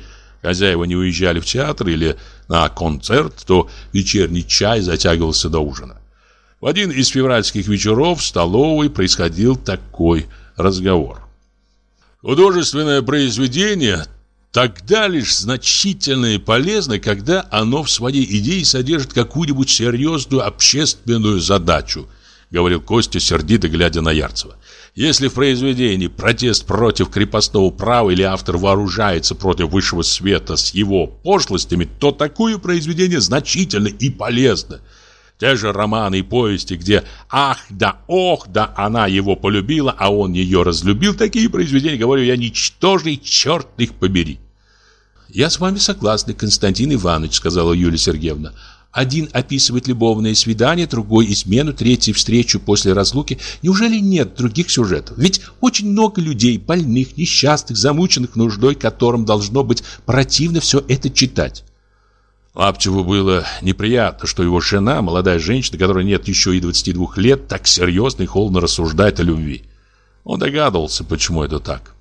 хозяева не уезжали в театр или на концерт, то вечерний чай затягивался до ужина. В один из февральских вечеров в столовой происходил такой разговор. Художественное произведение тогда лишь значительно и полезно, когда оно в своей идее содержит какую-нибудь серьезную общественную задачу, говорил Костя, сердито глядя на Ярцева. Если в произведении протест против крепостного права или автор вооружается против высшего света с его пошлостями, то такое произведение значительно и полезно. Те же романы и повести, где «ах да ох да она его полюбила, а он ее разлюбил», такие произведения, говорю я, ничтожный, черт их побери. «Я с вами согласна, Константин Иванович», — сказала Юлия Сергеевна. «Один описывает любовное свидание, другой измену, третий встречу после разлуки. Неужели нет других сюжетов? Ведь очень много людей, больных, несчастных, замученных нуждой, которым должно быть противно все это читать». Лаптеву было неприятно, что его жена, молодая женщина, которой нет еще и 22 лет, так серьезно и холодно рассуждает о любви. Он догадывался, почему это так.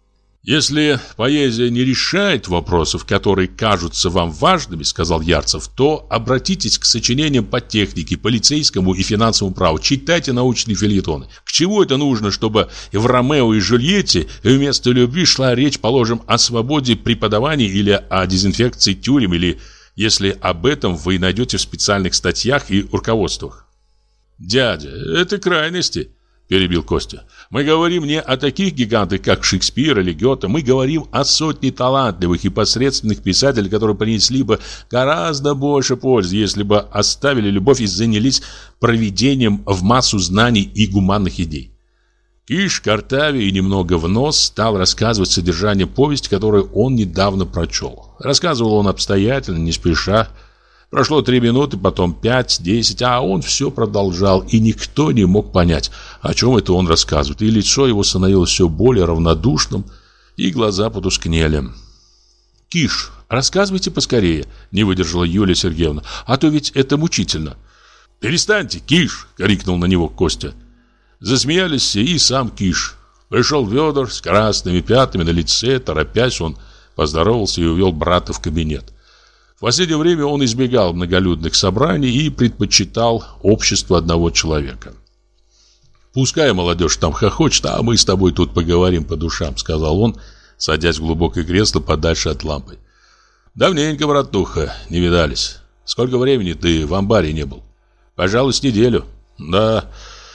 «Если поэзия не решает вопросов, которые кажутся вам важными, — сказал Ярцев, — то обратитесь к сочинениям по технике, полицейскому и финансовому праву, читайте научные фельетоны. К чему это нужно, чтобы и в «Ромео и Джульетте» вместо любви шла речь, положим, о свободе преподавания или о дезинфекции тюрем, или если об этом вы найдете в специальных статьях и руководствах?» «Дядя, это крайности», — перебил Костя. «Мы говорим не о таких гигантах, как Шекспир или Гёте. Мы говорим о сотне талантливых и посредственных писателей, которые принесли бы гораздо больше пользы, если бы оставили любовь и занялись проведением в массу знаний и гуманных идей». Киш, картавя и немного в нос, стал рассказывать содержание повести, которую он недавно прочел. Рассказывал он обстоятельно, не спеша. Прошло 3 минуты, потом 5, 10, а он все продолжал, и никто не мог понять, о чем это он рассказывает. И лицо его становилось все более равнодушным, и глаза потускнели. «Киш, рассказывайте поскорее», — не выдержала Юлия Сергеевна, «а то ведь это мучительно». «Перестаньте, Киш!» — крикнул на него Костя. Засмеялись все, и сам Киш. Пришел Федор с красными пятнами на лице, торопясь, он поздоровался и увел брата в кабинет. В последнее время он избегал многолюдных собраний и предпочитал общество одного человека. «Пускай молодежь там хохочет, а мы с тобой тут поговорим по душам», — сказал он, садясь в глубокое кресло подальше от лампы. «Давненько, братуха, не видались. Сколько времени ты в амбаре не был?» «Пожалуй, с неделю». «Да,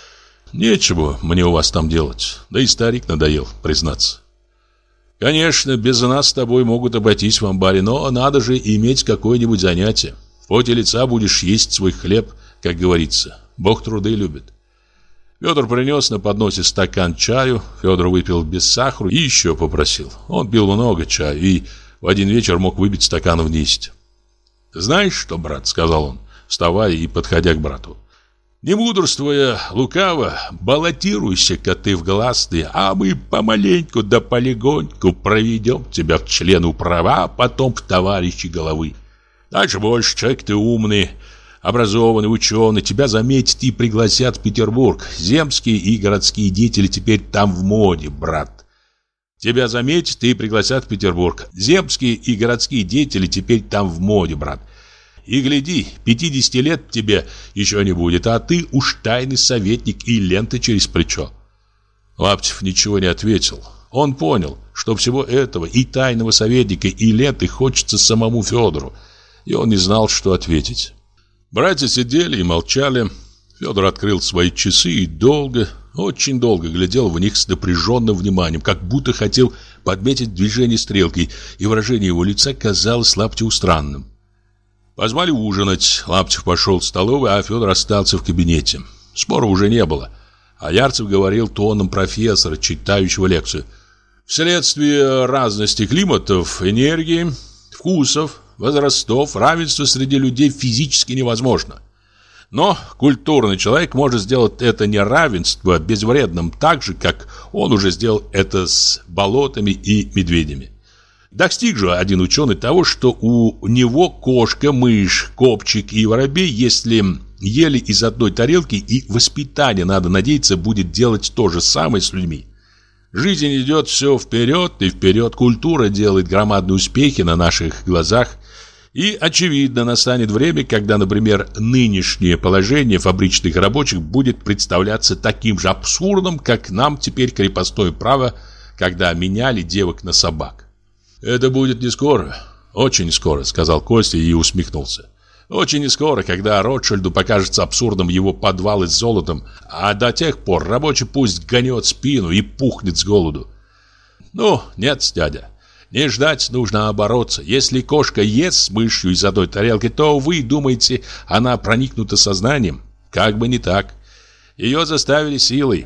нечего мне у вас там делать. Да и старик надоел, признаться». «Конечно, без нас с тобой могут обойтись в амбаре, но надо же иметь какое-нибудь занятие. В поте лица будешь есть свой хлеб, как говорится. Бог труды любит». Федор принес на подносе стакан чаю. Федор выпил без сахара и еще попросил. Он пил много чая и в один вечер мог выпить стаканов 10. «Знаешь что, брат, — сказал он, вставая и подходя к брату, — не мудрствуя лукаво, баллотируйся-ка ты в гласные, а мы помаленьку да полегоньку проведем тебя в члены управа, а потом в товарищи головы. Дальше больше, человек ты умный, образованный, ученый, тебя заметят и пригласят в Петербург. Земские и городские деятели теперь там в моде, брат. Тебя заметят и пригласят в Петербург. Земские и городские деятели теперь там в моде, брат. И гляди, 50 лет тебе еще не будет, а ты уж тайный советник и лента через плечо». Лаптев ничего не ответил. Он понял, что всего этого, и тайного советника, и ленты, хочется самому Федору, и он не знал, что ответить. Братья сидели и молчали. Федор открыл свои часы и долго, очень долго глядел в них с напряженным вниманием, как будто хотел подметить движение стрелки, и выражение его лица казалось Лаптеву странным. Позвали ужинать. Лаптев пошел в столовую, а Федор остался в кабинете. Спора уже не было. А Ярцев говорил тоном профессора, читающего лекцию. Вследствие разности климатов, энергии, вкусов, возрастов, равенство среди людей физически невозможно. Но культурный человек может сделать это неравенство безвредным так же, как он уже сделал это с болотами и медведями. Достиг же один ученый того, что у него кошка, мышь, копчик и воробей, если ели из одной тарелки, и воспитание, надо надеяться, будет делать то же самое с людьми. Жизнь идет все вперед и вперед, культура делает громадные успехи на наших глазах. И, очевидно, настанет время, когда, например, нынешнее положение фабричных рабочих будет представляться таким же абсурдом, как нам теперь крепостное право, когда меняли девок на собак. «Это будет не скоро, очень скоро», — сказал Костя и усмехнулся. «Очень не скоро, когда Ротшильду покажется абсурдом его подвалы с золотом, а до тех пор рабочий пусть гнет спину и пухнет с голоду». «Ну, нет, дядя. Не ждать, нужно бороться. Если кошка ест с мышью из одной тарелки, то вы думаете, она проникнута сознанием? Как бы не так. Ее заставили силой.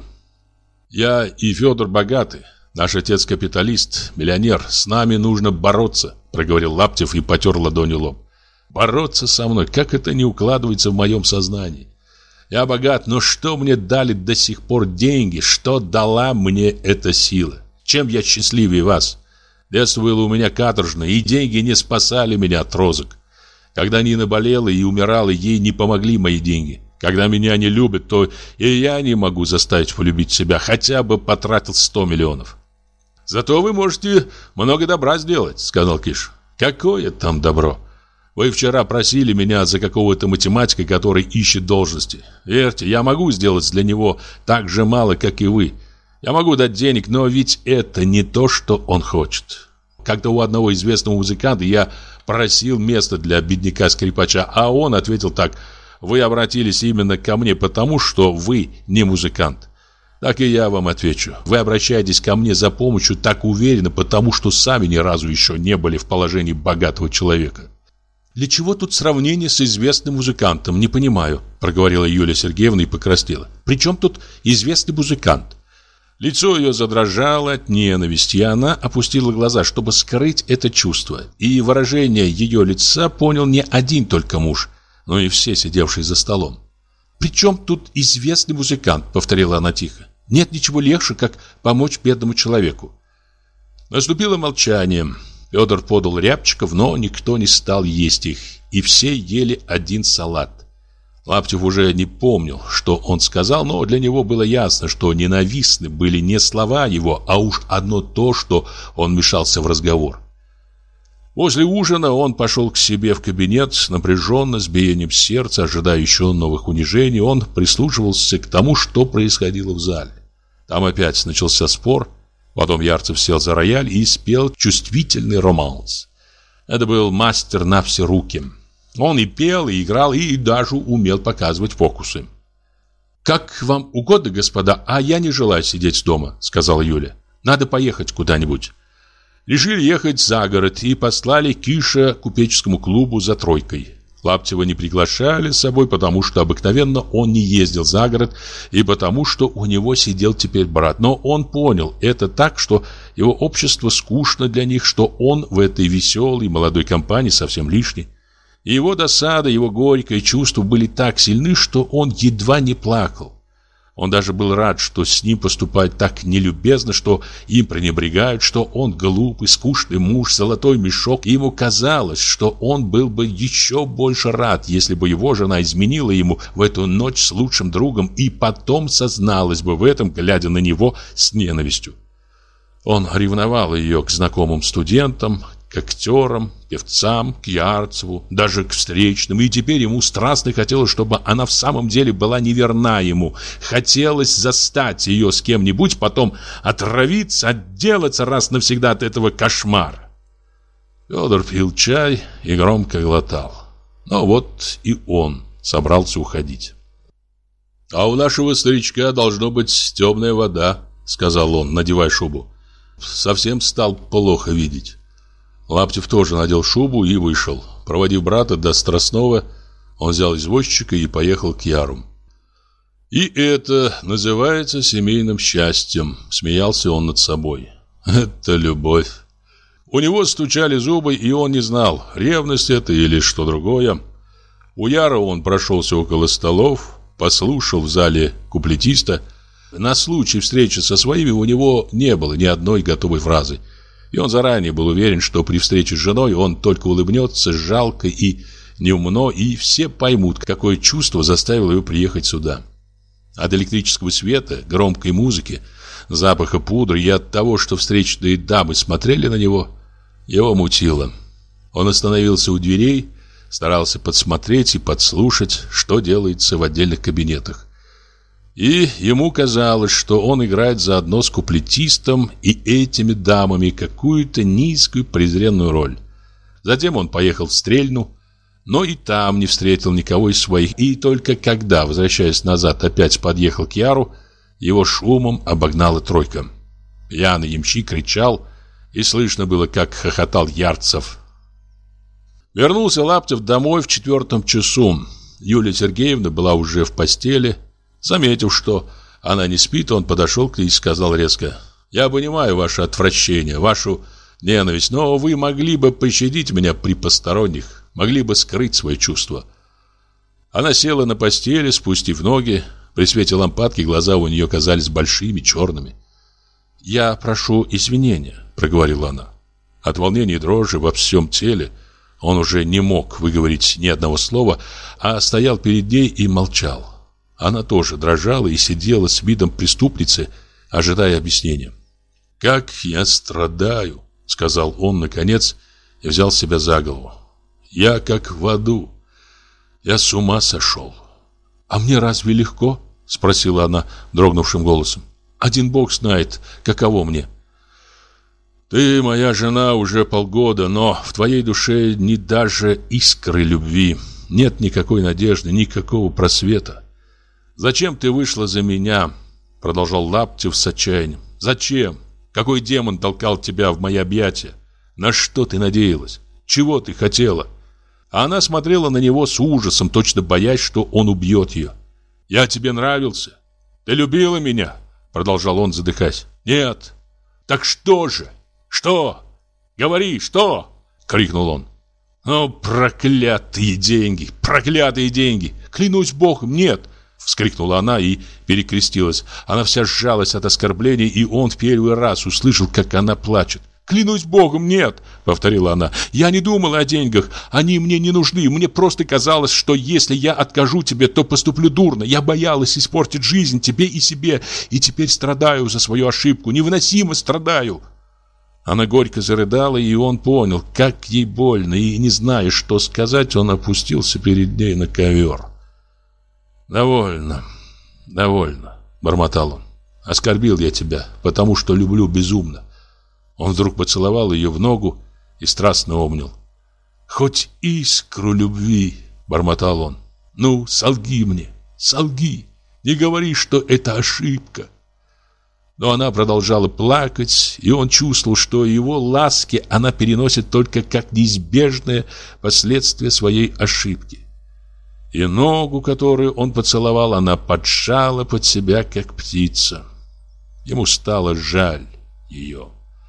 Я и Федор богаты. Наш отец капиталист, миллионер. С нами нужно бороться», — проговорил Лаптев и потер ладонью лоб. «Бороться со мной? Как это не укладывается в моем сознании? Я богат, но что мне дали до сих пор деньги? Что дала мне эта сила? Чем я счастливее вас? Детство было у меня каторжное, и деньги не спасали меня от розок. Когда Нина болела и умирала, ей не помогли мои деньги. Когда меня не любят, то и я не могу заставить полюбить себя, хотя бы потратил 100 миллионов». «Зато вы можете много добра сделать», — сказал Киш. «Какое там добро? Вы вчера просили меня за какого-то математика, который ищет должности. Верьте, я могу сделать для него так же мало, как и вы. Я могу дать денег, но ведь это не то, что он хочет. Как-то у одного известного музыканта я просил место для бедняка-скрипача, а он ответил так: «Вы обратились именно ко мне, потому что вы не музыкант». Так и я вам отвечу. Вы обращаетесь ко мне за помощью так уверенно, потому что сами ни разу еще не были в положении богатого человека. «Для чего тут сравнение с известным музыкантом? Не понимаю», — проговорила Юлия Сергеевна и покраснела. «При чем тут известный музыкант?» Лицо ее задрожало от ненависти, и она опустила глаза, чтобы скрыть это чувство. И выражение ее лица понял не один только муж, но и все сидевшие за столом. «При чем тут известный музыкант?» — повторила она тихо. «Нет ничего легче, как помочь бедному человеку». Наступило молчание. Федор подал рябчиков, но никто не стал есть их, и все ели один салат. Лаптев уже не помнил, что он сказал, но для него было ясно, что ненавистны были не слова его, а уж одно то, что он мешался в разговор. После ужина он пошел к себе в кабинет, напряженно, с биением сердца, ожидая еще новых унижений. Он прислушивался к тому, что происходило в зале. Там опять начался спор. Потом Ярцев сел за рояль и спел чувствительный романс. Это был мастер на все руки. Он и пел, и играл, и даже умел показывать фокусы. «Как вам угодно, господа, а я не желаю сидеть дома», — сказала Юля. «Надо поехать куда-нибудь». Решили ехать за город и послали Киша к купеческому клубу за тройкой. Лаптева не приглашали с собой, потому что обыкновенно он не ездил за город и потому что у него сидел теперь брат. Но он понял это так, что его общество скучно для них, что он в этой веселой молодой компании совсем лишний. И его досада, его горькое чувства были так сильны, что он едва не плакал. Он даже был рад, что с ним поступают так нелюбезно, что им пренебрегают, что он глупый, скучный муж, золотой мешок. И ему казалось, что он был бы еще больше рад, если бы его жена изменила ему в эту ночь с лучшим другом и потом созналась бы в этом, глядя на него с ненавистью. Он ревновал ее к знакомым студентам, к актерам, певцам, к Ярцеву, даже к встречным. И теперь ему страстно хотелось, чтобы она в самом деле была неверна ему. Хотелось застать ее с кем-нибудь, потом отравиться, отделаться раз навсегда от этого кошмара. Федор пил чай и громко глотал. Но вот и он собрался уходить. «А у нашего старичка должно быть темная вода», — сказал он, надевая шубу. «Совсем стал плохо видеть». Лаптев тоже надел шубу и вышел. Проводив брата до Страстного, он взял извозчика и поехал к Яру. «И это называется семейным счастьем», — смеялся он над собой. «Это любовь». У него стучали зубы, и он не знал, ревность это или что другое. У Яра он прошелся около столов, послушал в зале куплетиста. На случай встречи со своими у него не было ни одной готовой фразы. И он заранее был уверен, что при встрече с женой он только улыбнется жалко и неумно, и все поймут, какое чувство заставило его приехать сюда. От электрического света, громкой музыки запаха пудры и от того, что встречные дамы смотрели на него, его мутило. Он остановился у дверей, старался подсмотреть и подслушать, что делается в отдельных кабинетах. И ему казалось, что он играет заодно с куплетистом и этими дамами какую-то низкую презренную роль. Затем он поехал в Стрельну, но и там не встретил никого из своих, и только когда, возвращаясь назад, опять подъехал к Яру, его шумом обогнала тройка. Пьяный ямщик кричал, и слышно было, как хохотал Ярцев. Вернулся Лаптев домой в 4 часу. Юлия Сергеевна была уже в постели. Заметив, что она не спит, он подошел к ней и сказал резко: «Я понимаю ваше отвращение, вашу ненависть, но вы могли бы пощадить меня при посторонних, могли бы скрыть свои чувства». Она села на постели, спустив ноги. При свете лампадки глаза у нее казались большими, черными. «Я прошу извинения», — проговорила она. От волнения и дрожи во всем теле он уже не мог выговорить ни одного слова, а стоял перед ней и молчал. Она тоже дрожала и сидела с видом преступницы, ожидая объяснения. «Как я страдаю», — сказал он наконец и взял себя за голову. «Я как в аду. Я с ума сошел». «А мне разве легко?» — спросила она дрогнувшим голосом. «Один Бог знает, каково мне». «Ты моя жена уже полгода, но в твоей душе ни даже искры любви. Нет никакой надежды, никакого просвета. Зачем ты вышла за меня?» — продолжал Лаптев с отчаянием. «Зачем? Какой демон толкал тебя в мои объятия? На что ты надеялась? Чего ты хотела?» А она смотрела на него с ужасом, точно боясь, что он убьет ее. «Я тебе нравился? Ты любила меня?» — продолжал он, задыхаясь. «Нет. Так что же? Что? Говори, что?» — крикнул он. «Ну, проклятые деньги! Проклятые деньги! Клянусь Богом, нет!» — вскрикнула она и перекрестилась. Она вся сжалась от оскорблений, и он в первый раз услышал, как она плачет. «Клянусь Богом, нет!» — повторила она. «Я не думала о деньгах. Они мне не нужны. Мне просто казалось, что если я откажу тебе, то поступлю дурно. Я боялась испортить жизнь тебе и себе. И теперь страдаю за свою ошибку. Невыносимо страдаю!» Она горько зарыдала, и он понял, как ей больно. И, не зная, что сказать, он опустился перед ней на ковер. «Довольно, довольно», — бормотал он. «Оскорбил я тебя, потому что люблю безумно». Он вдруг поцеловал ее в ногу и страстно обнял. «Хоть искру любви», — бормотал он. «Ну, солги мне, солги, не говори, что это ошибка». Но она продолжала плакать, и он чувствовал, что его ласки она переносит только как неизбежное последствие своей ошибки. И ногу, которую он поцеловал, она поджала под себя, как птица. Ему стало жаль ее.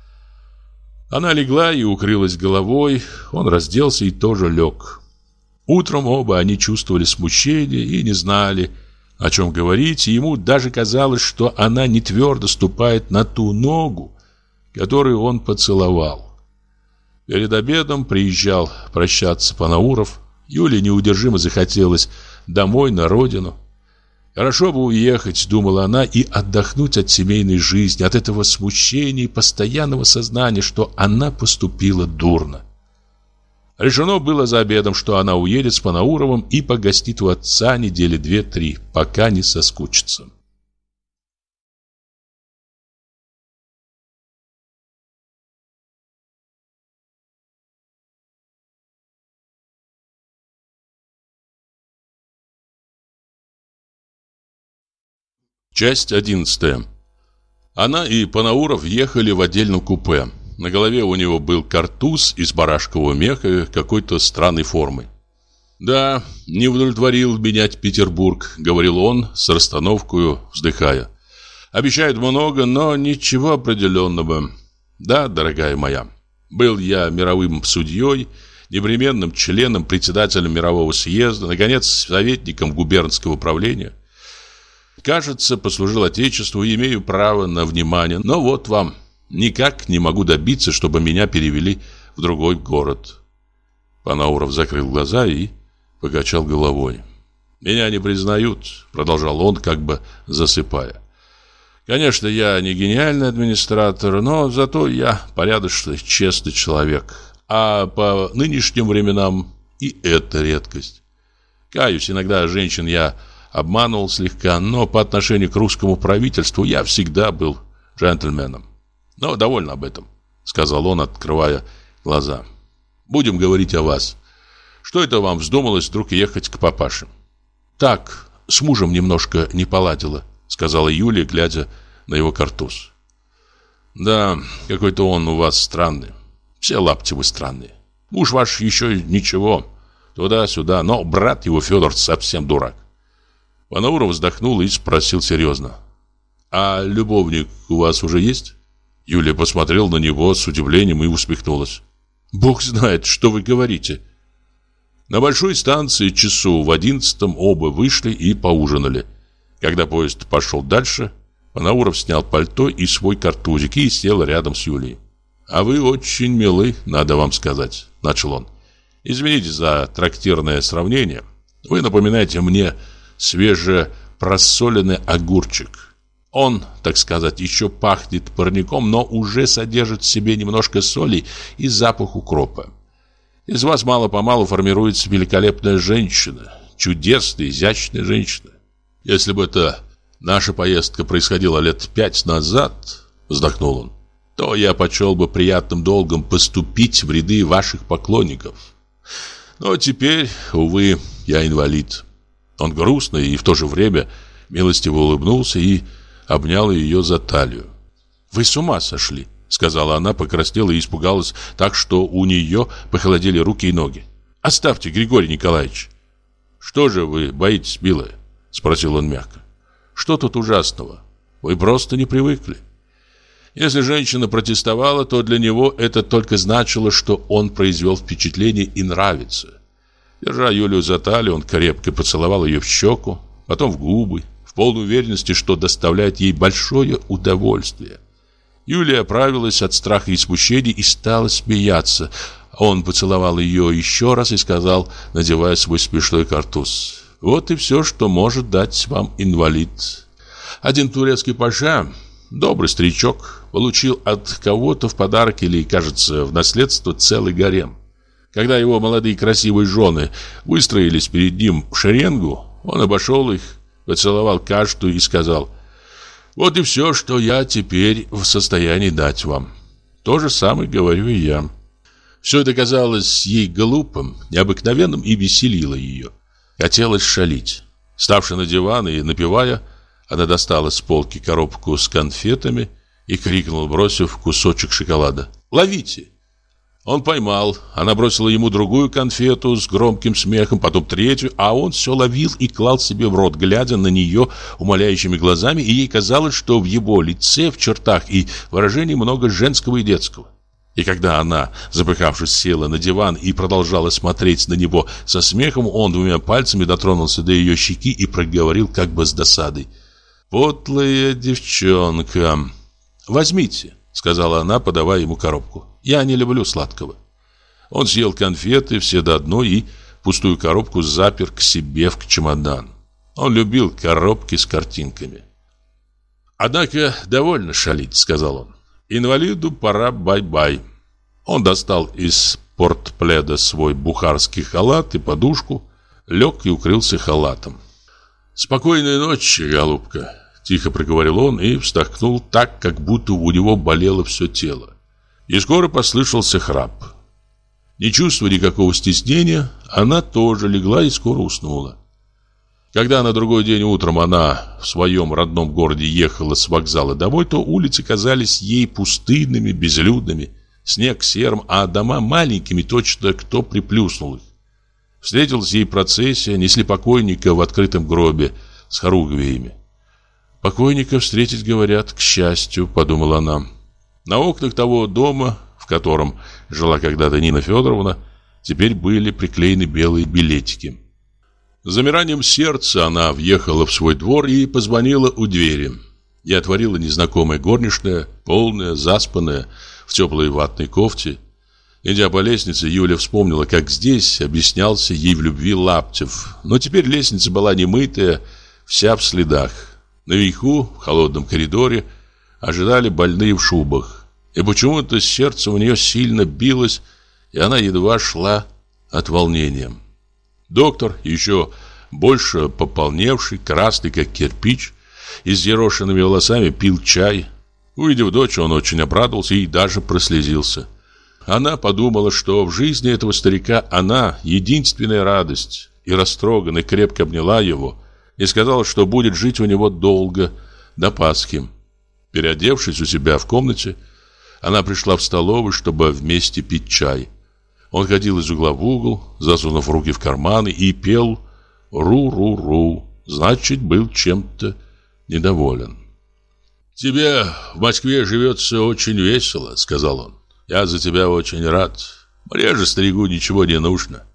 Она легла и укрылась головой, он разделся и тоже лег. Утром оба они чувствовали смущение и не знали, о чем говорить, и ему даже казалось, что она не твердо ступает на ту ногу, которую он поцеловал. Перед обедом приезжал прощаться Панауров. Юле неудержимо захотелось домой, на родину. Хорошо бы уехать, думала она, и отдохнуть от семейной жизни, от этого смущения и постоянного сознания, что она поступила дурно. Решено было за обедом, что она уедет с Панауровым и погостит у отца недели 2-3, пока не соскучится. Часть 11. Она и Панауров ехали в отдельном купе. На голове у него был картуз из барашкового меха какой-то странной формы. «Да, не удовлетворил меня Петербург», — говорил он с расстановкой, вздыхая. «Обещают много, но ничего определенного. Да, дорогая моя, был я мировым судьей, непременным членом, председателем мирового съезда, наконец, советником губернского управления. Кажется, послужил Отечеству и имею право на внимание, но вот вам, никак не могу добиться, чтобы меня перевели в другой город». Панауров закрыл глаза и покачал головой. «Меня не признают», — продолжал он, как бы засыпая. Конечно, я не гениальный администратор, но зато я порядочный, честный человек. А по нынешним временам и это редкость. Каюсь, иногда женщин я обманывал слегка, но по отношению к русскому правительству я всегда был джентльменом. Но довольно об этом, сказал он, открывая глаза. Будем говорить о вас. Что это вам вздумалось вдруг ехать к папаше? Так, с мужем немножко не поладила, сказала Юлия, глядя на его картуз. Да, какой-то он у вас странный. Все Лаптевы странные. Муж ваш еще ничего, туда-сюда, но брат его Федор совсем дурак. Панауров вздохнул и спросил серьезно. А любовник у вас уже есть? Юлия посмотрела на него с удивлением и усмехнулась. Бог знает, что вы говорите. На большой станции часу в 11 оба вышли и поужинали. Когда поезд пошел дальше, Панауров снял пальто и свой картузик и сел рядом с Юлией. «А вы очень милы, надо вам сказать», — начал он. «Извините за трактирное сравнение. Вы напоминаете мне свежепросоленный огурчик. Он, так сказать, еще пахнет парником, но уже содержит в себе немножко соли и запах укропа. Из вас мало-помалу формируется великолепная женщина, чудесная, изящная женщина. Если бы это наша поездка происходила лет 5 назад, вздохнул он, то я почел бы приятным долгом поступить в ряды ваших поклонников. Но теперь, увы, я инвалид». Он грустно и в то же время милостиво улыбнулся и обнял ее за талию. «Вы с ума сошли», — сказала она, покраснела и испугалась так, что у нее похолодели руки и ноги. «Оставьте, Григорий Николаевич». «Что же вы боитесь, милая?» — спросил он мягко. «Что тут ужасного? Вы просто не привыкли». Если женщина протестовала, то для него это только значило, что он произвел впечатление и нравится. Держа Юлию за талию, он крепко поцеловал ее в щеку, потом в губы, в полной уверенности, что доставляет ей большое удовольствие. Юлия оправилась от страха и смущения и стала смеяться. Он поцеловал ее еще раз и сказал, надевая свой смешной картуз: «Вот и все, что может дать вам инвалид. Один турецкий паша, добрый старичок, получил от кого-то в подарок или, кажется, в наследство целый гарем. Когда его молодые красивые жены выстроились перед ним в шеренгу, он обошел их, поцеловал каждую и сказал: «Вот и все, что я теперь в состоянии дать вам. То же самое говорю и я». Все это казалось ей глупым, необыкновенным и веселило ее. Хотелось шалить. Ставши на диван и напевая, она достала с полки коробку с конфетами и крикнула, бросив кусочек шоколада: «Ловите!» Он поймал, она бросила ему другую конфету с громким смехом, потом третью, а он все ловил и клал себе в рот, глядя на нее умоляющими глазами, и ей казалось, что в его лице, в чертах и выражении много женского и детского. И когда она, запыхавшись, села на диван и продолжала смотреть на него со смехом, он двумя пальцами дотронулся до ее щеки и проговорил как бы с досадой: «Подлая девчонка». «Возьмите», — сказала она, подавая ему коробку. «Я не люблю сладкого». Он съел конфеты все до одной и пустую коробку запер к себе в чемодан. Он любил коробки с картинками. «Однако довольно шалить», — сказал он. «Инвалиду пора бай-бай». Он достал из портпледа свой бухарский халат и подушку, лег и укрылся халатом. «Спокойной ночи, голубка», — тихо проговорил он и вздохнул так, как будто у него болело все тело. И скоро послышался храп. Не чувствуя никакого стеснения, она тоже легла и скоро уснула. Когда на другой день утром она в своем родном городе ехала с вокзала домой, то улицы казались ей пустынными, безлюдными, снег серым, а дома маленькими, точно кто приплюснул их. Встретилась ей процессия, несли покойника в открытом гробе с хоругвиями. «Покойника встретить, говорят, к счастью», — подумала она. На окнах того дома, в котором жила когда-то Нина Федоровна, теперь были приклеены белые билетики. С замиранием сердца она въехала в свой двор и позвонила у двери. Ей отворила незнакомая горничная, полная, заспанная, в теплой ватной кофте. Идя по лестнице, Юля вспомнила, как здесь объяснялся ей в любви Лаптев. Но теперь лестница была немытая, вся в следах. Наверху, в холодном коридоре, ожидали больные в шубах. И почему-то сердце у нее сильно билось, и она едва шла от волнения. Доктор, еще больше пополневший, красный как кирпич, и с взъерошенными волосами, пил чай. Увидев дочь, он очень обрадовался и даже прослезился. Она подумала, что в жизни этого старика она единственная радость, и растроганно крепко обняла его и сказала, что будет жить у него долго, до Пасхи. Переодевшись у себя в комнате, она пришла в столовую, чтобы вместе пить чай. Он ходил из угла в угол, засунув руки в карманы, и пел «Ру-ру-ру», значит, был чем-то недоволен. «Тебе в Москве живется очень весело», — сказал он. «Я за тебя очень рад. Мне же, старику, ничего не нужно.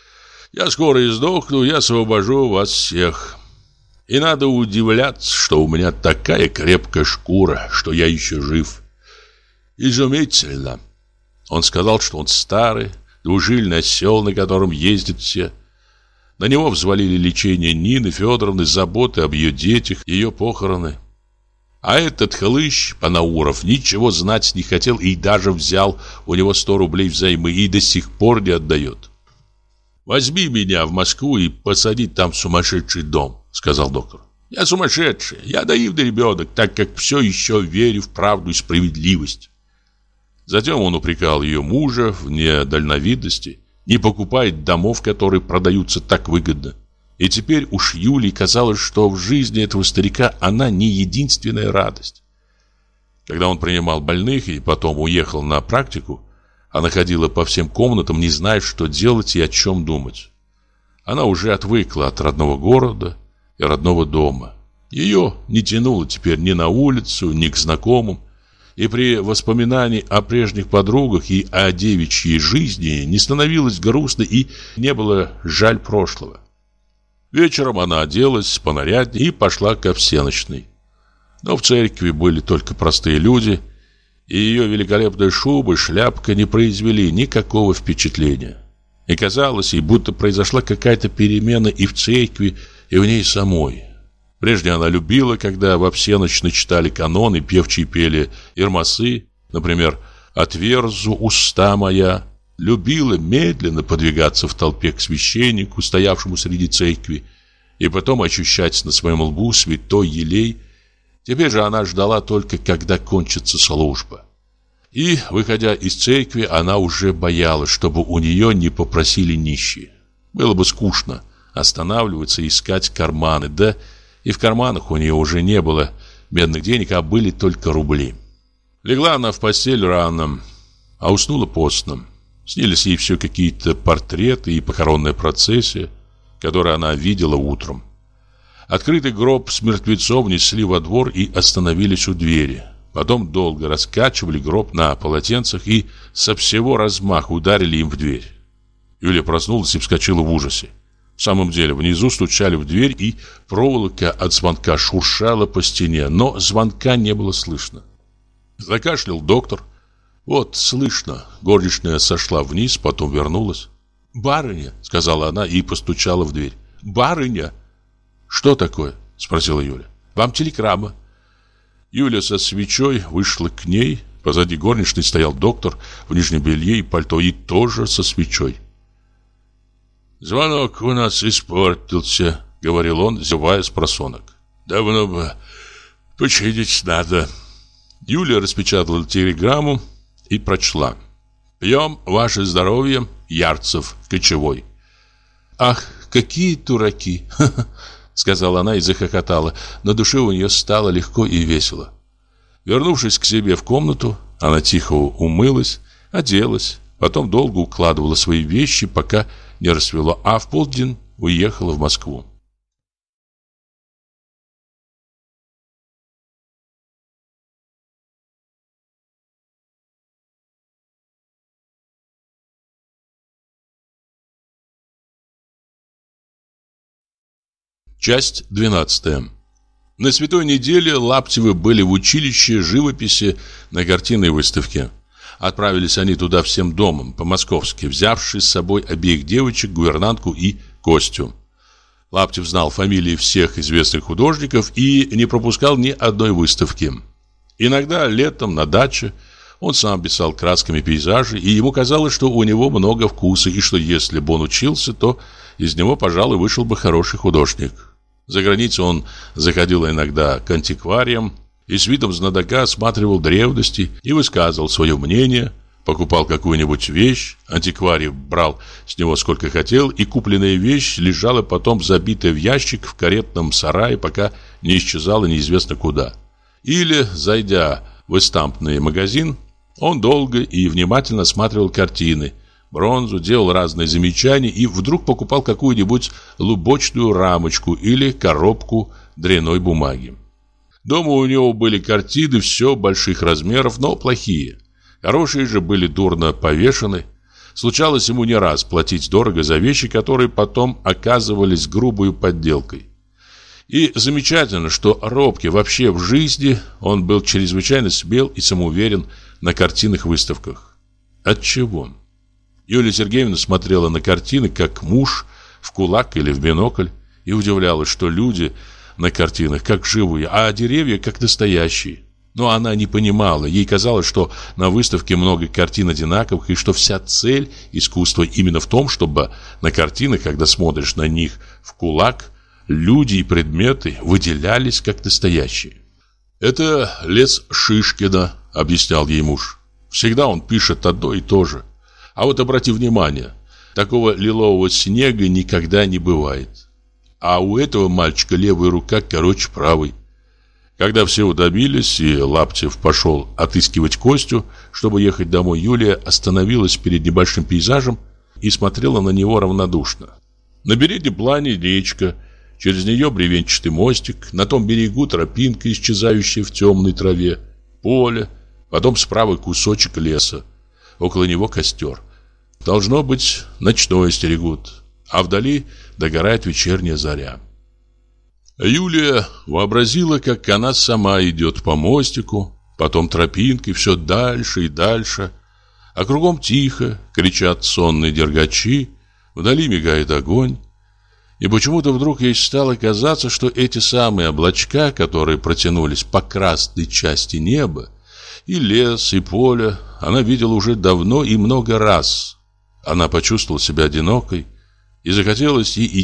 Я скоро издохну, я освобожу вас всех. И надо удивляться, что у меня такая крепкая шкура, что я еще жив. Изумительно». Он сказал, что он старый, двужильный осел, на котором ездят все. На него взвалили лечение Нины Федоровны, заботы об ее детях, ее похороны. А этот хлыщ Панауров ничего знать не хотел и даже взял у него 100 рублей взаймы и до сих пор не отдает. «Возьми меня в Москву и посади там в сумасшедший дом», — сказал доктор. «Я сумасшедший, я наивный ребенок, так как все еще верю в правду и справедливость». Затем он упрекал ее мужа в недальновидности, не покупает домов, которые продаются так выгодно. И теперь уж Юлии казалось, что в жизни этого старика она не единственная радость. Когда он принимал больных и потом уехал на практику, она ходила по всем комнатам, не зная, что делать и о чем думать. Она уже отвыкла от родного города и родного дома. Ее не тянуло теперь ни на улицу, ни к знакомым. И при воспоминании о прежних подругах и о девичьей жизни не становилось грустно и не было жаль прошлого. Вечером она оделась понаряднее и пошла ко всенощной. Но в церкви были только простые люди, и ее великолепная шуба и шляпка не произвели никакого впечатления. И казалось ей, будто произошла какая-то перемена и в церкви, и в ней самой. Прежде она любила, когда во всенощной читали каноны, певчие пели ирмасы, например, «Отверзу уста моя». Любила медленно подвигаться в толпе к священнику, стоявшему среди церкви, и потом ощущать на своем лбу святой елей. Теперь же она ждала только, когда кончится служба. И, выходя из церкви, она уже боялась, чтобы у нее не попросили нищие. Было бы скучно останавливаться и искать карманы, да и в карманах у нее уже не было медных денег, а были только рубли. Легла она в постель рано, а уснула поздно. Снились ей все какие-то портреты и похоронная процессия, которую она видела утром. Открытый гроб с мертвецом несли во двор и остановились у двери. Потом долго раскачивали гроб на полотенцах и со всего размаху ударили им в дверь. Юлия проснулась и вскочила в ужасе. В самом деле, внизу стучали в дверь, и проволока от звонка шуршала по стене, но звонка не было слышно. Закашлял доктор. Вот, слышно. Горничная сошла вниз, потом вернулась. «Барыня», — сказала она и постучала в дверь. «Барыня!» «Что такое?» — спросила Юля. «Вам телеграмма». Юля со свечой вышла к ней. Позади горничной стоял доктор в нижнем белье и пальто, и тоже со свечой. «Звонок у нас испортился», — говорил он, зевая с просонок. «Давно бы починить надо». Юля распечатала телеграмму и прочла. «Пьем ваше здоровье, Ярцев, Кочевой». «Ах, какие дураки!» — сказала она и захохотала. На душе у нее стало легко и весело. Вернувшись к себе в комнату, она тихо умылась, оделась, потом долго укладывала свои вещи, пока не рассвело, а в полдень уехала в Москву. Часть 12. На Святой неделе Лаптевы были в училище живописи на картинной выставке. Отправились они туда всем домом, по-московски, взявши с собой обеих девочек, гувернантку и Костю. Лаптев знал фамилии всех известных художников и не пропускал ни одной выставки. Иногда летом на даче он сам писал красками пейзажи, и ему казалось, что у него много вкуса, и что если бы он учился, то из него, пожалуй, вышел бы хороший художник. За границу он заходил иногда к антиквариям и с видом знатока осматривал древности и высказывал свое мнение, покупал какую-нибудь вещь, антикварий брал с него сколько хотел, и купленная вещь лежала потом забитая в ящик в каретном сарае, пока не исчезала неизвестно куда. Или, зайдя в эстампный магазин, он долго и внимательно осматривал картины, бронзу, делал разные замечания и вдруг покупал какую-нибудь лубочную рамочку или коробку дрянной бумаги. Дома у него были картины все больших размеров, но плохие. Хорошие же были дурно повешены. Случалось ему не раз платить дорого за вещи, которые потом оказывались грубой подделкой. И замечательно, что робкий вообще в жизни, он был чрезвычайно смел и самоуверен на картинных выставках. Отчего? Юлия Сергеевна смотрела на картины, как муж в кулак или в бинокль, и удивлялась, что люди на картинах как живые, а деревья как настоящие. Но она не понимала, ей казалось, что на выставке много картин одинаковых, и что вся цель искусства именно в том, чтобы на картинах, когда смотришь на них в кулак, люди и предметы выделялись как настоящие. «Это лес Шишкина», — объяснял ей муж. «Всегда он пишет одно и то же. А вот обрати внимание, такого лилового снега никогда не бывает. А у этого мальчика левая рука короче правой». Когда все удавились и Лаптев пошел отыскивать Костю, чтобы ехать домой, Юлия остановилась перед небольшим пейзажем и смотрела на него равнодушно. На переднем плане речка, через нее бревенчатый мостик, на том берегу тропинка, исчезающая в темной траве, поле, потом справа кусочек леса, около него костер. Должно быть, ночное стерегут, а вдали догорает вечерняя заря. Юлия вообразила, как она сама идет по мостику, потом тропинкой все дальше и дальше, а кругом тихо, кричат сонные дергачи, вдали мигает огонь. И почему-то вдруг ей стало казаться, что эти самые облачка, которые протянулись по красной части неба, и лес, и поле, она видела уже давно и много раз. Она почувствовала себя одинокой, и захотелось ей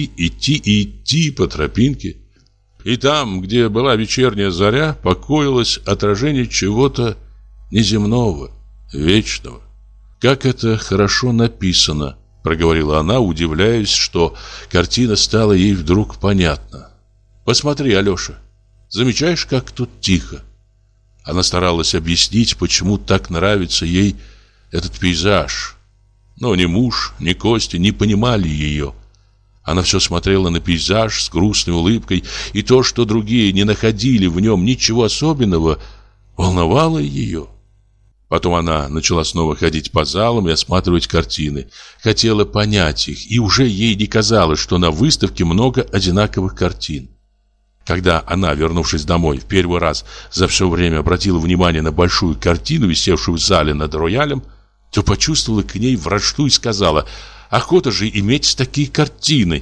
идти по тропинке. И там, где была вечерняя заря, покоилось отражение чего-то неземного, вечного. «Как это хорошо написано», — проговорила она, удивляясь, что картина стала ей вдруг понятна. «Посмотри, Алеша, замечаешь, как тут тихо?» Она старалась объяснить, почему так нравится ей этот пейзаж. Но ни муж, ни Костя не понимали ее. Она все смотрела на пейзаж с грустной улыбкой, и то, что другие не находили в нем ничего особенного, волновало ее. Потом она начала снова ходить по залам и осматривать картины. Хотела понять их, и уже ей не казалось, что на выставке много одинаковых картин. Когда она, вернувшись домой, в первый раз за все время обратила внимание на большую картину, висевшую в зале над роялем, то почувствовала к ней вражду и сказала: «Охота же иметь такие картины!»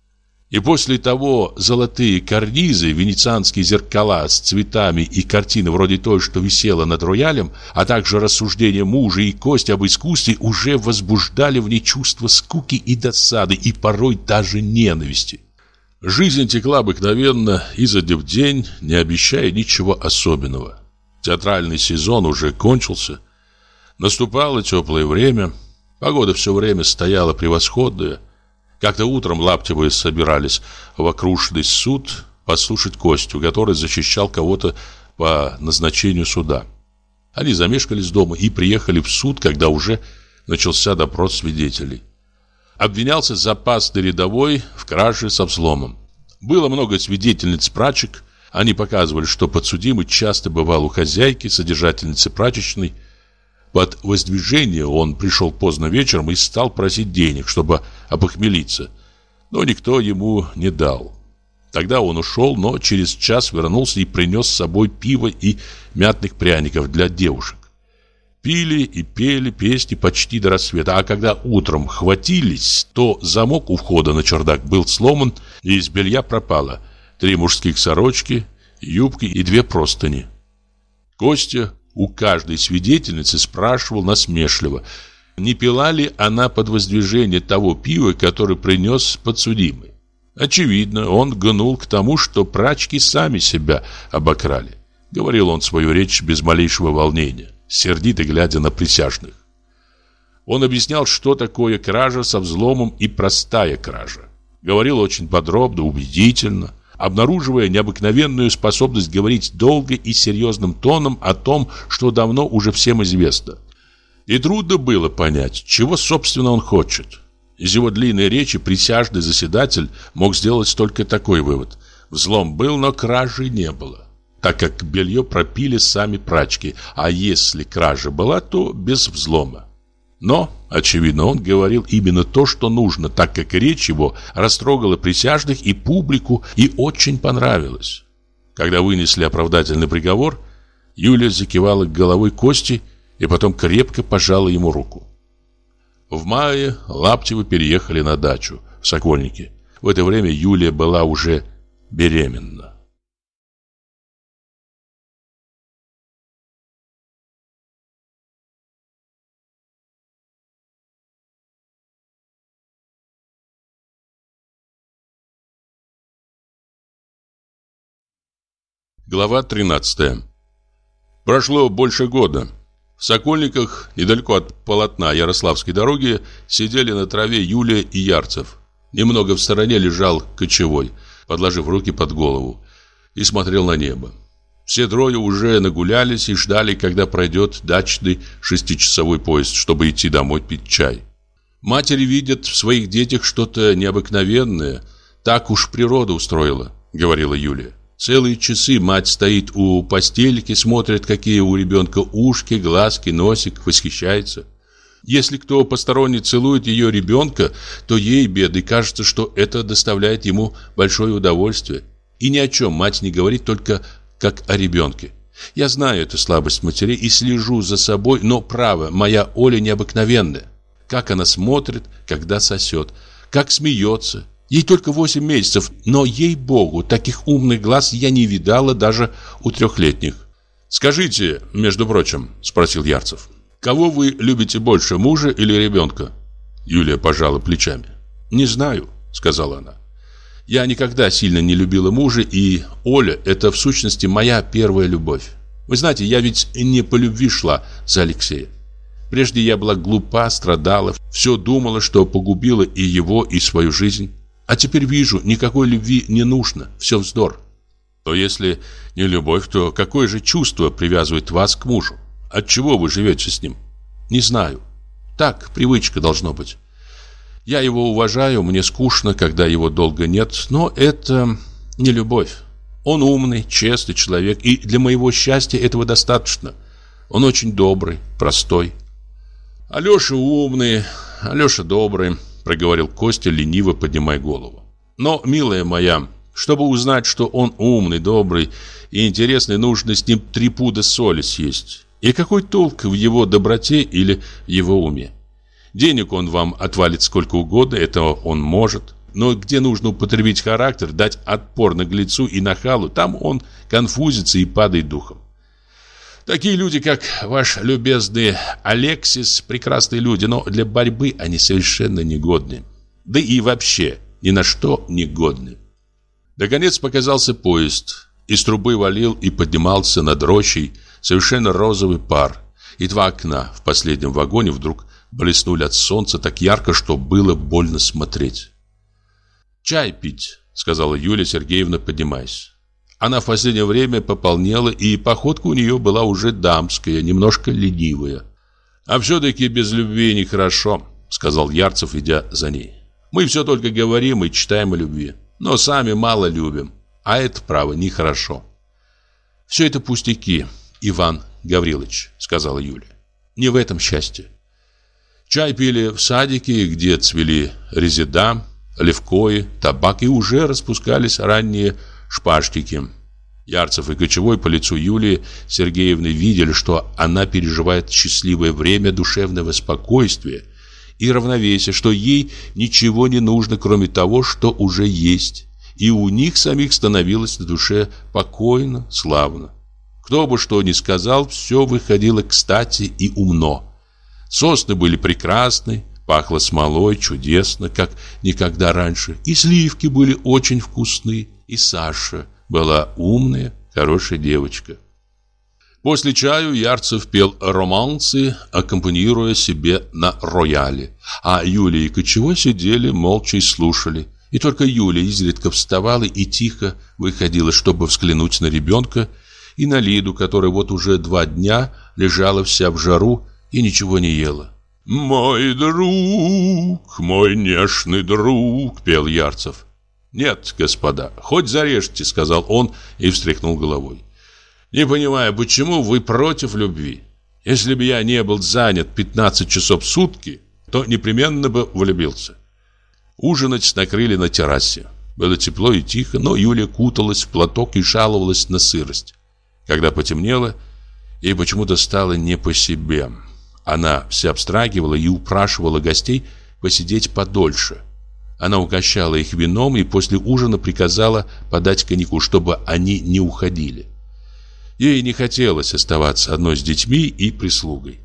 И после того золотые карнизы, венецианские зеркала с цветами и картины вроде той, что висела над роялем, а также рассуждения мужа и Кости об искусстве уже возбуждали в ней чувство скуки и досады, и порой даже ненависти. Жизнь текла обыкновенно изо дня в день, не обещая ничего особенного. Театральный сезон уже кончился. Наступало теплое время, погода все время стояла превосходная. Как-то утром Лаптевы собирались в окружный суд послушать Костю, который защищал кого-то по назначению суда. Они замешкались дома и приехали в суд, когда уже начался допрос свидетелей. Обвинялся запасный рядовой в краже со взломом. Было много свидетельниц-прачек. Они показывали, что подсудимый часто бывал у хозяйки, содержательницы прачечной. Под воздвижение он пришел поздно вечером и стал просить денег, чтобы опохмелиться. Но никто ему не дал. Тогда он ушел, но через час вернулся и принес с собой пиво и мятных пряников для девушек. Пили и пели песни почти до рассвета, а когда утром хватились, то замок у входа на чердак был сломан, и из белья пропало 3 мужских сорочки, юбки и 2 простыни. Костя у каждой свидетельницы спрашивал насмешливо, не пила ли она под воздвижение того пива, которое принес подсудимый. Очевидно, он гнул к тому, что прачки сами себя обокрали. Говорил он свою речь без малейшего волнения, сердито глядя на присяжных. Он объяснял, что такое кража со взломом и простая кража. Говорил очень подробно, убедительно, обнаруживая необыкновенную способность говорить долго и серьезным тоном о том, что давно уже всем известно. И трудно было понять, чего, собственно, он хочет. Из его длинной речи присяжный заседатель мог сделать только такой вывод. Взлом был, но кражи не было, так как белье пропили сами прачки, а если кража была, то без взлома. Но, очевидно, он говорил именно то, что нужно, так как речь его растрогала присяжных и публику и очень понравилась. Когда вынесли оправдательный приговор, Юлия закивала головой Кости и потом крепко пожала ему руку. В мае Лаптевы переехали на дачу в Сокольники. В это время Юлия была уже беременна. Глава 13. Прошло больше года. В Сокольниках, недалеко от полотна Ярославской дороги, сидели на траве Юлия и Ярцев. Немного в стороне лежал кочевой, подложив руки под голову, и смотрел на небо. Все трое уже нагулялись и ждали, когда пройдет дачный 6-часовой поезд, чтобы идти домой пить чай. Матери видят в своих детях что-то необыкновенное. Так уж природа устроила, говорила Юлия. Целые часы мать стоит у постельки, смотрит, какие у ребенка ушки, глазки, носик, восхищается. Если кто посторонний целует ее ребенка, то ей, бедной, кажется, что это доставляет ему большое удовольствие. И ни о чем мать не говорит, только как о ребенке. Я знаю эту слабость матерей и слежу за собой, но право, моя Оля необыкновенная. Как она смотрит, когда сосет, как смеется. Ей только 8 месяцев, но, ей-богу, таких умных глаз я не видала даже у 3-летних. «Скажите, между прочим, — спросил Ярцев, — кого вы любите больше, мужа или ребенка?» Юлия пожала плечами. «Не знаю, — сказала она. Я никогда сильно не любила мужа, и Оля — это в сущности моя первая любовь. Вы знаете, я ведь не по любви шла за Алексея. Прежде я была глупа, страдала, все думала, что погубила и его, и свою жизнь. А теперь вижу, никакой любви не нужно, все вздор. То если не любовь, то какое же чувство привязывает вас к мужу? Отчего вы живете с ним? Не знаю. Так, привычка должно быть. Я его уважаю, мне скучно, когда его долго нет, но это не любовь. Он умный, честный человек, и для моего счастья этого достаточно. Он очень добрый, простой. Алеша умный, Алеша добрый, проговорил Костя, лениво поднимая голову. Но, милая моя, чтобы узнать, что он умный, добрый и интересный, нужно с ним 3 пуда соли съесть. И какой толк в его доброте или в его уме? Денег он вам отвалит сколько угодно, это он может. Но где нужно употребить характер, дать отпор наглецу и нахалу, там он конфузится и падает духом. Такие люди, как ваш любезный Алексис, прекрасные люди, но для борьбы они совершенно негодны. Да и вообще ни на что негодны. Наконец показался поезд. Из трубы валил и поднимался над рощей совершенно розовый пар. И 2 окна в последнем вагоне вдруг блеснули от солнца так ярко, что было больно смотреть. «Чай пить», — сказала Юлия Сергеевна, поднимаясь. Она в последнее время пополнела, и походка у нее была уже дамская, немножко ленивая. «А все-таки без любви нехорошо», — сказал Ярцев, идя за ней. «Мы все только говорим и читаем о любви, но сами мало любим, а это, право, нехорошо». «Все это пустяки, Иван Гаврилович», — сказала Юля. «Не в этом счастье». Чай пили в садике, где цвели резеда, левкои, табак, и уже распускались ранние шпажтики. Ярцев и Кочевой по лицу Юлии Сергеевны видели, что она переживает счастливое время душевного спокойствия и равновесия, что ей ничего не нужно, кроме того, что уже есть. И у них самих становилось на душе покойно, славно. Кто бы что ни сказал, все выходило кстати и умно. Сосны были прекрасны, пахло смолой чудесно, как никогда раньше. И сливки были очень вкусны, и Саша была умная, хорошая девочка. После чаю Ярцев пел романсы, аккомпанируя себе на рояле. А Юлия и Кочевой сидели молча и слушали. И только Юлия изредка вставала и тихо выходила, чтобы взглянуть на ребенка и на Лиду, которая вот уже 2 дня лежала вся в жару и ничего не ела. «Мой друг, мой нежный друг», — пел Ярцев. «Нет, господа, хоть зарежьте», — сказал он и встряхнул головой. «Не понимаю, почему вы против любви? Если бы я не был занят 15 часов в сутки, то непременно бы влюбился». Ужинать накрыли на террасе. Было тепло и тихо, но Юлия куталась в платок и жаловалась на сырость. Когда потемнело, ей почему-то стало не по себе. Она вся вздрагивала и упрашивала гостей посидеть подольше. Она угощала их вином и после ужина приказала подать коньяку, чтобы они не уходили. Ей не хотелось оставаться одной с детьми и прислугой.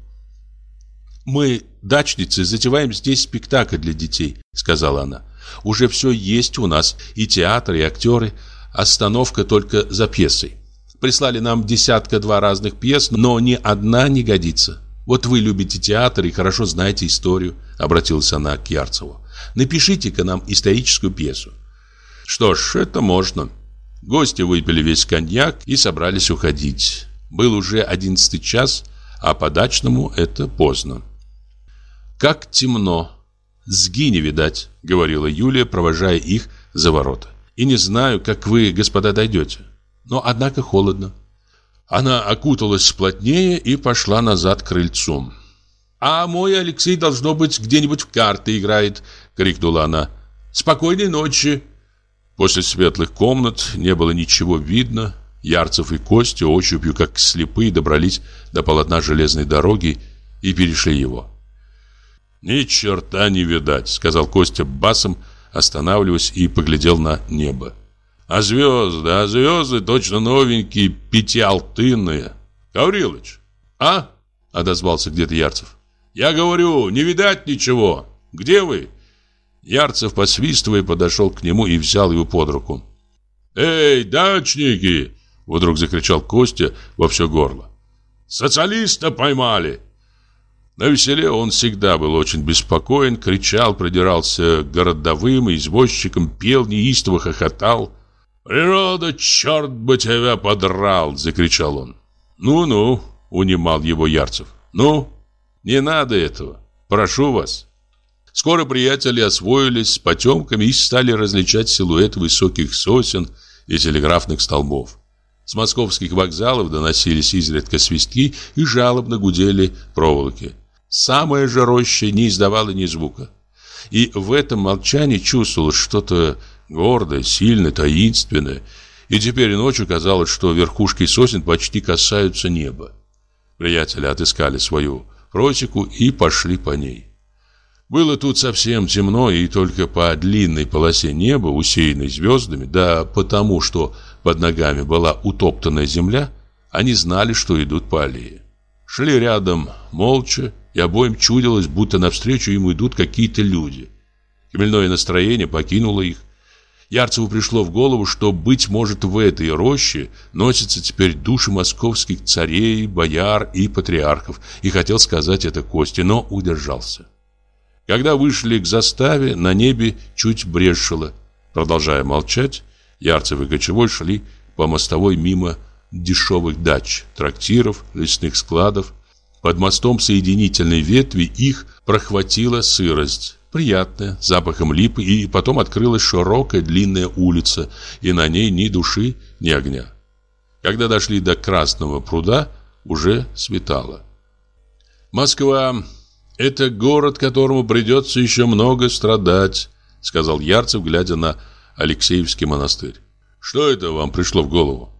«Мы, дачницы, затеваем здесь спектакль для детей», — сказала она. «Уже все есть у нас, и театр, и актеры. Остановка только за пьесой. Прислали нам 10-2 разных пьес, но ни одна не годится. Вот вы любите театр и хорошо знаете историю», — обратилась она к Ярцеву. «Напишите-ка нам историческую пьесу». Что ж, это можно. Гости выпили весь коньяк и собрались уходить. Был уже 11 час, а по дачному это поздно. «Как темно! Сги не видать», — говорила Юлия, провожая их за ворота. «И не знаю, как вы, господа, дойдете. Но, однако, холодно». Она окуталась плотнее и пошла назад к крыльцу. «А мой Алексей, должно быть, где-нибудь в карты играет», — крикнула она. «Спокойной ночи». После светлых комнат не было ничего видно. Ярцев и Костя ощупью, как слепые, добрались до полотна железной дороги и перешли его. «Ни черта не видать», — сказал Костя басом, останавливаясь и поглядел на небо. А звезды точно новенькие, пятиалтынные. Гаврилыч, а?» — отозвался где-то Ярцев. «Я говорю, не видать ничего. Где вы?» Ярцев, посвистывая, подошел к нему и взял его под руку. «Эй, дачники!» — вдруг закричал Костя во все горло. «Социалиста поймали!» На веселе он всегда был очень беспокоен, кричал, придирался к городовым и извозчикам, пел, неистово хохотал. «Природа, черт бы тебя подрал!» — закричал он. «Ну-ну!» — унимал его Ярцев. «Ну, не надо этого, прошу вас». Скоро приятели освоились с потемками и стали различать силуэты высоких сосен и телеграфных столбов. С московских вокзалов доносились изредка свистки и жалобно гудели проволоки. Самая же роща не издавала ни звука. И в этом молчании чувствовалось что-то гордое, сильное, таинственное. И теперь ночью казалось, что верхушки сосен почти касаются неба. Приятели отыскали свою просеку и пошли по ней. Было тут совсем темно, и только по длинной полосе неба, усеянной звездами, да потому, что под ногами была утоптанная земля, они знали, что идут по аллее. Шли рядом молча, и обоим чудилось, будто навстречу им идут какие-то люди. Хмельное настроение покинуло их. Ярцеву пришло в голову, что, быть может, в этой роще носятся теперь души московских царей, бояр и патриархов, и хотел сказать это Косте, но удержался. Когда вышли к заставе, на небе чуть брешило. Продолжая молчать, Ярцев и Кочевой шли по мостовой мимо дешевых дач, трактиров, лесных складов. Под мостом соединительной ветви их прохватила сырость, приятная, с запахом липы, и потом открылась широкая длинная улица, и на ней ни души, ни огня. Когда дошли до Красного пруда, уже светало. «Москва — это город, которому придется еще много страдать», — сказал Ярцев, глядя на Алексеевский монастырь. «Что это вам пришло в голову?»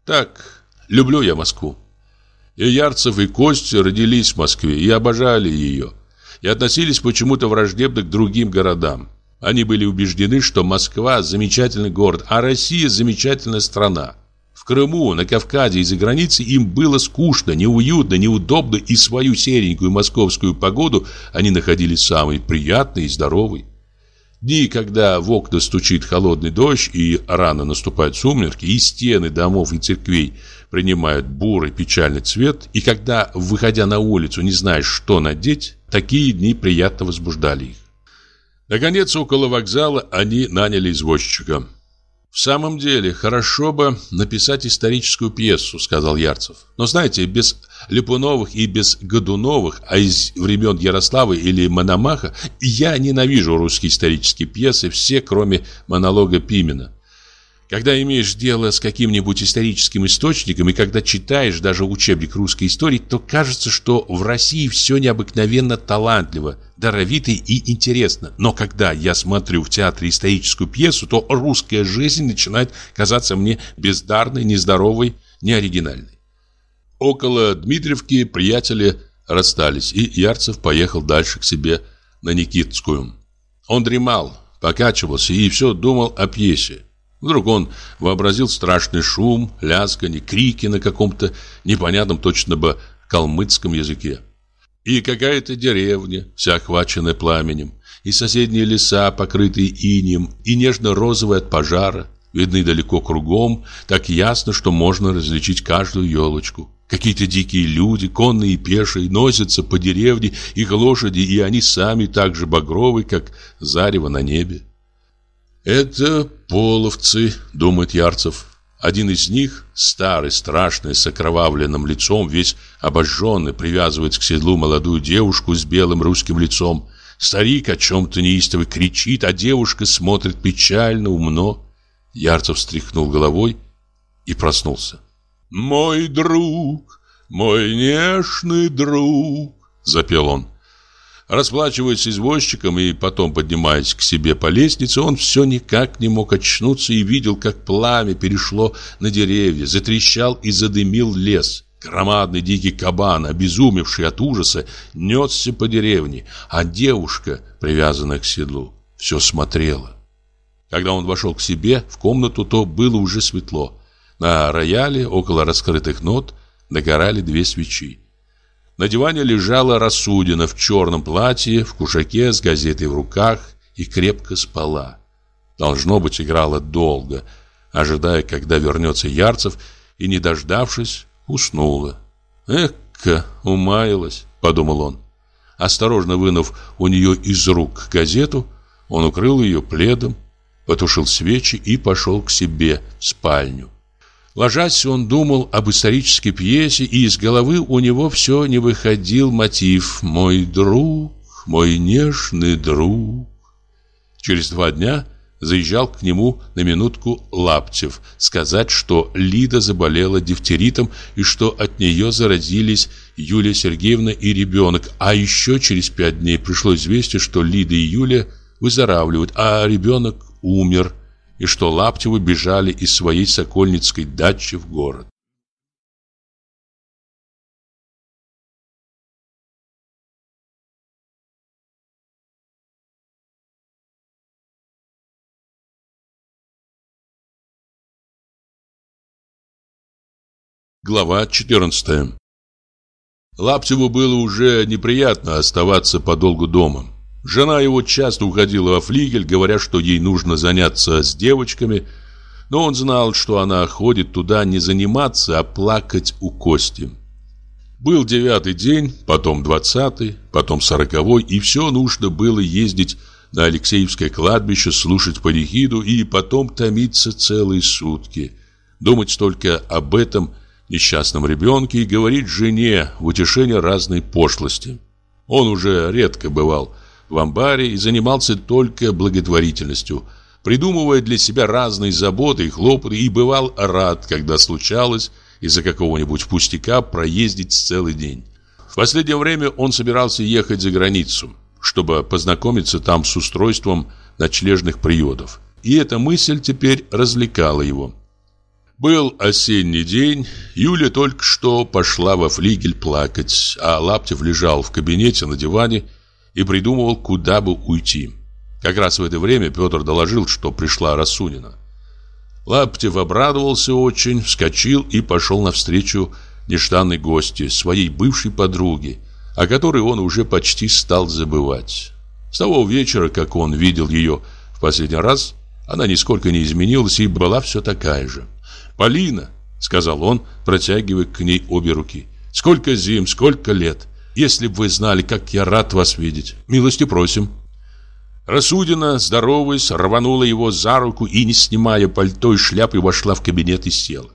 Так, люблю я Москву. И Ярцев, и Костя родились в Москве и обожали ее. И относились почему-то враждебно к другим городам. Они были убеждены, что Москва – замечательный город, а Россия – замечательная страна. В Крыму, на Кавказе и за границей им было скучно, неуютно, неудобно, и свою серенькую московскую погоду они находили самой приятной и здоровой. Дни, когда в окна стучит холодный дождь и рано наступают сумерки, и стены домов и церквей принимают бурый печальный цвет, и когда, выходя на улицу, не знаешь, что надеть, такие дни приятно возбуждали их. Наконец, около вокзала они наняли извозчика. «В самом деле, хорошо бы написать историческую пьесу», — сказал Ярцев. «Но знаете, без Липуновых и без Годуновых, а из времен Ярослава или Мономаха, я ненавижу русские исторические пьесы, все, кроме монолога Пимена. Когда имеешь дело с каким-нибудь историческим источником, и когда читаешь даже учебник русской истории, то кажется, что в России все необыкновенно талантливо, даровито и интересно. Но когда я смотрю в театре историческую пьесу, то русская жизнь начинает казаться мне бездарной, нездоровой, неоригинальной». Около Дмитриевки приятели расстались, и Ярцев поехал дальше к себе на Никитскую. Он дремал, покачивался и все думал о пьесе. Вдруг он вообразил страшный шум, лязганье, крики на каком-то непонятном точно бы калмыцком языке. И какая-то деревня, вся охваченная пламенем, и соседние леса, покрытые инеем, и нежно-розовые от пожара, видны далеко кругом, так ясно, что можно различить каждую елочку. Какие-то дикие люди, конные и пешие, носятся по деревне, их лошади, и они сами так же багровы, как зарево на небе. «Это половцы», — думает Ярцев. Один из них, старый, страшный, с окровавленным лицом, весь обожженный, привязывает к седлу молодую девушку с белым русским лицом. Старик о чем-то неистово кричит, а девушка смотрит печально, умно. Ярцев встряхнул головой и проснулся. «Мой друг, мой нежный друг», — запел он. Расплачиваясь с извозчиком и потом поднимаясь к себе по лестнице, он все никак не мог очнуться и видел, как пламя перешло на деревья, затрещал и задымил лес. Громадный дикий кабан, обезумевший от ужаса, несся по деревне, а девушка, привязанная к седлу, все смотрела. Когда он вошел к себе в комнату, то было уже светло. На рояле, около раскрытых нот, догорали 2 свечи. На диване лежала Рассудина в черном платье, в кушаке, с газетой в руках, и крепко спала. Должно быть, играла долго, ожидая, когда вернется Ярцев, и, не дождавшись, уснула. «Эх-ка, умаялась», — подумал он. Осторожно вынув у нее из рук газету, он укрыл ее пледом, потушил свечи и пошел к себе в спальню. Ложась, он думал об исторической пьесе, и из головы у него все не выходил мотив «Мой друг, мой нежный друг». Через 2 дня заезжал к нему на минутку Лаптев сказать, что Лида заболела дифтеритом и что от нее заразились Юлия Сергеевна и ребенок. А еще через 5 дней пришло известие, что Лида и Юлия выздоравливают, а ребенок умер, и что Лаптевы бежали из своей сокольницкой дачи в город. Глава 14. Лаптеву было уже неприятно оставаться подолгу дома. Жена его часто уходила во флигель, говоря, что ей нужно заняться с девочками, но он знал, что она ходит туда не заниматься, а плакать у Кости. Был 9-й день, потом 20-й, потом 40-й, и все нужно было ездить на Алексеевское кладбище, слушать панихиду и потом томиться целые сутки, думать только об этом несчастном ребенке и говорить жене в утешение разной пошлости. Он уже редко бывал в амбаре и занимался только благотворительностью, придумывая для себя разные заботы и хлопоты, и бывал рад, когда случалось из-за какого-нибудь пустяка проездить целый день. В последнее время он собирался ехать за границу, чтобы познакомиться там с устройством ночлежных приютов, и эта мысль теперь развлекала его. Был осенний день, Юля только что пошла во флигель плакать, а Лаптев лежал в кабинете на диване и придумывал, куда бы уйти. Как раз в это время Петр доложил, что пришла Расунина. Лаптев обрадовался очень, вскочил и пошел навстречу нежданной гости, своей бывшей подруге, о которой он уже почти стал забывать. С того вечера, как он видел ее в последний раз, она нисколько не изменилась и была все такая же. «Полина», — сказал он, протягивая к ней обе руки, — «сколько зим, сколько лет! Если бы вы знали, как я рад вас видеть! Милости просим!» Расудина, здороваясь, рванула его за руку и, не снимая пальто и шляпы, вошла в кабинет и села.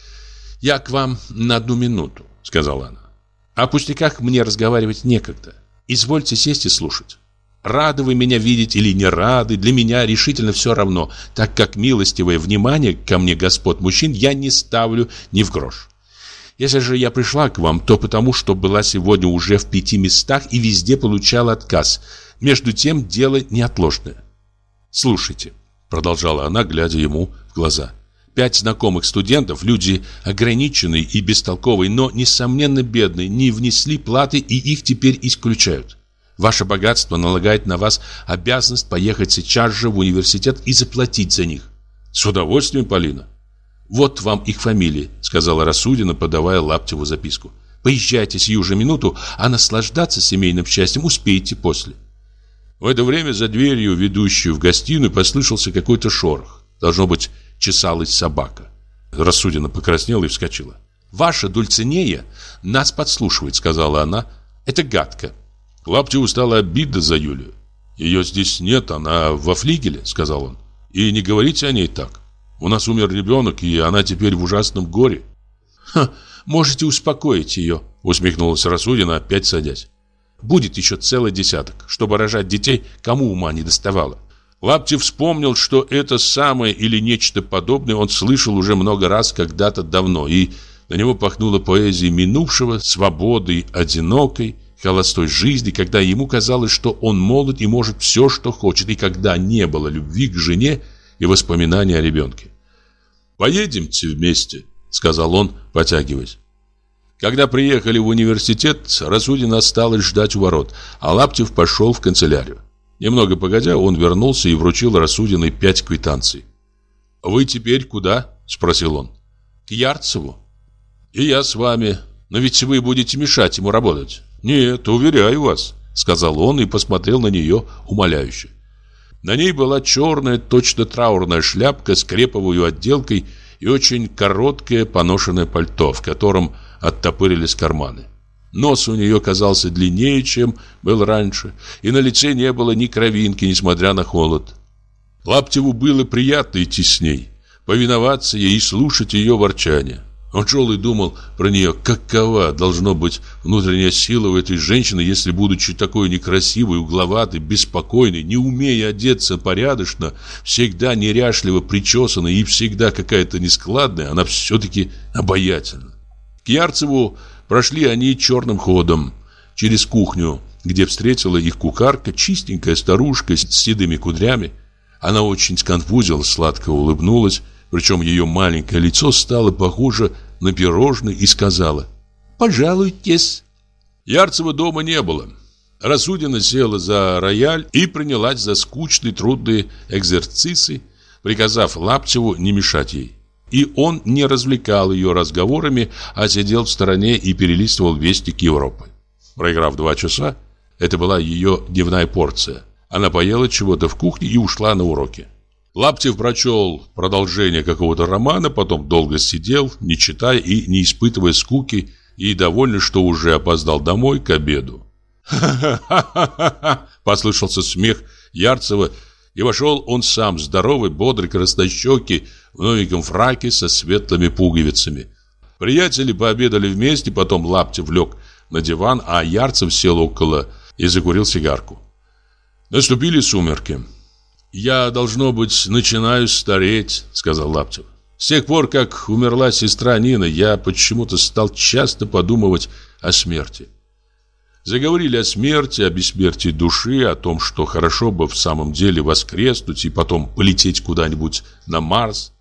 «Я к вам на 1 минуту», — сказала она. «О пустяках мне разговаривать некогда. Извольте сесть и слушать. Рады вы меня видеть или не рады, для меня решительно все равно, так как милостивое внимание ко мне господ мужчин я не ставлю ни в грош. Если же я пришла к вам, то потому, что была сегодня уже в 5 местах и везде получала отказ. Между тем, дело неотложное. Слушайте», — продолжала она, глядя ему в глаза. 5 знакомых студентов, люди ограниченные и бестолковые, но, несомненно, бедные, не внесли платы и их теперь исключают. Ваше богатство налагает на вас обязанность поехать сейчас же в университет и заплатить за них». «С удовольствием, Полина». «Вот вам их фамилии», — сказала Расудина, подавая Лаптеву записку. «Поезжайте сию же минуту, а наслаждаться семейным счастьем успеете после». В это время за дверью, ведущую в гостиную, послышался какой-то шорох. Должно быть, чесалась собака. Расудина покраснела и вскочила. «Ваша Дульцинея нас подслушивает», — сказала она. «Это гадко». Лаптеву стало обидно за Юлию. «Ее здесь нет, она во флигеле», — сказал он. «И не говорите о ней так. У нас умер ребенок, и она теперь в ужасном горе». «Можете успокоить ее», — усмехнулась Расудина, опять садясь. «Будет еще целый десяток, чтобы рожать детей, кому ума не доставало». Лаптев вспомнил, что это самое или нечто подобное он слышал уже много раз когда-то давно, и на него пахнуло поэзией минувшего, свободой одинокой, холостой жизни, когда ему казалось, что он молод и может все, что хочет, и когда не было любви к жене и воспоминаний о ребенке. «Поедемте вместе», — сказал он, потягиваясь. Когда приехали в университет, Расудина осталась ждать у ворот, а Лаптев пошел в канцелярию. Немного погодя, он вернулся и вручил Расудиной 5 квитанций. «Вы теперь куда?» — спросил он. «К Ярцеву». «И я с вами. Но ведь вы будете мешать ему работать». «Нет, уверяю вас», — сказал он и посмотрел на нее умоляюще. На ней была черная, точно траурная шляпка с креповой отделкой и очень короткое поношенное пальто, в котором оттопырились карманы. Нос у нее казался длиннее, чем был раньше, и на лице не было ни кровинки, несмотря на холод. Лаптеву было приятно идти с ней, повиноваться ей и слушать ее ворчание. Он шел и думал про нее, какова должна быть внутренняя сила у этой женщины, если, будучи такой некрасивой, угловатой, беспокойной, не умея одеться порядочно, всегда неряшливо причесанной и всегда какая-то нескладная, она все-таки обаятельна. К Ярцеву прошли они черным ходом через кухню, где встретила их кухарка, чистенькая старушка с седыми кудрями. Она очень сконфузилась, сладко улыбнулась, причем ее маленькое лицо стало похоже на пирожное и сказала: «Пожалуйтесь». Ярцева дома не было. Расудина села за рояль и принялась за скучные трудные экзерцисы, приказав Лаптеву не мешать ей. И он не развлекал ее разговорами, а сидел в стороне и перелистывал «Вестник Европы». Проиграв 2 часа, это была ее дневная порция. Она поела чего-то в кухне и ушла на уроки. Лаптев прочел продолжение какого-то романа, потом долго сидел, не читая и не испытывая скуки, и довольный, что уже опоздал домой к обеду. «Ха-ха-ха-ха-ха!» — послышался смех Ярцева, и вошел он сам, здоровый, бодрый, краснощекий, в новеньком фраке со светлыми пуговицами. Приятели пообедали вместе, потом Лаптев лег на диван, а Ярцев сел около и закурил сигарку. Наступили сумерки. «Я, должно быть, начинаю стареть», — сказал Лаптев. «С тех пор, как умерла сестра Нина, я почему-то стал часто подумывать о смерти». Заговорили о смерти, о бессмертии души, о том, что хорошо бы в самом деле воскреснуть и потом полететь куда-нибудь на Марс,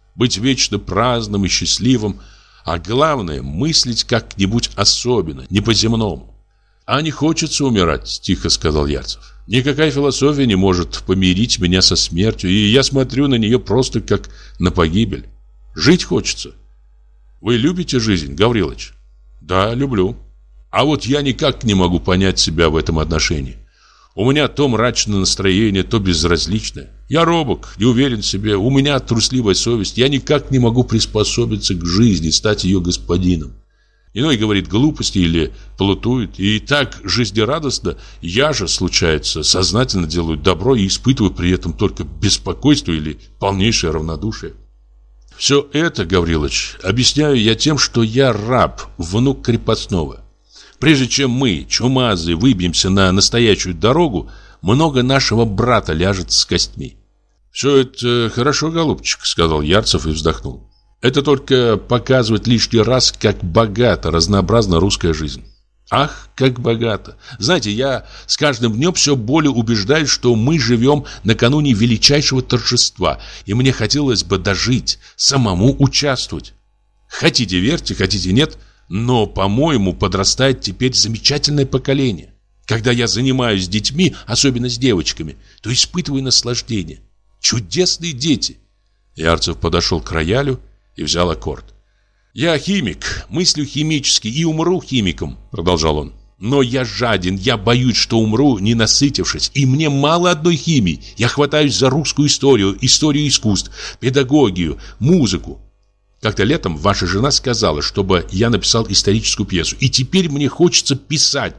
быть вечно праздным и счастливым, а главное, мыслить как-нибудь особенно, не по-земному. «А не хочется умирать», — тихо сказал Ярцев. «Никакая философия не может помирить меня со смертью, и я смотрю на нее просто как на погибель. Жить хочется». «Вы любите жизнь, Гаврилыч?» «Да, люблю. А вот я никак не могу понять себя в этом отношении. У меня то мрачное настроение, то безразличное. Я робок, не уверен в себе, у меня трусливая совесть. Я никак не могу приспособиться к жизни, стать ее господином. Иной говорит глупости или плутует. И так жизнерадостно я же, случается, сознательно делаю добро и испытываю при этом только беспокойство или полнейшее равнодушие. Все это, Гаврилыч, объясняю я тем, что я раб, внук крепостного. Прежде чем мы, чумазые, выбьемся на настоящую дорогу, много нашего брата ляжет с костьми». «Все это хорошо, голубчик», — сказал Ярцев и вздохнул. «Это только показывает лишний раз, как богата, разнообразна русская жизнь». «Ах, как богато! Знаете, я с каждым днем все более убеждаюсь, что мы живем накануне величайшего торжества, и мне хотелось бы дожить, самому участвовать. Хотите верьте, хотите нет, но, по-моему, подрастает теперь замечательное поколение. Когда я занимаюсь с детьми, особенно с девочками, то испытываю наслаждение. Чудесные дети!» Ярцев подошел к роялю и взял аккорд. «Я химик, мыслю химически и умру химиком», — продолжал он. «Но я жаден, я боюсь, что умру, не насытившись. И мне мало одной химии. Я хватаюсь за русскую историю, историю искусств, педагогию, музыку. Как-то летом ваша жена сказала, чтобы я написал историческую пьесу. И теперь мне хочется писать.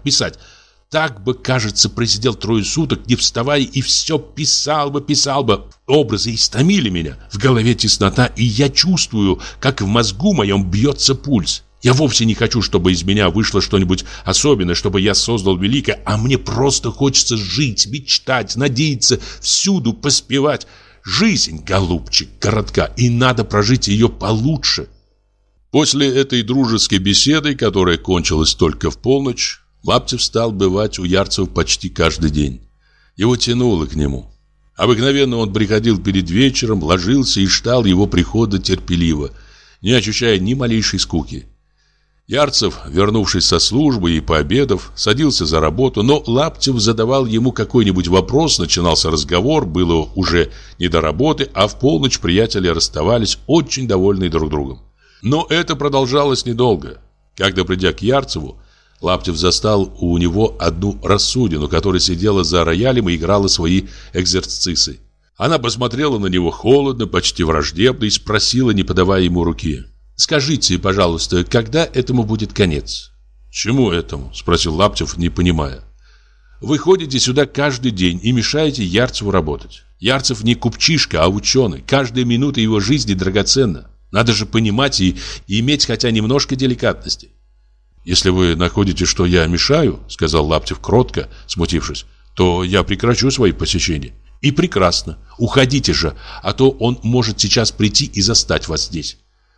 Так бы, кажется, просидел 3 суток, не вставая, и все писал бы. Образы истомили меня. В голове теснота, и я чувствую, как в мозгу моем бьется пульс. Я вовсе не хочу, чтобы из меня вышло что-нибудь особенное, чтобы я создал великое, а мне просто хочется жить, мечтать, надеяться, всюду поспевать. Жизнь, голубчик, коротка, и надо прожить ее получше». После этой дружеской беседы, которая кончилась только в полночь, Лаптев стал бывать у Ярцева почти каждый день. Его тянуло к нему. Обыкновенно он приходил перед вечером, ложился и ждал его прихода терпеливо, не ощущая ни малейшей скуки. Ярцев, вернувшись со службы и пообедав, садился за работу, но Лаптев задавал ему какой-нибудь вопрос, начинался разговор, было уже не до работы, а в полночь приятели расставались, очень довольные друг другом. Но это продолжалось недолго. Когда, придя к Ярцеву, Лаптев застал у него одну рассудину, которая сидела за роялем и играла свои экзерцисы. Она посмотрела на него холодно, почти враждебно и спросила, не подавая ему руки: «Скажите, пожалуйста, когда этому будет конец?» «Чему этому?» – спросил Лаптев, не понимая. «Вы ходите сюда каждый день и мешаете Ярцеву работать. Ярцев не купчишка, а ученый. Каждая минута его жизни драгоценна. Надо же понимать и иметь хотя немножко деликатности». «Если вы находите, что я мешаю, — сказал Лаптев кротко, смутившись, — то я прекращу свои посещения». «И прекрасно. Уходите же, а то он может сейчас прийти и застать вас здесь».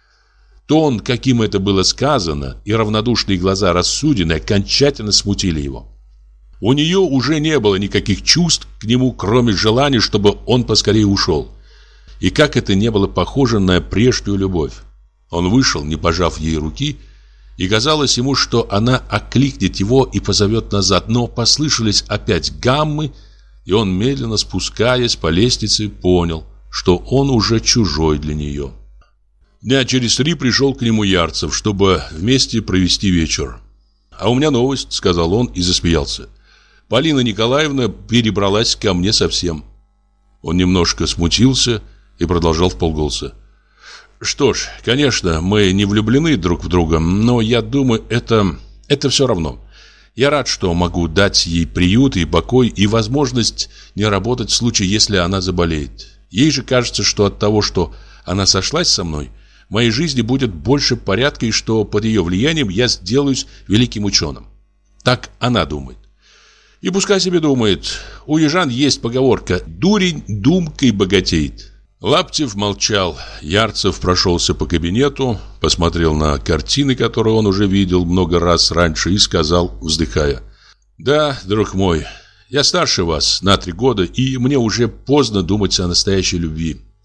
Тон, каким это было сказано, и равнодушные глаза рассудины окончательно смутили его. У нее уже не было никаких чувств к нему, кроме желания, чтобы он поскорее ушел. И как это не было похоже на прежнюю любовь. Он вышел, не пожав ей руки, и казалось ему, что она окликнет его и позовет назад, но послышались опять гаммы, и он, медленно спускаясь по лестнице, понял, что он уже чужой для нее. Дня через 3 пришел к нему Ярцев, чтобы вместе провести вечер. «А у меня новость», — сказал он и засмеялся. «Полина Николаевна перебралась ко мне совсем». Он немножко смутился и продолжал вполголоса: «Что ж, конечно, мы не влюблены друг в друга, но я думаю, это все равно. Я рад, что могу дать ей приют и покой, и возможность не работать в случае, если она заболеет. Ей же кажется, что от того, что она сошлась со мной, в моей жизни будет больше порядка, и что под ее влиянием я сделаюсь великим ученым. Так она думает. И пускай себе думает. У южан есть поговорка: дурень думкой богатеет». Лаптев молчал. Ярцев прошелся по кабинету, посмотрел на картины, которые он уже видел много раз раньше, и сказал, вздыхая: «Да, друг мой, я старше вас на 3 года, и мне уже поздно думать о настоящей любви.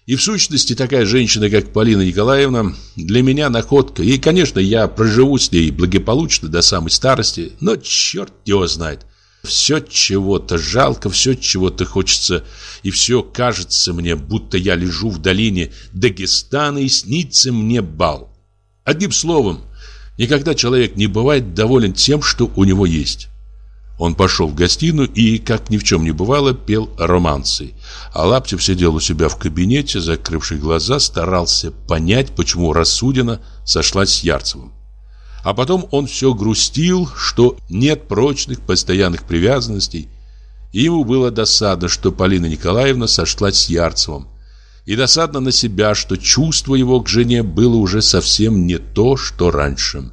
И в сущности такая женщина, как Полина Николаевна, для меня находка. И, конечно, я проживу с ней благополучно до самой старости, но черт его знает. Все чего-то жалко, все чего-то хочется, и все кажется мне, будто я лежу в долине Дагестана и снится мне бал. Одним словом, никогда человек не бывает доволен тем, что у него есть. Он пошел в гостиную и, как ни в чем не бывало, пел романсы. А Лаптев сидел у себя в кабинете, закрывший глаза, старался понять, почему Рассудина сошлась с Ярцевым. А потом он все грустил, что нет прочных постоянных привязанностей. И ему было досадно, что Полина Николаевна сошлась с Ярцевым. И досадно на себя, что чувство его к жене было уже совсем не то, что раньше.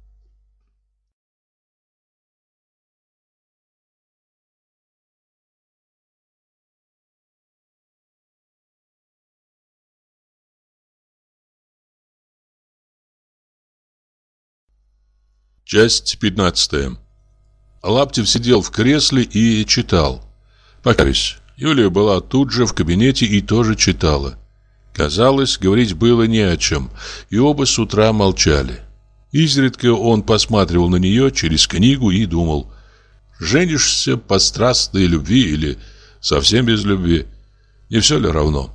Часть 15. Лаптев сидел в кресле и читал. Покаюсь, Юлия была тут же в кабинете и тоже читала. Казалось, говорить было не о чем, и оба с утра молчали. Изредка он посматривал на нее через книгу и думал: женишься по страстной любви или совсем без любви, не все ли равно?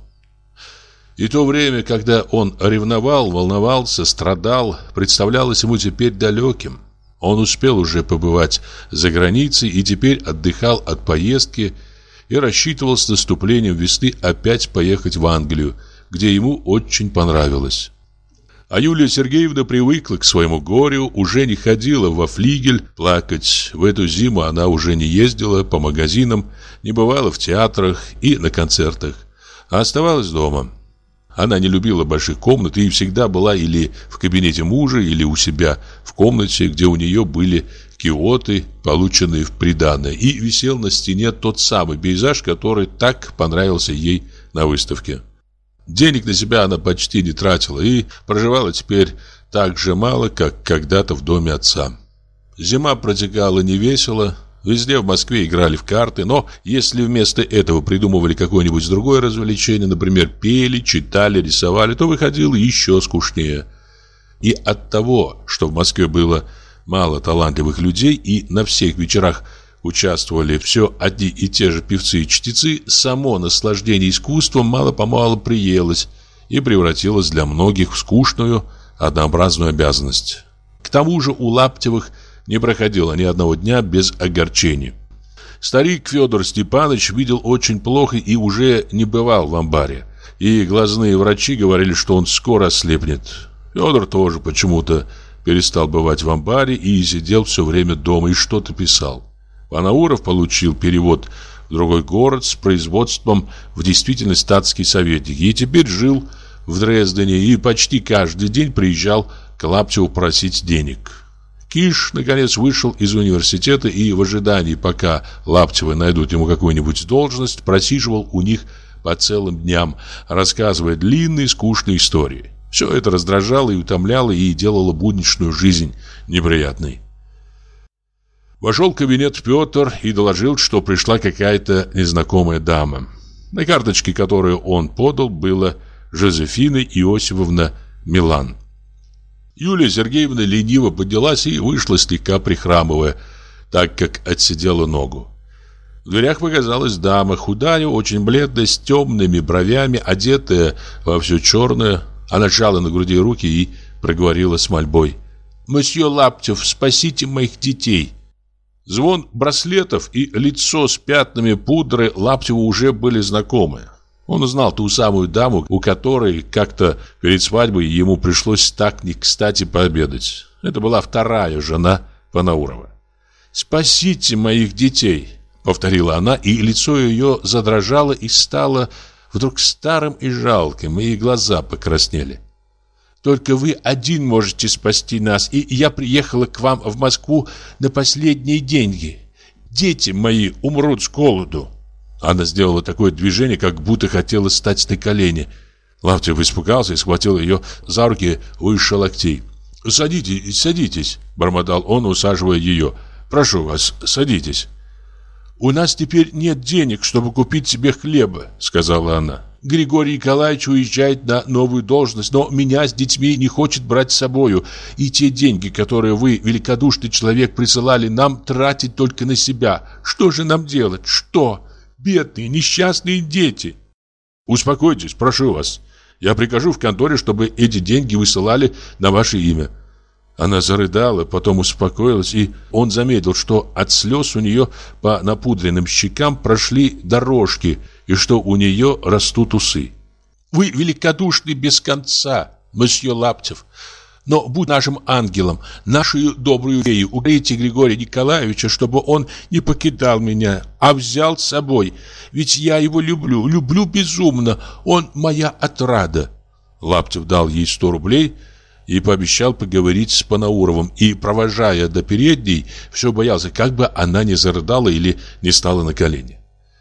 И то время, когда он ревновал, волновался, страдал, представлялось ему теперь далеким. Он успел уже побывать за границей и теперь отдыхал от поездки и рассчитывал с наступлением весны опять поехать в Англию, где ему очень понравилось. А Юлия Сергеевна привыкла к своему горю, уже не ходила во флигель плакать. В эту зиму она уже не ездила по магазинам, не бывала в театрах и на концертах, а оставалась дома. Она не любила больших комнат и всегда была или в кабинете мужа, или у себя в комнате, где у нее были киоты, полученные в приданое, и висел на стене тот самый пейзаж, который так понравился ей на выставке. Денег на себя она почти не тратила и проживала теперь так же мало, как когда-то в доме отца. Зима протекала невесело. Везде в Москве играли в карты, но если вместо этого придумывали какое-нибудь другое развлечение, например, пели, читали, рисовали, то выходило еще скучнее. И от того, что в Москве было мало талантливых людей и на всех вечерах участвовали все одни и те же певцы и чтецы, само наслаждение искусством мало-помалу приелось и превратилось для многих в скучную, однообразную обязанность. К тому же у Лаптевых не проходило ни одного дня без огорчений. Старик Федор Степанович видел очень плохо и уже не бывал в амбаре. И глазные врачи говорили, что он скоро ослепнет. Федор тоже почему-то перестал бывать в амбаре и сидел все время дома и что-то писал. Панауров получил перевод в другой город с производством в действительность статский советник и теперь жил в Дрездене и почти каждый день приезжал к Лаптеву просить денег. Киш, наконец, вышел из университета и в ожидании, пока Лаптевы найдут ему какую-нибудь должность, просиживал у них по целым дням, рассказывая длинные скучные истории. Все это раздражало и утомляло и делало будничную жизнь неприятной. Вошел в кабинет Петр и доложил, что пришла какая-то незнакомая дама. На карточке, которую он подал, было Жозефина Иосифовна Милан. Юлия Сергеевна лениво поднялась и вышла, слегка прихрамывая, так как отсидела ногу. В дверях показалась дама, худая, очень бледная, с темными бровями, одетая во все черное. Она сжала на груди руки и проговорила с мольбой: «Мосье Лаптев, спасите моих детей!» Звон браслетов и лицо с пятнами пудры Лаптеву уже были знакомы. Он узнал ту самую даму, у которой как-то перед свадьбой ему пришлось так не кстати пообедать. Это была вторая жена Панаурова. «Спасите моих детей!» — повторила она, и лицо ее задрожало и стало вдруг старым и жалким, и глаза покраснели. «Только вы один можете спасти нас, и я приехала к вам в Москву на последние деньги. Дети мои умрут с голоду». Она сделала такое движение, как будто хотела стать на колени. Лаптев испугался и схватил ее за руки выше локтей. «Садитесь, садитесь», — бормотал он, усаживая ее. «Прошу вас, садитесь». «У нас теперь нет денег, чтобы купить себе хлеба», — сказала она. Григорий Николаевич уезжает на новую должность, но меня с детьми не хочет брать с собою. И те деньги, которые вы, великодушный человек, присылали нам, тратить только на себя. Что же нам делать? Что? Бедные, несчастные дети!» «Успокойтесь, прошу вас. Я прикажу в конторе, чтобы эти деньги высылали на ваше имя». Она зарыдала, потом успокоилась, и он заметил, что от слез у нее по напудренным щекам прошли дорожки, и что у нее растут усы. «Вы великодушны без конца, месье Лаптев. Но будь нашим ангелом, нашей добрую феей, уговорите Григория Николаевича, чтобы он не покидал меня, а взял с собой. Ведь я его люблю безумно, он моя отрада». Лаптев дал ей 100 рублей и пообещал поговорить с Панауровым, и, провожая до передней, все боялся, как бы она не зарыдала или не стала на колени.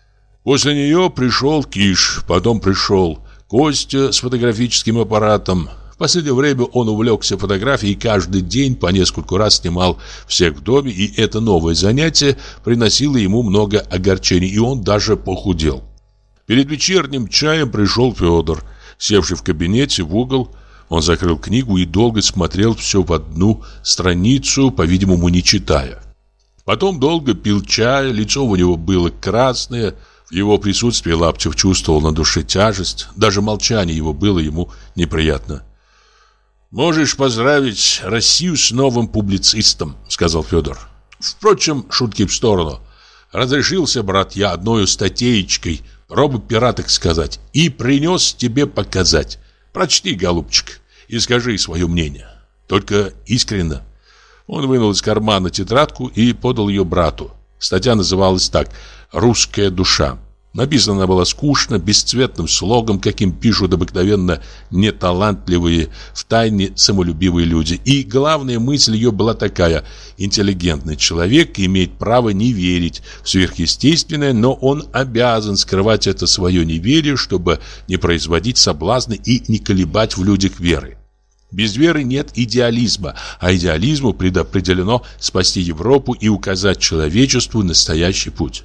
После нее пришел Киш, потом пришел Костя с фотографическим аппаратом. В последнее время он увлекся фотографией и каждый день по нескольку раз снимал всех в доме, и это новое занятие приносило ему много огорчений, и он даже похудел. Перед вечерним чаем пришел Федор, севший в кабинете в угол. Он закрыл книгу и долго смотрел все в одну страницу, по-видимому, не читая. Потом долго пил чай, лицо у него было красное. В его присутствии Лаптев чувствовал на душе тяжесть. Даже молчание его было ему неприятно. «Можешь поздравить Россию с новым публицистом», — сказал Федор. «Впрочем, шутки в сторону. Разрешился, брат, я одной статейкой, пробы пера, так сказать, и принес тебе показать. Прочти, голубчик, и скажи свое мнение. Только искренно». Он вынул из кармана тетрадку и подал ее брату. Статья называлась так: «Русская душа». Написана она была скучно, бесцветным слогом, каким пишут обыкновенно неталантливые, втайне самолюбивые люди. И главная мысль ее была такая: интеллигентный человек имеет право не верить в сверхъестественное, но он обязан скрывать это свое неверие, чтобы не производить соблазны и не колебать в людях веры. Без веры нет идеализма, а идеализму предопределено спасти Европу и указать человечеству настоящий путь.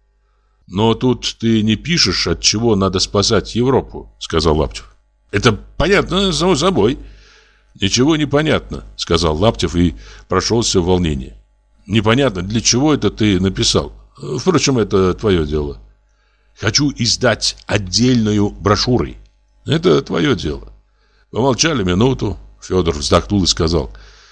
«Но тут ты не пишешь, от чего надо спасать Европу», — сказал Лаптев. «Это понятно само собой». «Ничего не понятно», — сказал Лаптев и прошелся в волнении. «Непонятно, для чего это ты написал. Впрочем, это твое дело». «Хочу издать отдельную брошюрой». «Это твое дело». Помолчали минуту. Федор вздохнул и сказал: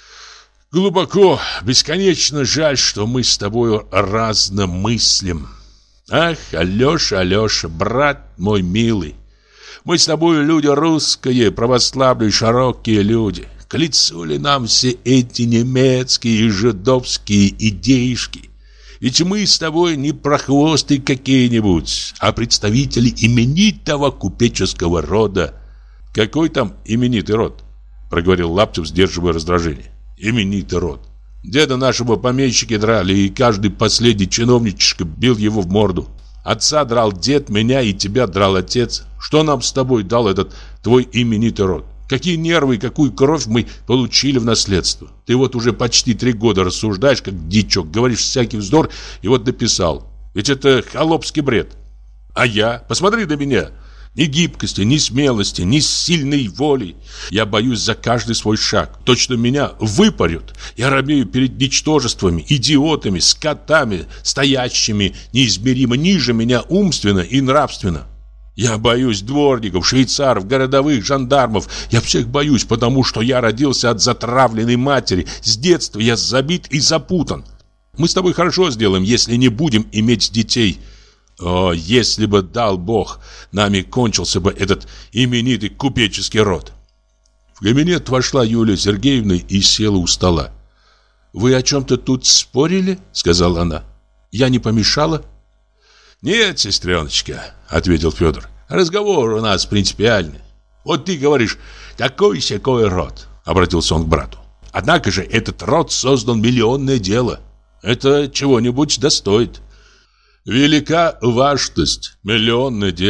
«Глубоко, бесконечно жаль, что мы с тобою разно мыслим. Ах, Алеша, Алеша, брат мой милый, мы с тобой люди русские, православные, широкие люди. К лицу ли нам все эти немецкие и жидовские идеишки? Ведь мы с тобой не прохвосты какие-нибудь, а представители именитого купеческого рода». «Какой там именитый род?» — проговорил Лаптев, сдерживая раздражение. «Именитый род. Деда нашего помещики драли, и каждый последний чиновничек бил его в морду. Отца драл дед, меня и тебя драл отец. Что нам с тобой дал этот твой именитый род? Какие нервы и какую кровь мы получили в наследство? Ты вот уже почти 3 года рассуждаешь, как дичок, говоришь всякий вздор, и вот дописал. Ведь это холопский бред. А я? Посмотри на меня. Ни гибкости, ни смелости, ни сильной воли. Я боюсь за каждый свой шаг. Точно меня выпарют. Я робею перед ничтожествами, идиотами, скотами, стоящими неизмеримо ниже меня умственно и нравственно. Я боюсь дворников, швейцаров, городовых, жандармов. Я всех боюсь, потому что я родился от затравленной матери. С детства я забит и запутан. Мы с тобой хорошо сделаем, если не будем иметь детей. О, если бы, дал Бог, нами кончился бы этот именитый купеческий род». В кабинет вошла Юлия Сергеевна и села у стола. «Вы о чем-то тут спорили?» — сказала она. «Я не помешала?» «Нет, сестреночка», — ответил Федор. «Разговор у нас принципиальный. Вот ты говоришь, такой-сякой род», — обратился он к брату. «Однако же этот род создан миллионное дело. Это чего-нибудь достоит». «Велика важность, миллионное дело»,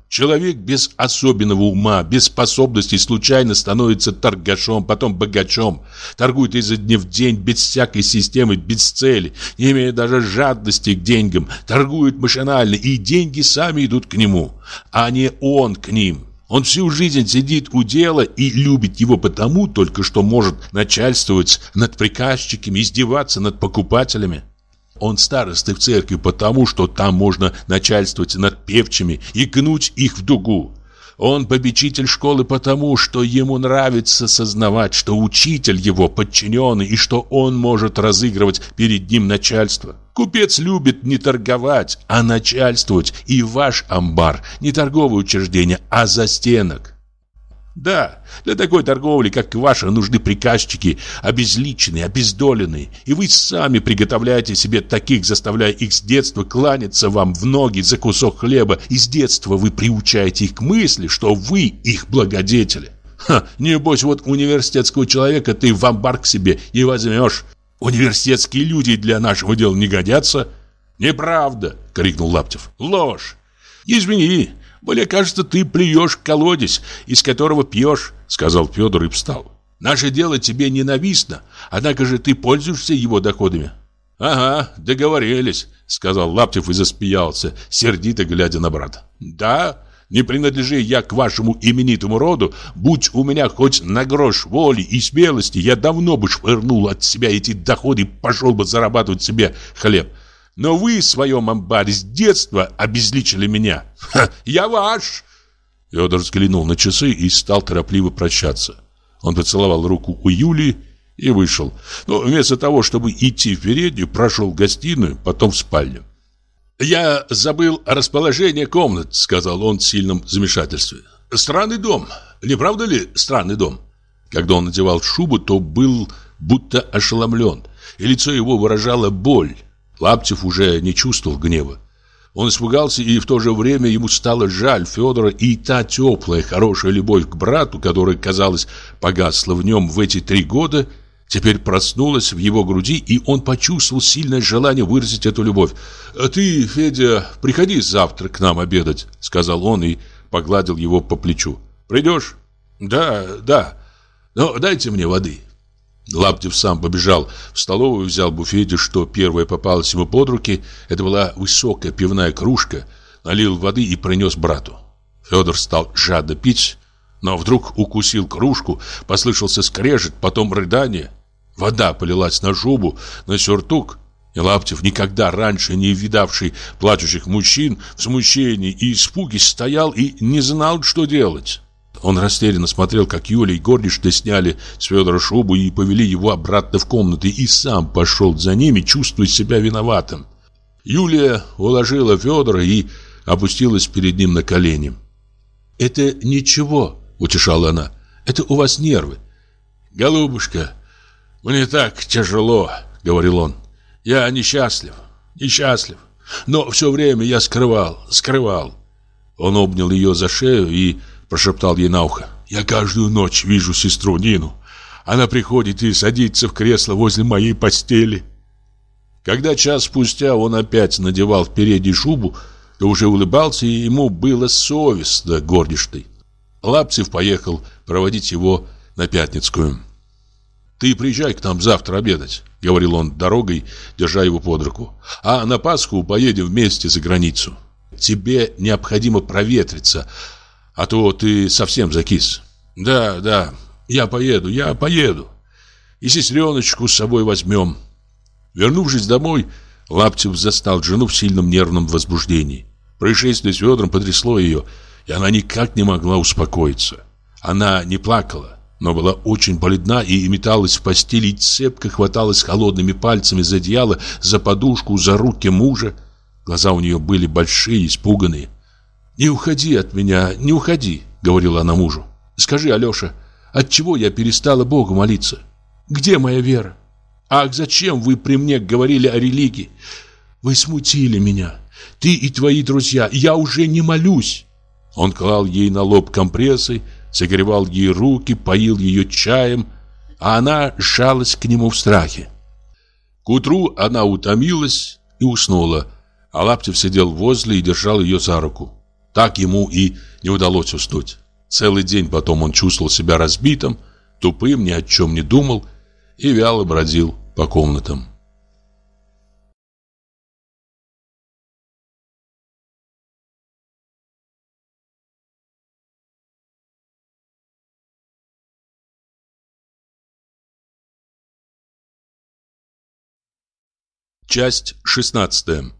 Человек без особенного ума, без способностей случайно становится торгашом, потом богачом. Торгует изо дня в день, без всякой системы, без цели, не имея даже жадности к деньгам. Торгует машинально, и деньги сами идут к нему, а не он к ним. Он всю жизнь сидит у дела и любит его потому только, что может начальствовать над приказчиками, издеваться над покупателями. Он староста в церкви потому, что там можно начальствовать над певчими и гнуть их в дугу. Он попечитель школы потому, что ему нравится сознавать, что учитель его подчиненный и что он может разыгрывать перед ним начальство. Купец любит не торговать, а начальствовать, и ваш амбар не торговое учреждение, а застенок. Да, для такой торговли, как ваша, нужны приказчики, обезличенные, обездоленные. И вы сами приготовляете себе таких, заставляя их с детства кланяться вам в ноги за кусок хлеба. И с детства вы приучаете их к мысли, что вы их благодетели. Небось, вот университетского человека ты в амбар к себе не возьмешь. Университетские люди для нашего дела не годятся. Неправда, крикнул Лаптев. Ложь. Извини. «Мне кажется, ты плюешь в колодец, из которого пьешь», — сказал Федор и встал. «Наше дело тебе ненавистно, однако же ты пользуешься его доходами». «Ага, договорились», — сказал Лаптев и засмеялся, сердито глядя на брата. «Да, не принадлежи я к вашему именитому роду, будь у меня хоть на грош воли и смелости, я давно бы швырнул от себя эти доходы и пошел бы зарабатывать себе хлеб. Но вы в своем амбаре с детства обезличили меня. Я ваш!» Федор взглянул на часы и стал торопливо прощаться. Он поцеловал руку у Юлии и вышел. Но вместо того, чтобы идти в переднюю, прошел в гостиную, потом в спальню. «Я забыл расположение комнат», — сказал он в сильном замешательстве. «Странный дом. Не правда ли странный дом?» Когда он надевал шубу, то был будто ошеломлен, и лицо его выражало боль. Лаптев уже не чувствовал гнева. Он испугался, и в то же время ему стало жаль Федора, и та теплая, хорошая любовь к брату, которая, казалось, погасла в нем в эти 3 года, теперь проснулась в его груди, и он почувствовал сильное желание выразить эту любовь. «Ты, Федя, приходи завтра к нам обедать», — сказал он и погладил его по плечу. «Придешь?» «Да. Но дайте мне воды». Лаптев сам побежал в столовую, взял в буфете, что первое попалось ему под руки. Это была высокая пивная кружка, налил воды и принес брату. Федор стал жадно пить, но вдруг укусил кружку, послышался скрежет, потом рыдание. Вода полилась на шубу, на сюртук. И Лаптев, никогда раньше не видавший плачущих мужчин, в смущении и испуге стоял и не знал, что делать. Он растерянно смотрел, как Юля и горничная сняли с Федора шубу и повели его обратно в комнаты, и сам пошел за ними, чувствуя себя виноватым. Юлия уложила Федора и опустилась перед ним на колени. «Это ничего», — утешала она, — «это у вас нервы». «Голубушка, мне так тяжело», — говорил он. «Я несчастлив. Но все время я скрывал. Он обнял ее за шею и прошептал ей на ухо: «Я каждую ночь вижу сестру Нину. Она приходит и садится в кресло возле моей постели». Когда час спустя он опять надевал в переднюю шубу, то уже улыбался, и ему было совестно горничной. Лаптев поехал проводить его на Пятницкую. «Ты приезжай к нам завтра обедать», — говорил он дорогой, держа его под руку. «А на Пасху поедем вместе за границу. Тебе необходимо проветриться, а то ты совсем закис». «Да, я поеду. И сестреночку с собой возьмем». Вернувшись домой, Лаптев застал жену в сильном нервном возбуждении. Происшествие с Федором потрясло ее, и она никак не могла успокоиться. Она не плакала, но была очень бледна и металась в постели, и цепко хваталась холодными пальцами за одеяло, за подушку, за руки мужа. Глаза у нее были большие, испуганные. «Не уходи от меня, не уходи», — говорила она мужу. «Скажи, Алеша, отчего я перестала Богу молиться? Где моя вера? Ах, зачем вы при мне говорили о религии? Вы смутили меня, ты и твои друзья, я уже не молюсь». Он клал ей на лоб компрессы, согревал ей руки, поил ее чаем, а она сжалась к нему в страхе. К утру она утомилась и уснула, а Лаптев сидел возле и держал ее за руку. Так ему и не удалось уснуть. Целый день потом он чувствовал себя разбитым, тупым, ни о чем не думал и вяло бродил по комнатам. Часть 16.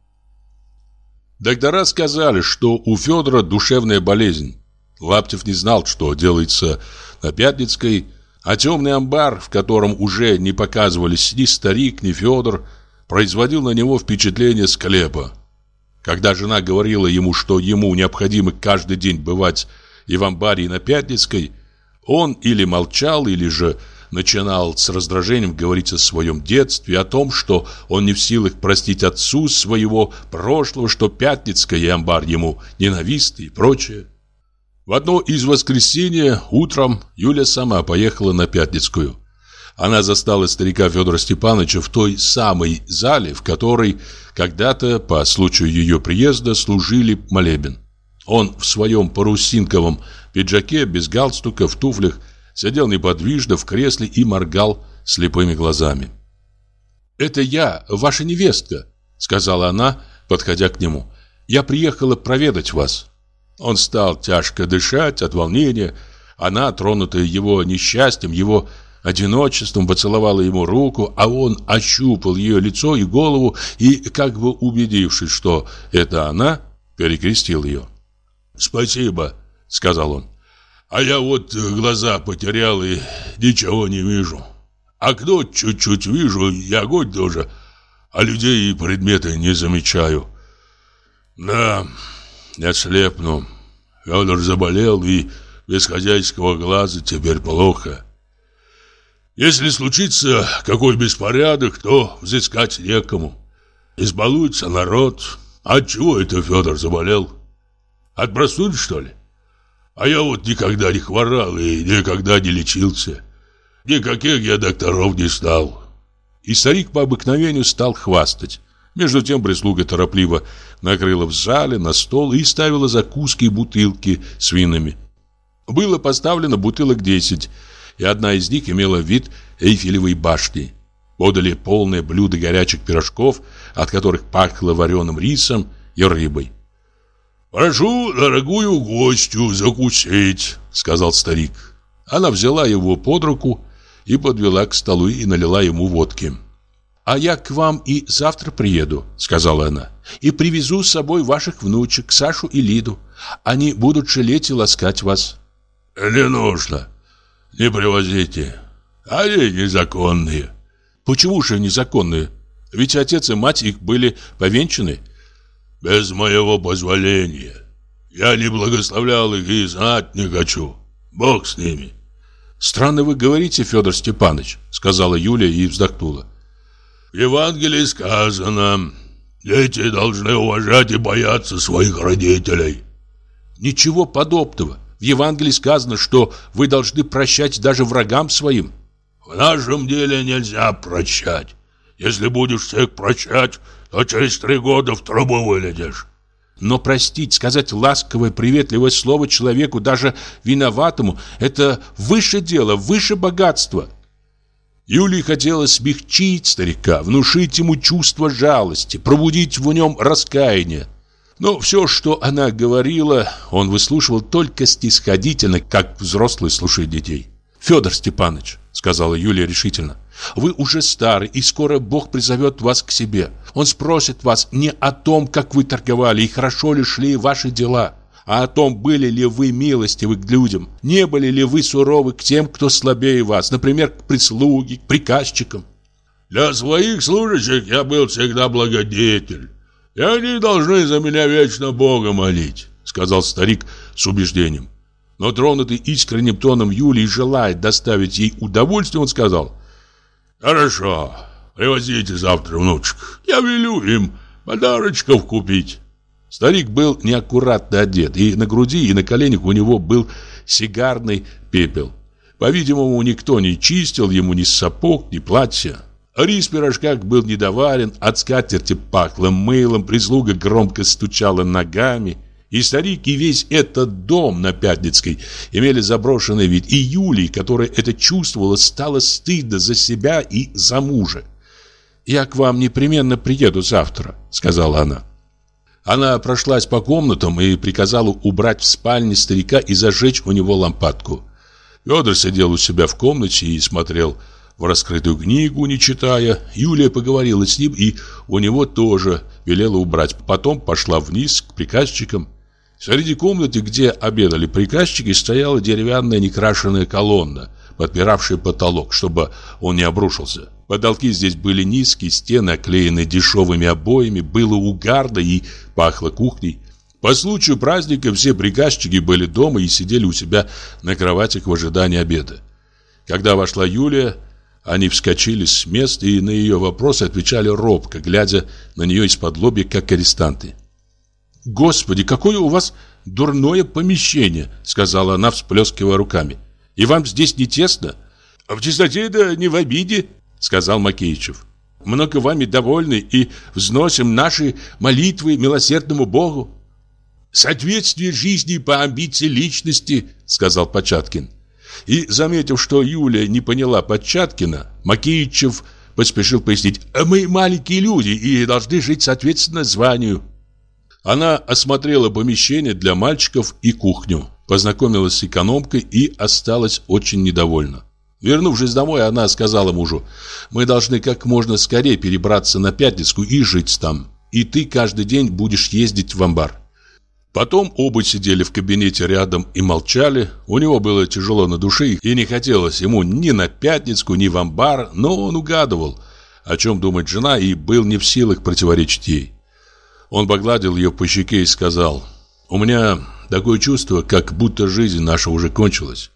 Доктора сказали, что у Федора душевная болезнь. Лаптев не знал, что делается на Пятницкой, а темный амбар, в котором уже не показывались ни старик, ни Федор, производил на него впечатление склепа. Когда жена говорила ему, что ему необходимо каждый день бывать и в амбаре, и на Пятницкой, он или молчал, или же начинал с раздражением говорить о своем детстве, о том, что он не в силах простить отцу своего прошлого, что Пятницкая и амбар ему ненавистны и прочее. В одно из воскресений утром Юля сама поехала на Пятницкую. Она застала старика Федора Степановича в той самой зале, в которой когда-то по случаю ее приезда служили молебен. Он в своем парусинковом пиджаке, без галстука, в туфлях, сидел неподвижно в кресле и моргал слепыми глазами. «Это я, ваша невестка», — сказала она, подходя к нему. «Я приехала проведать вас». Он стал тяжко дышать от волнения. Она, тронутая его несчастьем, его одиночеством, поцеловала ему руку, а он ощупал ее лицо и голову и, как бы убедившись, что это она, перекрестил ее. «Спасибо», — сказал он. «А я вот глаза потерял и ничего не вижу. Окно чуть-чуть вижу, и огонь тоже, а людей и предметы не замечаю. Да, я слепну. Федор заболел, и без хозяйского глаза теперь плохо. Если случится какой беспорядок, то взыскать некому. Избалуется народ. Отчего это Федор заболел? От простуды, что ли? А я вот никогда не хворал и никогда не лечился. Никаких я докторов не стал». И старик по обыкновению стал хвастать. Между тем прислуга торопливо накрыла в зале на стол и ставила закуски и бутылки с винами. Было поставлено бутылок 10, и одна из них имела вид Эйфелевой башни. Подали полное блюдо горячих пирожков, от которых пахло вареным рисом и рыбой. «Прошу дорогую гостью закусить», — сказал старик. Она взяла его под руку и подвела к столу и налила ему водки. «А я к вам и завтра приеду», — сказала она, «и привезу с собой ваших внучек, Сашу и Лиду. Они будут жалеть и ласкать вас». «Не нужно, не привозите. Они незаконные». «Почему же незаконные? Ведь отец и мать их были повенчаны». «Без моего позволения. Я не благословлял их и знать не хочу. Бог с ними». «Странно вы говорите, Федор Степанович», — сказала Юля и вздохнула. «В Евангелии сказано, дети должны уважать и бояться своих родителей». «Ничего подобного. В Евангелии сказано, что вы должны прощать даже врагам своим». «В нашем деле нельзя прощать. Если будешь всех прощать, то через 3 года в трубу вылетишь». «Но простить, сказать ласковое, приветливое слово человеку, даже виноватому, это выше дела, выше богатства». Юлии хотелось смягчить старика, внушить ему чувство жалости, пробудить в нем раскаяние. Но все, что она говорила, он выслушивал только снисходительно, как взрослый слушает детей. «Федор Степанович», — сказала Юлия решительно, — «вы уже стары, и скоро Бог призовет вас к себе. Он спросит вас не о том, как вы торговали и хорошо ли шли ваши дела, а о том, были ли вы милостивы к людям, не были ли вы суровы к тем, кто слабее вас, например, к прислуге, к приказчикам». «Для своих служащих я был всегда благодетель, и они должны за меня вечно Бога молить», — сказал старик с убеждением. Но тронутый искренним тоном Юлии, желая доставить ей удовольствие, он сказал: «Хорошо, привозите завтра внучек. Я велю им подарочков купить». Старик был неаккуратно одет, и на груди, и на коленях у него был сигарный пепел. По-видимому, никто не чистил ему ни сапог, ни платья. Рис в пирожках был недоварен, от скатерти пахло мылом, прислуга громко стучала ногами. И старик, и весь этот дом на Пятницкой имели заброшенный вид. И Юлии, которая это чувствовала, стало стыдно за себя и за мужа. «Я к вам непременно приеду завтра», — сказала она. Она прошлась по комнатам и приказала убрать в спальне старика и зажечь у него лампадку. Федор сидел у себя в комнате и смотрел в раскрытую книгу, не читая. Юлия поговорила с ним, и у него тоже велела убрать. Потом пошла вниз к приказчикам. Среди комнаты, где обедали приказчики, стояла деревянная некрашенная колонна, подпиравшая потолок, чтобы он не обрушился. Потолки здесь были низкие, стены оклеены дешевыми обоями, было угарно и пахло кухней. По случаю праздника все приказчики были дома и сидели у себя на кроватях в ожидании обеда. Когда вошла Юлия, они вскочили с места и на ее вопросы отвечали робко, глядя на нее из-под-лобья, как арестанты. «Господи, какое у вас дурное помещение!» — сказала она, всплескивая руками. «И вам здесь не тесно?» «В чистоте да не в обиде», — сказал Макеичев. «Много вами довольны и взносим наши молитвы милосердному Богу». «Соответствие жизни по амбиции личности», — сказал Початкин. И, заметив, что Юлия не поняла Початкина, Макеичев поспешил пояснить: «Мы маленькие люди и должны жить соответственно званию». Она осмотрела помещение для мальчиков и кухню, познакомилась с экономкой и осталась очень недовольна. Вернувшись домой, она сказала мужу: «Мы должны как можно скорее перебраться на Пятницкую и жить там. И ты каждый день будешь ездить в амбар». Потом оба сидели в кабинете рядом и молчали. У него было тяжело на душе, и не хотелось ему ни на Пятницкую, ни в амбар, но он угадывал, о чем думает жена, и был не в силах противоречить ей. Он погладил ее по щеке и сказал: «У меня такое чувство, как будто жизнь наша уже кончилась.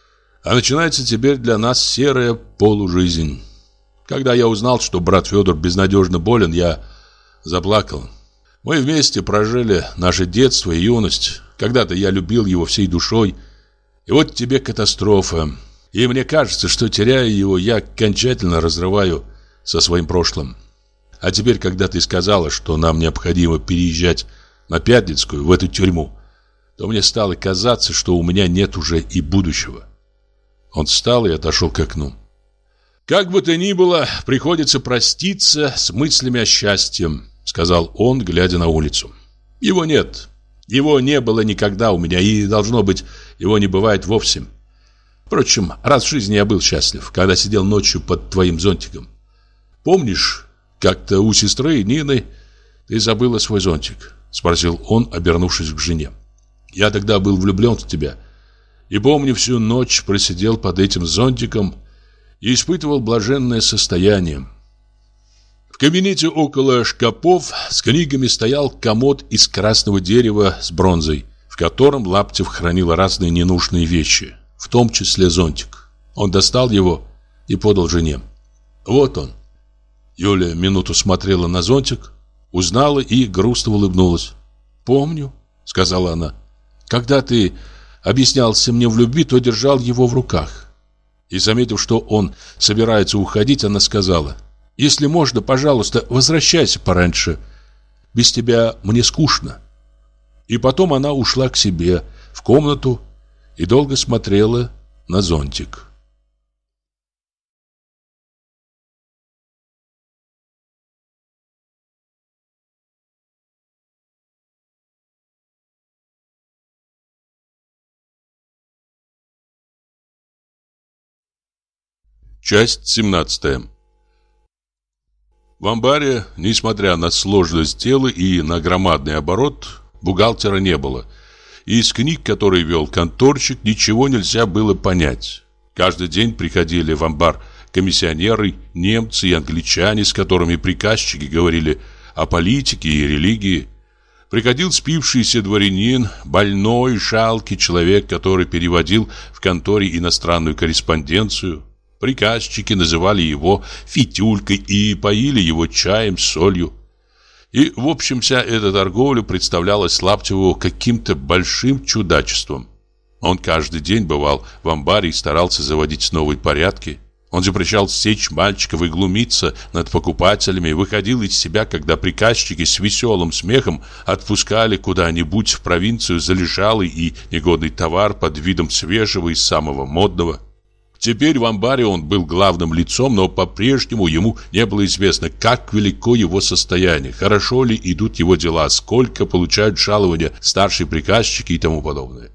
А начинается теперь для нас серая полужизнь. Когда я узнал, что брат Федор безнадежно болен, я заплакал. Мы вместе прожили наше детство и юность. Когда-то я любил его всей душой. И вот тебе катастрофа. И мне кажется, что, теряя его, я окончательно разрываю со своим прошлым. А теперь, когда ты сказала, что нам необходимо переезжать на Пятницкую, в эту тюрьму, то мне стало казаться, что у меня нет уже и будущего». Он встал и отошел к окну. «Как бы то ни было, приходится проститься с мыслями о счастье», — сказал он, глядя на улицу. «Его нет. Его не было никогда у меня, и, должно быть, его не бывает вовсе. Впрочем, раз в жизни я был счастлив, когда сидел ночью под твоим зонтиком. Помнишь, как-то у сестры Нины ты забыла свой зонтик?» — спросил он, обернувшись к жене. «Я тогда был влюблен в тебя. И помню, всю ночь просидел под этим зонтиком и испытывал блаженное состояние». В кабинете около шкафов с книгами стоял комод из красного дерева с бронзой, в котором Лаптев хранил разные ненужные вещи, в том числе зонтик. Он достал его и подал жене. «Вот он». Юля минуту смотрела на зонтик, узнала и грустно улыбнулась. «Помню», — сказала она. «Когда ты объяснялся мне в любви, то держал его в руках». И, заметив, что он собирается уходить, она сказала: «Если можно, пожалуйста, возвращайся пораньше. Без тебя мне скучно». И потом она ушла к себе в комнату и долго смотрела на зонтик. Часть 17. В амбаре, несмотря на сложность дела и на громадный оборот, бухгалтера не было. И из книг, которые вел конторщик, ничего нельзя было понять. Каждый день приходили в амбар комиссионеры, немцы и англичане, с которыми приказчики говорили о политике и религии. Приходил спившийся дворянин, больной, жалкий человек, который переводил в конторе иностранную корреспонденцию. Приказчики называли его Фитюлькой и поили его чаем с солью. И, в общем, вся эта торговля представлялась Лаптеву каким-то большим чудачеством. Он каждый день бывал в амбаре и старался заводить новые порядки. Он запрещал сечь мальчиков и глумиться над покупателями, выходил из себя, когда приказчики с веселым смехом отпускали куда-нибудь в провинцию залежалый и негодный товар под видом свежего и самого модного. Теперь в амбаре он был главным лицом, но по-прежнему ему не было известно, как велико его состояние, хорошо ли идут его дела, сколько получают жалования старшие приказчики и тому подобное.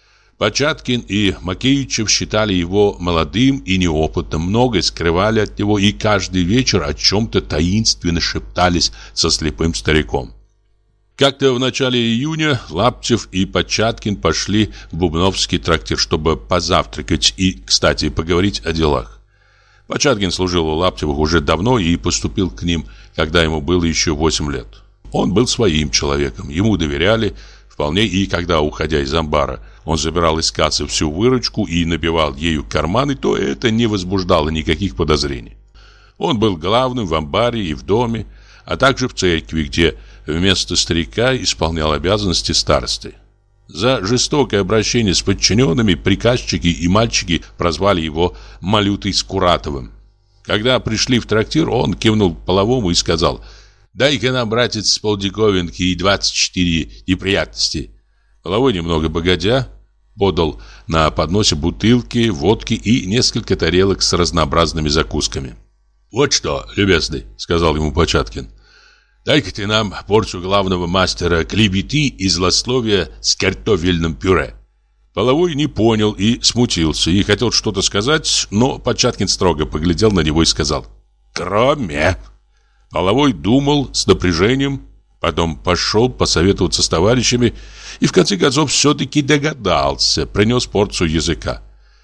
Початкин и Макеичев считали его молодым и неопытным, многое скрывали от него и каждый вечер о чем-то таинственно шептались со слепым стариком. Как-то в начале июня Лаптев и Початкин пошли в Бубновский трактир, чтобы позавтракать и, кстати, поговорить о делах. Початкин служил у Лаптевых уже давно и поступил к ним, когда ему было еще 8 лет. Он был своим человеком, ему доверяли вполне, и когда, уходя из амбара, он забирал из кассы всю выручку и набивал ею карманы, то это не возбуждало никаких подозрений. Он был главным в амбаре и в доме, а также в церкви, где вместо старика исполнял обязанности старосты. За жестокое обращение с подчиненными приказчики и мальчики прозвали его Малютой Скуратовым. Когда пришли в трактир, он кивнул Половому и сказал: «Дай-ка нам, братец, полдиковинки и 24 неприятности». Половой, немного погодя, подал на подносе бутылки, водки и несколько тарелок с разнообразными закусками. «Вот что, любезный», — сказал ему Початкин, «дай-ка ты нам порцию главного мастера клеветы и злословия с картофельным пюре». Половой не понял и смутился, и хотел что-то сказать, но Початкин строго поглядел на него и сказал: «Кроме». Половой думал с напряжением, потом пошел посоветоваться с товарищами и в конце концов все-таки догадался, принес порцию языка.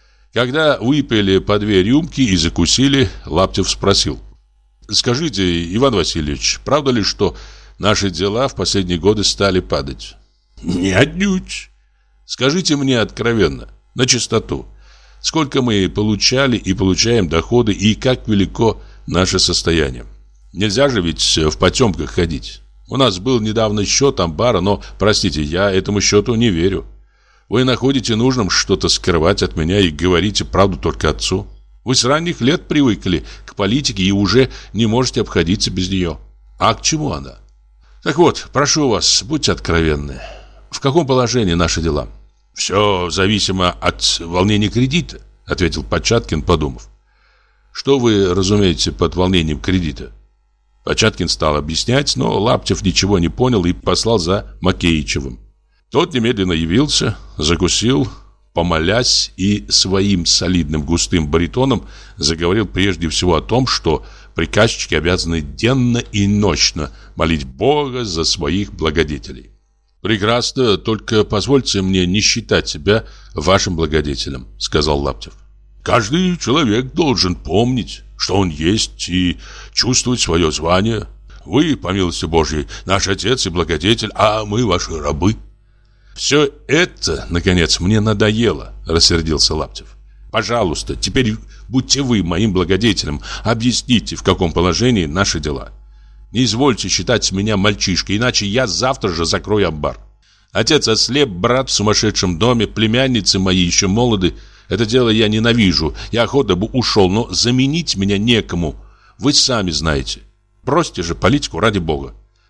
Когда выпили по 2 рюмки и закусили, Лаптев спросил: «Скажите, Иван Васильевич, правда ли, что наши дела в последние годы стали падать?» «Не отнюдь». «Скажите мне откровенно, на чистоту, сколько мы получали и получаем доходы и как велико наше состояние? Нельзя же ведь в потемках ходить. У нас был недавно счет амбара, но, простите, я этому счету не верю. Вы находите нужным что-то скрывать от меня и говорите правду только отцу. Вы с ранних лет привыкли к политике и уже не можете обходиться без нее. А к чему она? Так вот, прошу вас, будьте откровенны. В каком положении наши дела?» «Все зависимо от волнения кредита», — ответил Початкин, подумав. «Что вы разумеете под волнением кредита?» Початкин стал объяснять, но Лаптев ничего не понял и послал за Макеичевым. Тот немедленно явился, закусил, помолясь, и своим солидным густым баритоном заговорил прежде всего о том, что приказчики обязаны денно и ночно молить Бога за своих благодетелей. «Прекрасно, только позвольте мне не считать себя вашим благодетелем», — сказал Лаптев. «Каждый человек должен помнить, что он есть, и чувствовать свое звание. Вы, по милости Божьей, наш отец и благодетель, а мы ваши рабы». «Все это, наконец, мне надоело», — рассердился Лаптев. «Пожалуйста, теперь будьте вы моим благодетелем, объясните, в каком положении наши дела. Не извольте считать меня мальчишкой, иначе я завтра же закрою амбар. Отец ослеп, брат в сумасшедшем доме, племянницы мои еще молоды. Это дело я ненавижу, я охотно бы ушел, но заменить меня некому. Вы сами знаете. Бросьте же политику ради Бога».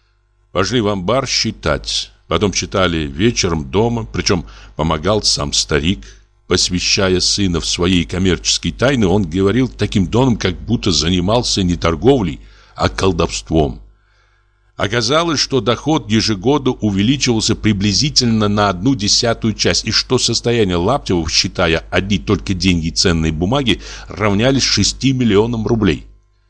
Пошли в амбар считать. Потом читали вечером дома, причем помогал сам старик. Посвящая сына в свои коммерческие тайны, он говорил таким тоном, как будто занимался не торговлей, а колдовством. Оказалось, что доход ежегодно увеличивался приблизительно на 1/10 часть, и что состояние Лаптевых, считая одни только деньги и ценные бумаги, равнялись 6 миллионам рублей.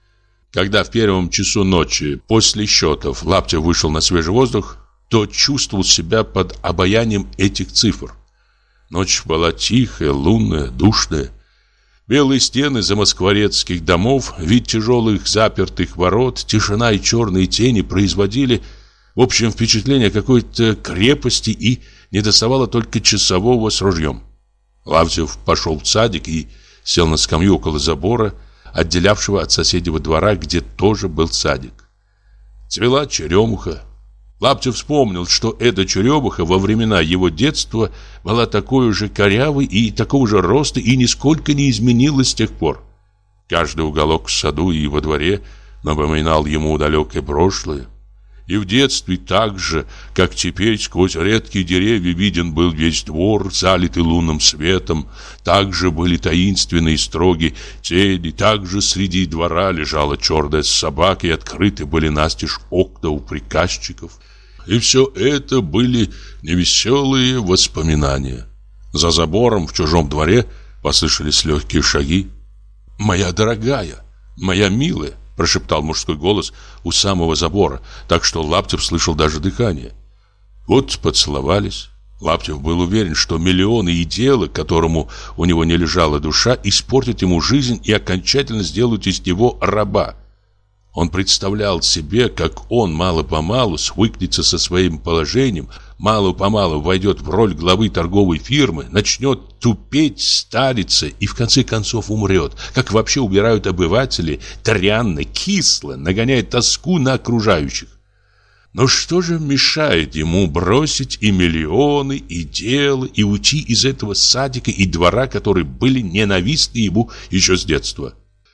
Когда в первом часу ночи после счетов Лаптев вышел на свежий воздух, то чувствовал себя под обаянием этих цифр. Ночь была тихая, лунная, душная. Белые стены замоскворецких домов, вид тяжелых запертых ворот, тишина и черные тени производили в общем впечатление какой-то крепости, и недоставало только часового с ружьем. Лаптев пошел в садик и сел на скамью около забора, отделявшего от соседнего двора, где тоже был садик. Цвела черемуха. Лаптев вспомнил, что эта черемуха во времена его детства была такой же корявой и такого же роста и нисколько не изменилась с тех пор. Каждый уголок в саду и во дворе напоминал ему далекое прошлое. И в детстве так же, как теперь, сквозь редкие деревья виден был весь двор, залитый лунным светом. Также были таинственные и строгие тени, также среди двора лежала черная собака, и открыты были настежь окна у приказчиков. И все это были невеселые воспоминания. За забором в чужом дворе послышались легкие шаги. «Моя дорогая, моя милая!» — прошептал мужской голос у самого забора, так что Лаптев слышал даже дыхание. Вот поцеловались. Лаптев был уверен, что миллионы и дело, которому у него не лежала душа, испортят ему жизнь и окончательно сделают из него раба. Он представлял себе, как он мало-помалу свыкнется со своим положением, мало-помалу войдет в роль главы торговой фирмы, начнет тупеть, стариться и в конце концов умрет. Как вообще умирают обыватели, трянно, кисло, нагоняя тоску на окружающих. Но что же мешает ему бросить и миллионы, и дело, и уйти из этого садика и двора, которые были ненавистны ему еще с детства?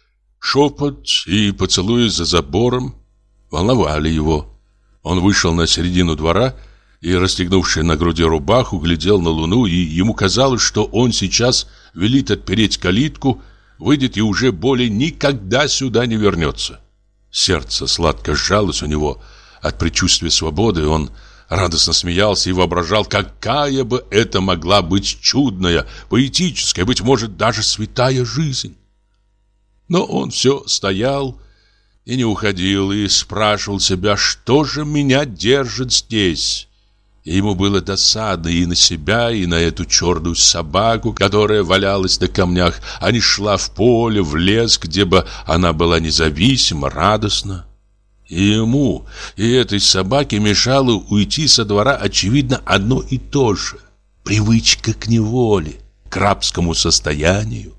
Шепот и поцелуи за забором волновали его. Он вышел на середину двора и, расстегнувший на груди рубаху, глядел на луну, и ему казалось, что он сейчас велит отпереть калитку, выйдет и уже более никогда сюда не вернется. Сердце сладко сжалось у него от предчувствия свободы, и он радостно смеялся и воображал, какая бы это могла быть чудная, поэтическая, быть может, даже святая жизнь. Но он все стоял и не уходил, и спрашивал себя, что же меня держит здесь. И ему было досадно и на себя, и на эту черную собаку, которая валялась на камнях, а не шла в поле, в лес, где бы она была независима, радостна. И ему, и этой собаке мешало уйти со двора, очевидно, одно и то же — привычка к неволе, к рабскому состоянию.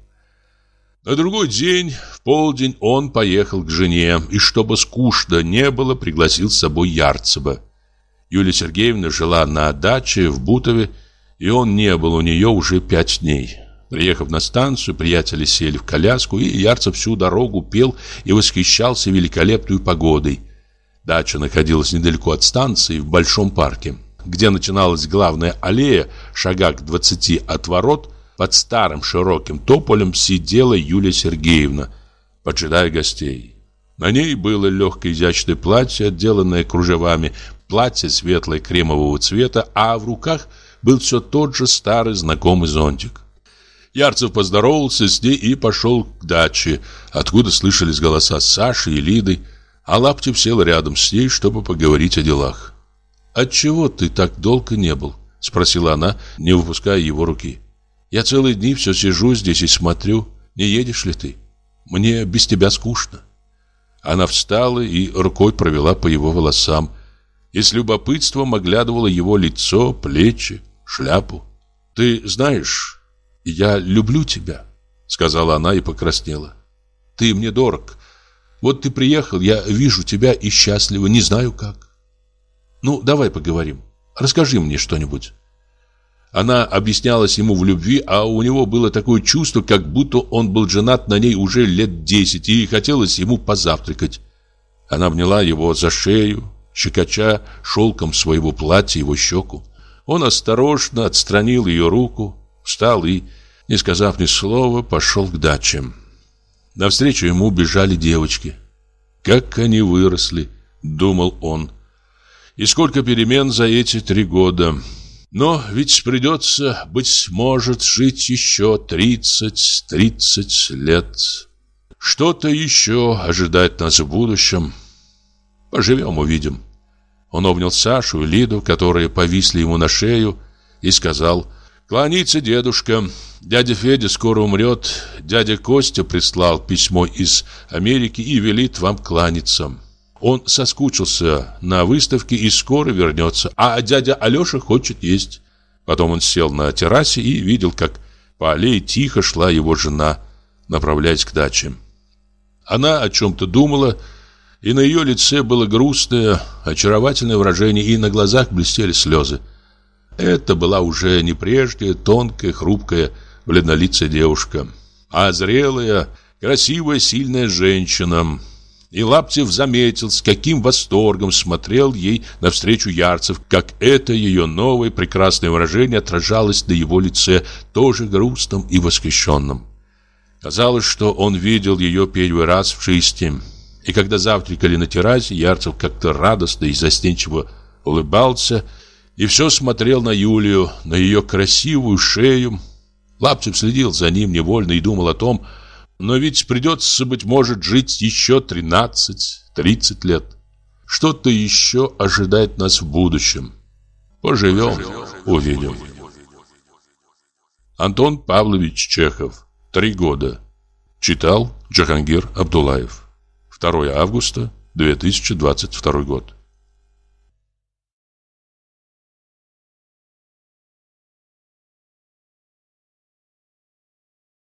На другой день, в полдень, он поехал к жене, и чтобы скучно не было, пригласил с собой Ярцева. Юлия Сергеевна жила на даче в Бутове, и он не был у нее уже 5 дней. Приехав на станцию, приятели сели в коляску, и Ярцев всю дорогу пел и восхищался великолепной погодой. Дача находилась недалеко от станции, в большом парке, где начиналась главная аллея, шагах 20 от ворот. Под старым широким тополем сидела Юлия Сергеевна, поджидая гостей. На ней было легкое изящное платье, отделанное кружевами, платье светлое кремового цвета, а в руках был все тот же старый знакомый зонтик. Ярцев поздоровался с ней и пошел к даче, откуда слышались голоса Саши и Лиды, а Лаптев сел рядом с ней, чтобы поговорить о делах. «Отчего ты так долго не был?» — спросила она, не выпуская его руки. «Я целые дни все сижу здесь и смотрю, не едешь ли ты? Мне без тебя скучно». Она встала и рукой провела по его волосам, и с любопытством оглядывала его лицо, плечи, шляпу. «Ты знаешь, я люблю тебя», — сказала она и покраснела. «Ты мне дорог. Вот ты приехал, я вижу тебя и счастлива, не знаю как. Ну, давай поговорим. Расскажи мне что-нибудь». Она объяснялась ему в любви, а у него было такое чувство, как будто он был женат на ней уже лет 10, и хотелось ему позавтракать. Она обняла его за шею, щекоча шелком своего платья его щеку. Он осторожно отстранил ее руку, встал и, не сказав ни слова, пошел к даче. Навстречу ему бежали девочки. «Как они выросли», — думал он. «И сколько перемен за эти 3 года». Но ведь придется, быть может, жить еще 30 лет. Что-то еще ожидает нас в будущем. Поживем, увидим. Он обнял Сашу и Лиду, которые повисли ему на шею, и сказал: «Кланяйся, дедушка. Дядя Федя скоро умрет. Дядя Костя прислал письмо из Америки и велит вам кланяться. Он соскучился на выставке и скоро вернется, а дядя Алеша хочет есть». Потом он сел на террасе и видел, как по аллее тихо шла его жена, направляясь к даче. Она о чем-то думала, и на ее лице было грустное, очаровательное выражение, и на глазах блестели слезы. Это была уже не прежняя, тонкая, хрупкая, бледнолицая девушка, а зрелая, Красивая, сильная женщина. И Лаптев заметил, с каким восторгом смотрел ей навстречу Ярцев, как это ее новое прекрасное выражение отражалось на его лице, тоже грустном и восхищенном. Казалось, что он видел ее первый раз в жизни. И когда завтракали на террасе, Ярцев как-то радостно и застенчиво улыбался и все смотрел на Юлию, на ее красивую шею. Лаптев следил за ним невольно и думал о том, но ведь придется, быть может, жить еще 13-30 лет. Что-то еще ожидает нас в будущем. Поживем, увидим. Антон Павлович Чехов. 3 года. Читал Джахангир Абдуллаев. 2 августа 2022 год.